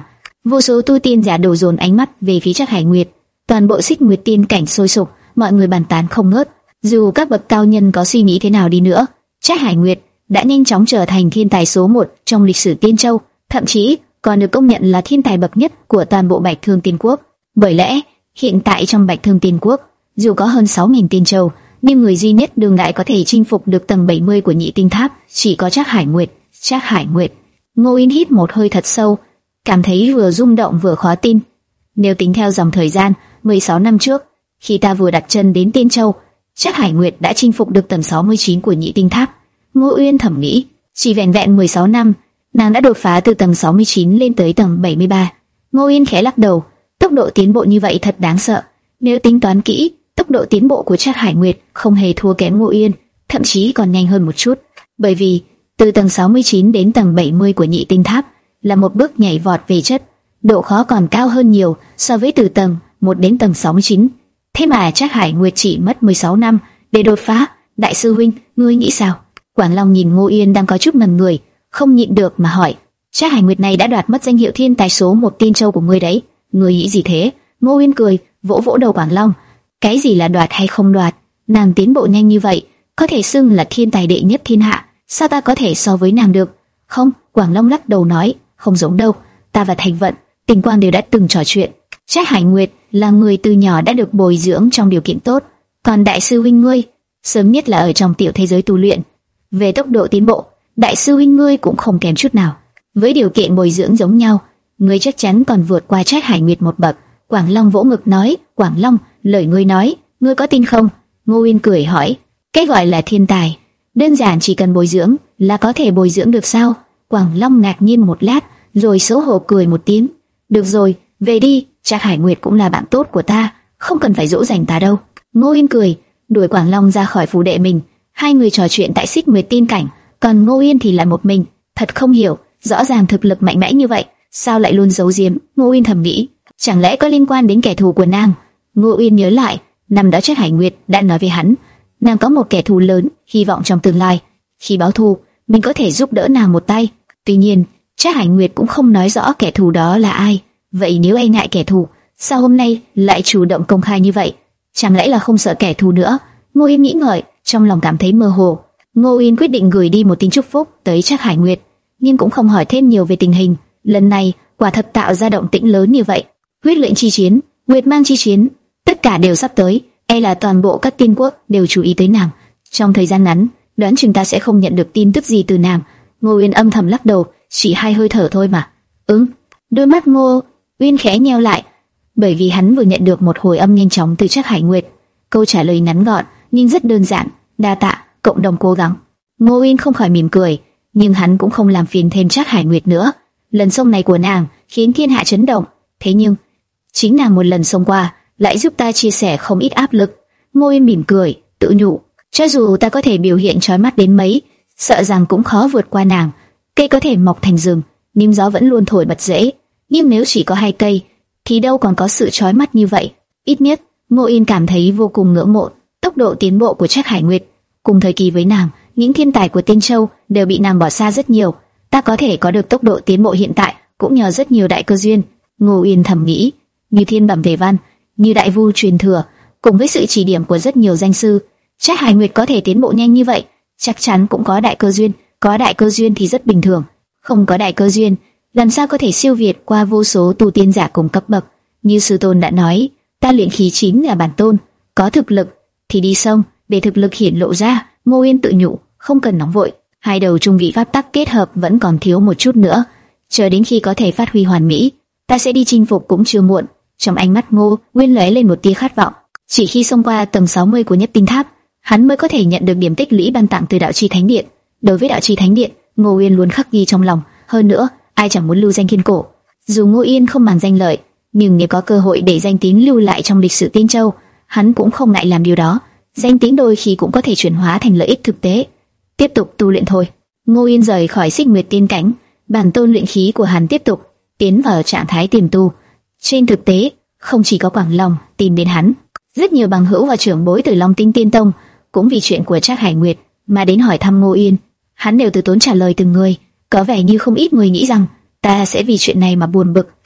Speaker 1: Vô số tu tiên giả đổ dồn ánh mắt về phía Trác Hải Nguyệt. Toàn bộ Xích Nguyệt tiên cảnh sôi sục, mọi người bàn tán không ngớt. Dù các bậc cao nhân có suy nghĩ thế nào đi nữa, Trác Hải Nguyệt đã nhanh chóng trở thành thiên tài số một trong lịch sử Tiên Châu, thậm chí còn được công nhận là thiên tài bậc nhất của toàn bộ Bạch Thương Tiên Quốc. Bởi lẽ, hiện tại trong Bạch Thương Tiên Quốc, dù có hơn sáu nghìn tiên châu, nhưng người duy nhất đương đại có thể chinh phục được tầng bảy mươi của Nhị Tinh Tháp chỉ có Trác Hải Nguyệt. Trác Hải Nguyệt. Ngô Yên hít một hơi thật sâu, cảm thấy vừa rung động vừa khó tin. Nếu tính theo dòng thời gian, mười sáu năm trước, khi ta vừa đặt chân đến Tiên Châu, Trác Hải Nguyệt đã chinh phục được tầng sáu mươi chín của Nhị Tinh Tháp. Ngô Uyên thầm nghĩ, chỉ vẹn vẹn mười sáu năm, nàng đã đột phá từ tầng sáu mươi chín lên tới tầng bảy mươi ba. Ngô Uyên khẽ lắc đầu, tốc độ tiến bộ như vậy thật đáng sợ. Nếu tính toán kỹ, tốc độ tiến bộ của Trác Hải Nguyệt không hề thua kém Ngô Uyên, thậm chí còn nhanh hơn một chút. Bởi vì từ tầng sáu mươi chín đến tầng bảy mươi của Nhị Tinh Tháp là một bước nhảy vọt về chất, độ khó còn cao hơn nhiều so với từ tầng một đến tầng sáu mươi chín. Thế mà Trác Hải Nguyệt chỉ mất mười sáu năm để đột phá. Đại sư huynh, ngươi nghĩ sao? Quảng Long nhìn Ngô Yên đang có chút ngần người, không nhịn được mà hỏi. Trác Hải Nguyệt này đã đoạt mất danh hiệu thiên tài số một Tiên Châu của ngươi đấy. Ngươi nghĩ gì thế? Ngô Yên cười, vỗ vỗ đầu Quảng Long. Cái gì là đoạt hay không đoạt? Nàng tiến bộ nhanh như vậy, có thể xưng là thiên tài đệ nhất thiên hạ, sao ta có thể so với nàng được? Không, Quảng Long lắc đầu nói, không giống đâu. Ta và Thành Vận, Tình Quang đều đã từng trò chuyện. Trác Hải Nguyệt là người từ nhỏ đã được bồi dưỡng trong điều kiện tốt, còn đại sư huynh ngươi, sớm nhất là ở trong tiểu thế giới tu luyện. Về tốc độ tiến bộ, đại sư huynh ngươi cũng không kém chút nào. Với điều kiện bồi dưỡng giống nhau, ngươi chắc chắn còn vượt qua Trác Hải Nguyệt một bậc. Quảng Long vỗ ngực nói, Quảng Long, lời ngươi nói, ngươi có tin không? Ngô Uyên cười hỏi, cái gọi là thiên tài, đơn giản chỉ cần bồi dưỡng là có thể bồi dưỡng được sao? Quảng Long ngạc nhiên một lát, rồi xấu hổ cười một tiếng. Được rồi, về đi, Trác Hải Nguyệt cũng là bạn tốt của ta, không cần phải dỗ dành ta đâu. Ngô Uyên cười, đuổi Quảng Long ra khỏi phủ đệ mình. Hai người trò chuyện tại Xích Nguyệt tiên cảnh, còn Ngô Uyên thì lại một mình. Thật không hiểu, rõ ràng thực lực mạnh mẽ như vậy, sao lại luôn giấu giếm? Ngô Uyên thầm nghĩ, chẳng lẽ có liên quan đến kẻ thù của nàng? Ngô Uyên nhớ lại, năm đó Trác Hải Nguyệt đã nói với hắn, nàng có một kẻ thù lớn, hy vọng trong tương lai, khi báo thù, mình có thể giúp đỡ nàng một tay. Tuy nhiên, Trác Hải Nguyệt cũng không nói rõ kẻ thù đó là ai. Vậy nếu e ngại kẻ thù, sao hôm nay lại chủ động công khai như vậy? Chẳng lẽ là không sợ kẻ thù nữa? Ngô Uyên nghĩ ngợi, trong lòng cảm thấy mơ hồ. Ngô Uyên quyết định gửi đi một tin chúc phúc tới Trác Hải Nguyệt, nhưng cũng không hỏi thêm nhiều về tình hình. Lần này, quả thật tạo ra động tĩnh lớn như vậy. Huyết luyện chi chiến, Nguyệt mang chi chiến, tất cả đều sắp tới, e là toàn bộ các tiên quốc đều chú ý tới nàng. Trong thời gian ngắn, đoán chừng ta sẽ không nhận được tin tức gì từ nàng. Ngô Uyên âm thầm lắc đầu, chỉ hai hơi thở thôi mà. Ứng. Đôi mắt Ngô Uyên khẽ nheo lại, bởi vì hắn vừa nhận được một hồi âm nhanh chóng từ Trác Hải Nguyệt. Câu trả lời ngắn gọn nhưng rất đơn giản, đa tạ, cộng đồng cố gắng. Ngô Uyên không khỏi mỉm cười, nhưng hắn cũng không làm phiền thêm Trác Hải Nguyệt nữa. Lần xông này của nàng khiến thiên hạ chấn động, thế nhưng chính nàng một lần xông qua lại giúp ta chia sẻ không ít áp lực. Ngô Uyên mỉm cười, tự nhủ, cho dù ta có thể biểu hiện chói mắt đến mấy, sợ rằng cũng khó vượt qua nàng. Cây có thể mọc thành rừng, nhưng gió vẫn luôn thổi bật rễ. Nhưng nếu chỉ có hai cây, thì đâu còn có sự chói mắt như vậy. Ít nhất, Ngô Uyên cảm thấy vô cùng ngưỡng mộ tốc độ tiến bộ của Trác Hải Nguyệt. Cùng thời kỳ với nàng, những thiên tài của Tiên Châu đều bị nàng bỏ xa rất nhiều. Ta có thể có được tốc độ tiến bộ hiện tại cũng nhờ rất nhiều đại cơ duyên. Ngô Uyên thầm nghĩ, như thiên bẩm thể văn, như đại vu truyền thừa, cùng với sự chỉ điểm của rất nhiều danh sư, Trác Hải Nguyệt có thể tiến bộ nhanh như vậy, chắc chắn cũng có đại cơ duyên. Có đại cơ duyên thì rất bình thường, không có đại cơ duyên, làm sao có thể siêu việt qua vô số tu tiên giả cùng cấp bậc. Như sư tôn đã nói, ta luyện khí chính là bản tôn, có thực lực thì đi sông, để thực lực hiển lộ ra. Ngô Uyên tự nhủ, không cần nóng vội, hai đầu trung vị pháp tắc kết hợp vẫn còn thiếu một chút nữa, chờ đến khi có thể phát huy hoàn mỹ, ta sẽ đi chinh phục cũng chưa muộn. Trong ánh mắt Ngô Uyên lóe lên một tia khát vọng. Chỉ khi xông qua tầng sáu mươi của Nhất Tinh Tháp, hắn mới có thể nhận được điểm tích lũy ban tặng từ Đạo Chi Thánh Điện. Đối với Đạo Chi Thánh Điện, Ngô Uyên luôn khắc ghi trong lòng. Hơn nữa, ai chẳng muốn lưu danh thiên cổ. Dù Ngô Uyên không màng danh lợi, nhưng nếu có cơ hội để danh tiếng lưu lại trong lịch sử Tiên Châu, hắn cũng không ngại làm điều đó. Danh tiếng đôi khi cũng có thể chuyển hóa thành lợi ích thực tế. Tiếp tục tu luyện thôi. Ngô Uyên rời khỏi Xích Nguyệt Tiên cảnh, bản tôn luyện khí của hắn tiếp tục tiến vào trạng thái tiềm tu. Trên thực tế, không chỉ có Quảng Long tìm đến hắn, rất nhiều bằng hữu và trưởng bối từ Long Tinh Tiên Tông cũng vì chuyện của Trác Hải Nguyệt mà đến hỏi thăm Ngô Uyên. Hắn đều từ tốn trả lời từng người, có vẻ như không ít người nghĩ rằng ta sẽ vì chuyện này mà buồn bực.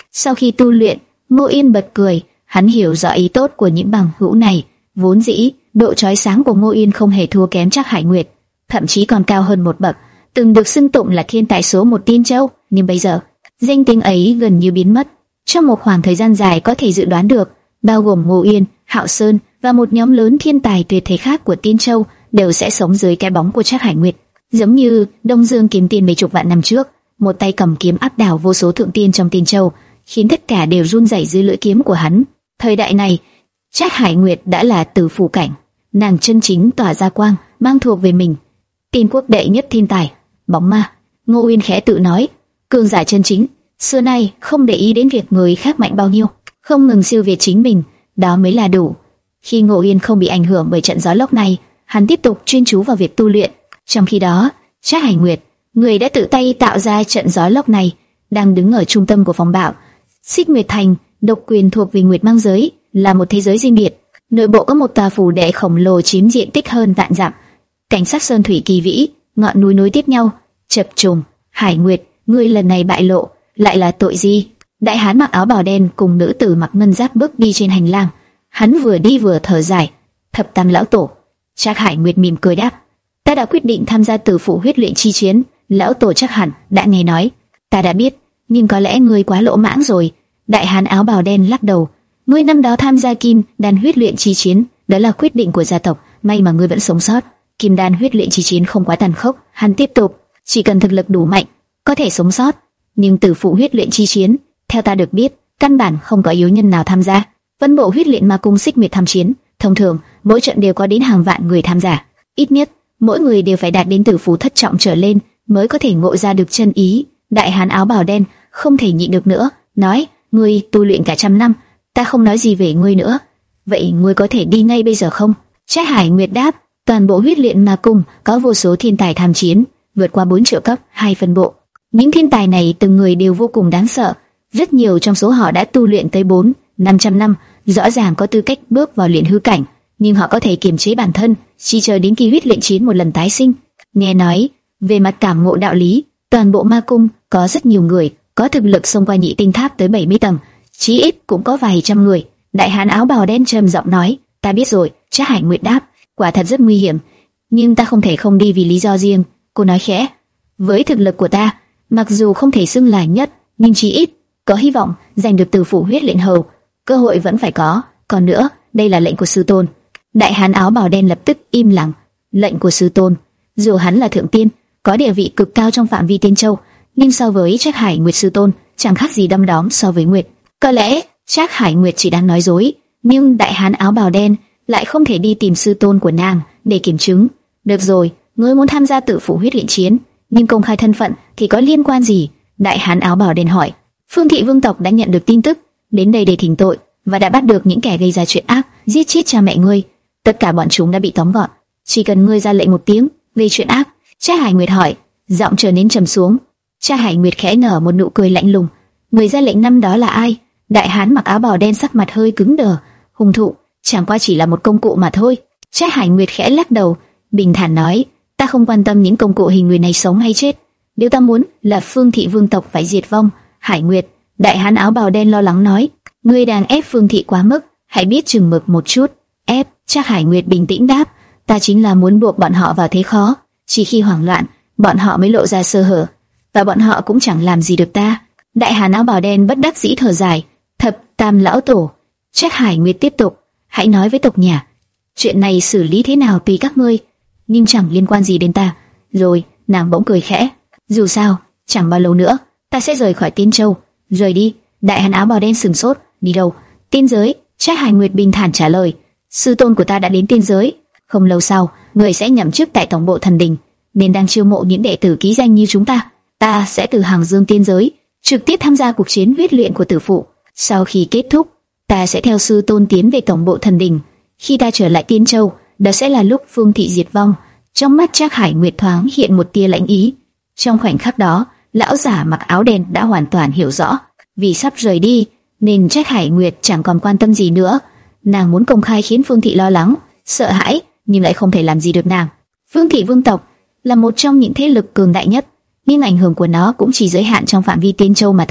Speaker 1: Sau khi tu luyện, Ngô Yên bật cười, hắn hiểu rõ ý tốt của những bằng hữu này. Vốn dĩ, độ chói sáng của Ngô Yên không hề thua kém Trác Hải Nguyệt, thậm chí còn cao hơn một bậc, từng được xưng tụng là thiên tài số một Tiên Châu. Nhưng bây giờ, danh tiếng ấy gần như biến mất. Trong một khoảng thời gian dài có thể dự đoán được, bao gồm Ngô Yên, Hạo Sơn và một nhóm lớn thiên tài tuyệt thế khác của Tiên Châu đều sẽ sống dưới cái bóng của Trác Hải Nguyệt, giống như Đông Dương kiếm tiên mấy chục vạn năm trước, một tay cầm kiếm áp đảo vô số thượng tiên trong Tiên Châu, khiến tất cả đều run rẩy dưới lưỡi kiếm của hắn. Thời đại này, Trác Hải Nguyệt đã là tử phủ cảnh, nàng chân chính tỏa ra quang, mang thuộc về mình. Tiên quốc đệ nhất thiên tài, bóng ma. Ngô Uyên khẽ tự nói, cường giả chân chính, xưa nay không để ý đến việc người khác mạnh bao nhiêu, không ngừng siêu việt chính mình, đó mới là đủ. Khi Ngô Uyên không bị ảnh hưởng bởi trận gió lốc này, hắn tiếp tục chuyên chú vào việc tu luyện. Trong khi đó, Trác Hải Nguyệt, người đã tự tay tạo ra trận gió lốc này, đang đứng ở trung tâm của phong bạo. Xích Nguyệt Thành, độc quyền thuộc về Nguyệt Mang giới, là một thế giới riêng biệt. Nội bộ có một tòa phủ đệ khổng lồ chiếm diện tích hơn vạn dặm. Cảnh sắc sơn thủy kỳ vĩ, ngọn núi nối tiếp nhau, chập trùng. Hải Nguyệt, ngươi lần này bại lộ, lại là tội gì? Đại hán mặc áo bào đen cùng nữ tử mặc ngân giáp bước đi trên hành lang. Hắn vừa đi vừa thở dài. Thập Tam lão tổ. Trác Hải Nguyệt mỉm cười đáp, ta đã quyết định tham gia tử phụ huyết luyện chi chiến. Lão tổ chắc hẳn đã nghe nói. Ta đã biết, nhưng có lẽ ngươi quá lỗ mãng rồi. Đại hán áo bào đen lắc đầu. Ngươi năm đó tham gia kim đan huyết luyện chi chiến, đó là quyết định của gia tộc, may mà ngươi vẫn sống sót. Kim đan huyết luyện chi chiến không quá tàn khốc, hắn tiếp tục, chỉ cần thực lực đủ mạnh, có thể sống sót. Nhưng tử phụ huyết luyện chi chiến, theo ta được biết, căn bản không có yếu nhân nào tham gia. Vân bộ huyết luyện ma cung Xích Nguyệt tham chiến, thông thường mỗi trận đều có đến hàng vạn người tham gia, ít nhất mỗi người đều phải đạt đến tử phụ thất trọng trở lên mới có thể ngộ ra được chân ý. Đại hán áo bào đen không thể nhịn được nữa, nói: ngươi tu luyện cả trăm năm, ta không nói gì về ngươi nữa, vậy ngươi có thể đi ngay bây giờ không? Trác Hải Nguyệt đáp: toàn bộ huyết luyện ma cung có vô số thiên tài tham chiến, vượt qua bốn triệu cấp, hai phân bộ. Những thiên tài này từng người đều vô cùng đáng sợ, rất nhiều trong số họ đã tu luyện tới bốn, năm trăm năm, rõ ràng có tư cách bước vào luyện hư cảnh, nhưng họ có thể kiềm chế bản thân, chỉ chờ đến khi huyết luyện chiến một lần tái sinh. Nghe nói, về mặt cảm ngộ đạo lý, toàn bộ ma cung có rất nhiều người có thực lực xông qua nhị tinh tháp tới bảy mươi tầng, chí ít cũng có vài trăm người. Đại hán áo bào đen trầm giọng nói: ta biết rồi. Trác Hải Nguyệt đáp: quả thật rất nguy hiểm, nhưng ta không thể không đi vì lý do riêng. Cô nói khẽ: với thực lực của ta, mặc dù không thể xưng là nhất, nhưng chí ít có hy vọng giành được tử phụ huyết luyện hầu, cơ hội vẫn phải có. Còn nữa, đây là lệnh của sư tôn. Đại hán áo bào đen lập tức im lặng. Lệnh của sư tôn? Dù hắn là thượng tiên, có địa vị cực cao trong phạm vi Tiên Châu, nhưng so với Trác Hải Nguyệt sư tôn, chẳng khác gì đom đóm so với Nguyệt. Có lẽ Trác Hải Nguyệt chỉ đang nói dối, nhưng đại hán áo bào đen lại không thể đi tìm sư tôn của nàng để kiểm chứng. Được rồi, ngươi muốn tham gia tử phụ huyết luyện chiến, nhưng công khai thân phận thì có liên quan gì? Đại hán áo bào đen hỏi. Phương Thị vương tộc đã nhận được tin tức, đến đây để thỉnh tội và đã bắt được những kẻ gây ra chuyện ác, giết chết cha mẹ ngươi. Tất cả bọn chúng đã bị tóm gọn. Chỉ cần ngươi ra lệnh một tiếng về chuyện ác. Trác Hải Nguyệt hỏi, giọng trở nên trầm xuống. Trác Hải Nguyệt khẽ nở một nụ cười lạnh lùng. Người ra lệnh năm đó là ai? Đại hán mặc áo bào đen sắc mặt hơi cứng đờ. Hung thủ chẳng qua chỉ là một công cụ mà thôi. Trác Hải Nguyệt khẽ lắc đầu, bình thản nói: ta không quan tâm những công cụ hình người này sống hay chết. Điều ta muốn là Phương Thị vương tộc phải diệt vong. Hải Nguyệt, đại hán áo bào đen lo lắng nói, ngươi đang ép Phương Thị quá mức, hãy biết chừng mực một chút. Ép? Trác Hải Nguyệt bình tĩnh đáp, ta chính là muốn buộc bọn họ vào thế khó. Chỉ khi hoảng loạn, bọn họ mới lộ ra sơ hở, và bọn họ cũng chẳng làm gì được ta. Đại hán áo bào đen bất đắc dĩ thở dài. Thập Tam lão tổ. Trác Hải Nguyệt tiếp tục, hãy nói với tộc nhà, chuyện này xử lý thế nào tùy các ngươi, nhưng chẳng liên quan gì đến ta. Rồi nàng bỗng cười khẽ, dù sao chẳng bao lâu nữa ta sẽ rời khỏi Tiên Châu. Rời đi? Đại hán áo bào đen sừng sốt. Đi đâu? Tiên giới. Trác Hải Nguyệt bình thản trả lời, sư tôn của ta đã đến tiên giới. Không lâu sau, người sẽ nhậm chức tại tổng bộ thần đình, nên đang chiêu mộ những đệ tử ký danh như chúng ta. Ta sẽ từ Hàng Dương tiên giới trực tiếp tham gia cuộc chiến huyết luyện của tử phụ. Sau khi kết thúc, ta sẽ theo sư tôn tiến về tổng bộ thần đình. Khi ta trở lại Tiên Châu, đó sẽ là lúc Phương Thị diệt vong. Trong mắt Trác Hải Nguyệt thoáng hiện một tia lãnh ý. Trong khoảnh khắc đó, lão giả mặc áo đen đã hoàn toàn hiểu rõ, vì sắp rời đi nên Trác Hải Nguyệt chẳng còn quan tâm gì nữa. Nàng muốn công khai khiến Phương Thị lo lắng, sợ hãi, nhưng lại không thể làm gì được nàng. Phương Thị vương tộc là một trong những thế lực cường đại nhất, nhưng ảnh hưởng của nó cũng chỉ giới hạn trong phạm vi Tiên Châu mà thôi.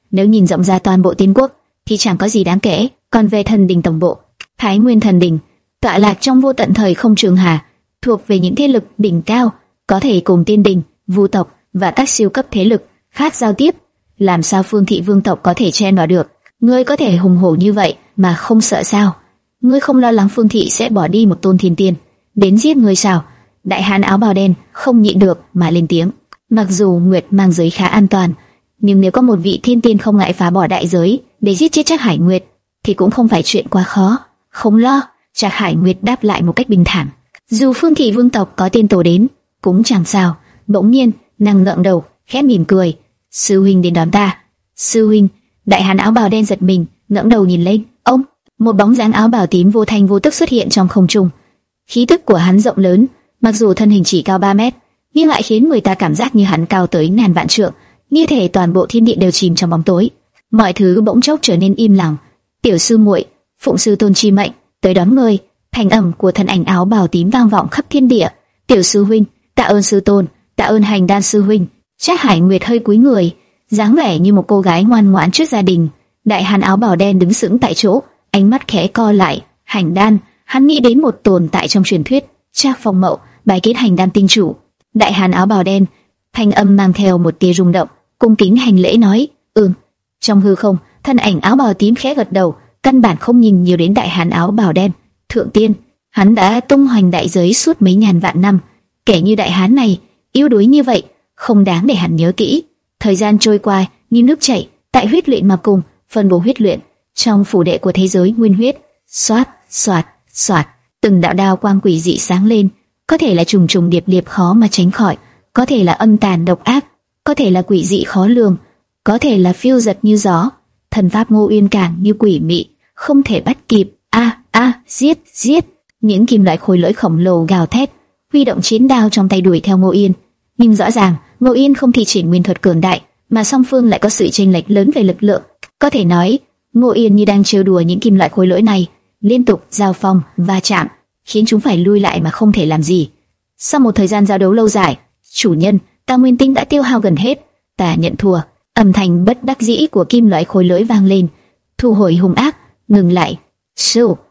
Speaker 1: Nếu nhìn rộng ra toàn bộ Tiên quốc thì chẳng có gì đáng kể. Còn về thần đình tổng bộ, Thái Nguyên thần đình tọa lạc trong vô tận thời không trường hà, thuộc về những thế lực đỉnh cao, có thể cùng Tiên đình, Vu tộc và các siêu cấp thế lực khác giao tiếp. Làm sao Phương Thị vương tộc có thể chen vào được? Ngươi có thể hùng hổ như vậy mà không sợ sao? Ngươi không lo lắng Phương Thị sẽ bỏ đi một tôn thiên tiên đến giết ngươi sao? Đại hán áo bào đen không nhịn được mà lên tiếng. Mặc dù Nguyệt mang giới khá an toàn, nhưng nếu có một vị thiên tiên không ngại phá bỏ đại giới để giết chết Trác Hải Nguyệt thì cũng không phải chuyện quá khó. Không lo, Trác Hải Nguyệt đáp lại một cách bình thản. Dù Phương Thị vương tộc có tiên tổ đến cũng chẳng sao. Bỗng nhiên nàng ngẩng đầu, khẽ mỉm cười. Sư huynh đến đón ta. Sư huynh? Đại hán áo bào đen giật mình, ngẩng đầu nhìn lên. Ông! Một bóng dáng áo bào tím vô thanh vô tức xuất hiện trong không trung. Khí tức của hắn rộng lớn, mặc dù thân hình chỉ cao ba mét, nhưng lại khiến người ta cảm giác như hắn cao tới ngàn vạn trượng, như thể toàn bộ thiên địa đều chìm trong bóng tối. Mọi thứ bỗng chốc trở nên im lặng. Tiểu sư muội, phụng sư tôn chi mệnh, tới đón ngươi. Thanh âm của thân ảnh áo bào tím vang vọng khắp thiên địa. Tiểu sư huynh, tạ ơn sư tôn, tạ ơn Hành Đan sư huynh. Trác Hải Nguyệt hơi cúi người, dáng vẻ như một cô gái ngoan ngoãn trước gia đình. Đại hán áo bào đen đứng sững tại chỗ, ánh mắt khẽ co lại. Hành Đan, hắn nghĩ đến một tồn tại trong truyền thuyết, Trác Phong Mậu, bái kiến Hành Đan tinh chủ. Đại hán áo bào đen, thanh âm mang theo một tia rung động, cung kính hành lễ nói, ừm. Trong hư không, thân ảnh áo bào tím khẽ gật đầu, căn bản không nhìn nhiều đến đại hán áo bào đen. Thượng tiên, hắn đã tung hoành đại giới suốt mấy ngàn vạn năm, kẻ như đại hán này, yếu đuối như vậy, không đáng để hắn nhớ kỹ. Thời gian trôi qua như nước chảy, tại huyết luyện mà cùng, phân bố huyết luyện trong phủ đệ của thế giới nguyên huyết, xoát, xoạt, xoạt, từng đạo đao quang quỷ dị sáng lên, có thể là trùng trùng điệp điệp khó mà tránh khỏi, có thể là âm tàn độc ác, có thể là quỷ dị khó lường, có thể là phiêu giật như gió. Thần pháp Ngô Uyên càng như quỷ mị, không thể bắt kịp. A a, giết, giết! Những kim loại khối lỗi khổng lồ gào thét, huy động chiến đao trong tay đuổi theo Ngô Uyên. Nhưng rõ ràng, Ngô Uyên không thi triển nguyên thuật cường đại, mà song phương lại có sự chênh lệch lớn về lực lượng. Có thể nói, Ngô Uyên như đang trêu đùa những kim loại khối lỗi này, liên tục giao phong, va chạm, khiến chúng phải lui lại mà không thể làm gì. Sau một thời gian giao đấu lâu dài, chủ nhân, ta nguyên tinh đã tiêu hao gần hết, ta nhận thua. Âm thanh bất đắc dĩ của kim loại khối lỗi vang lên, thu hồi hung ác, ngừng lại. Sưu,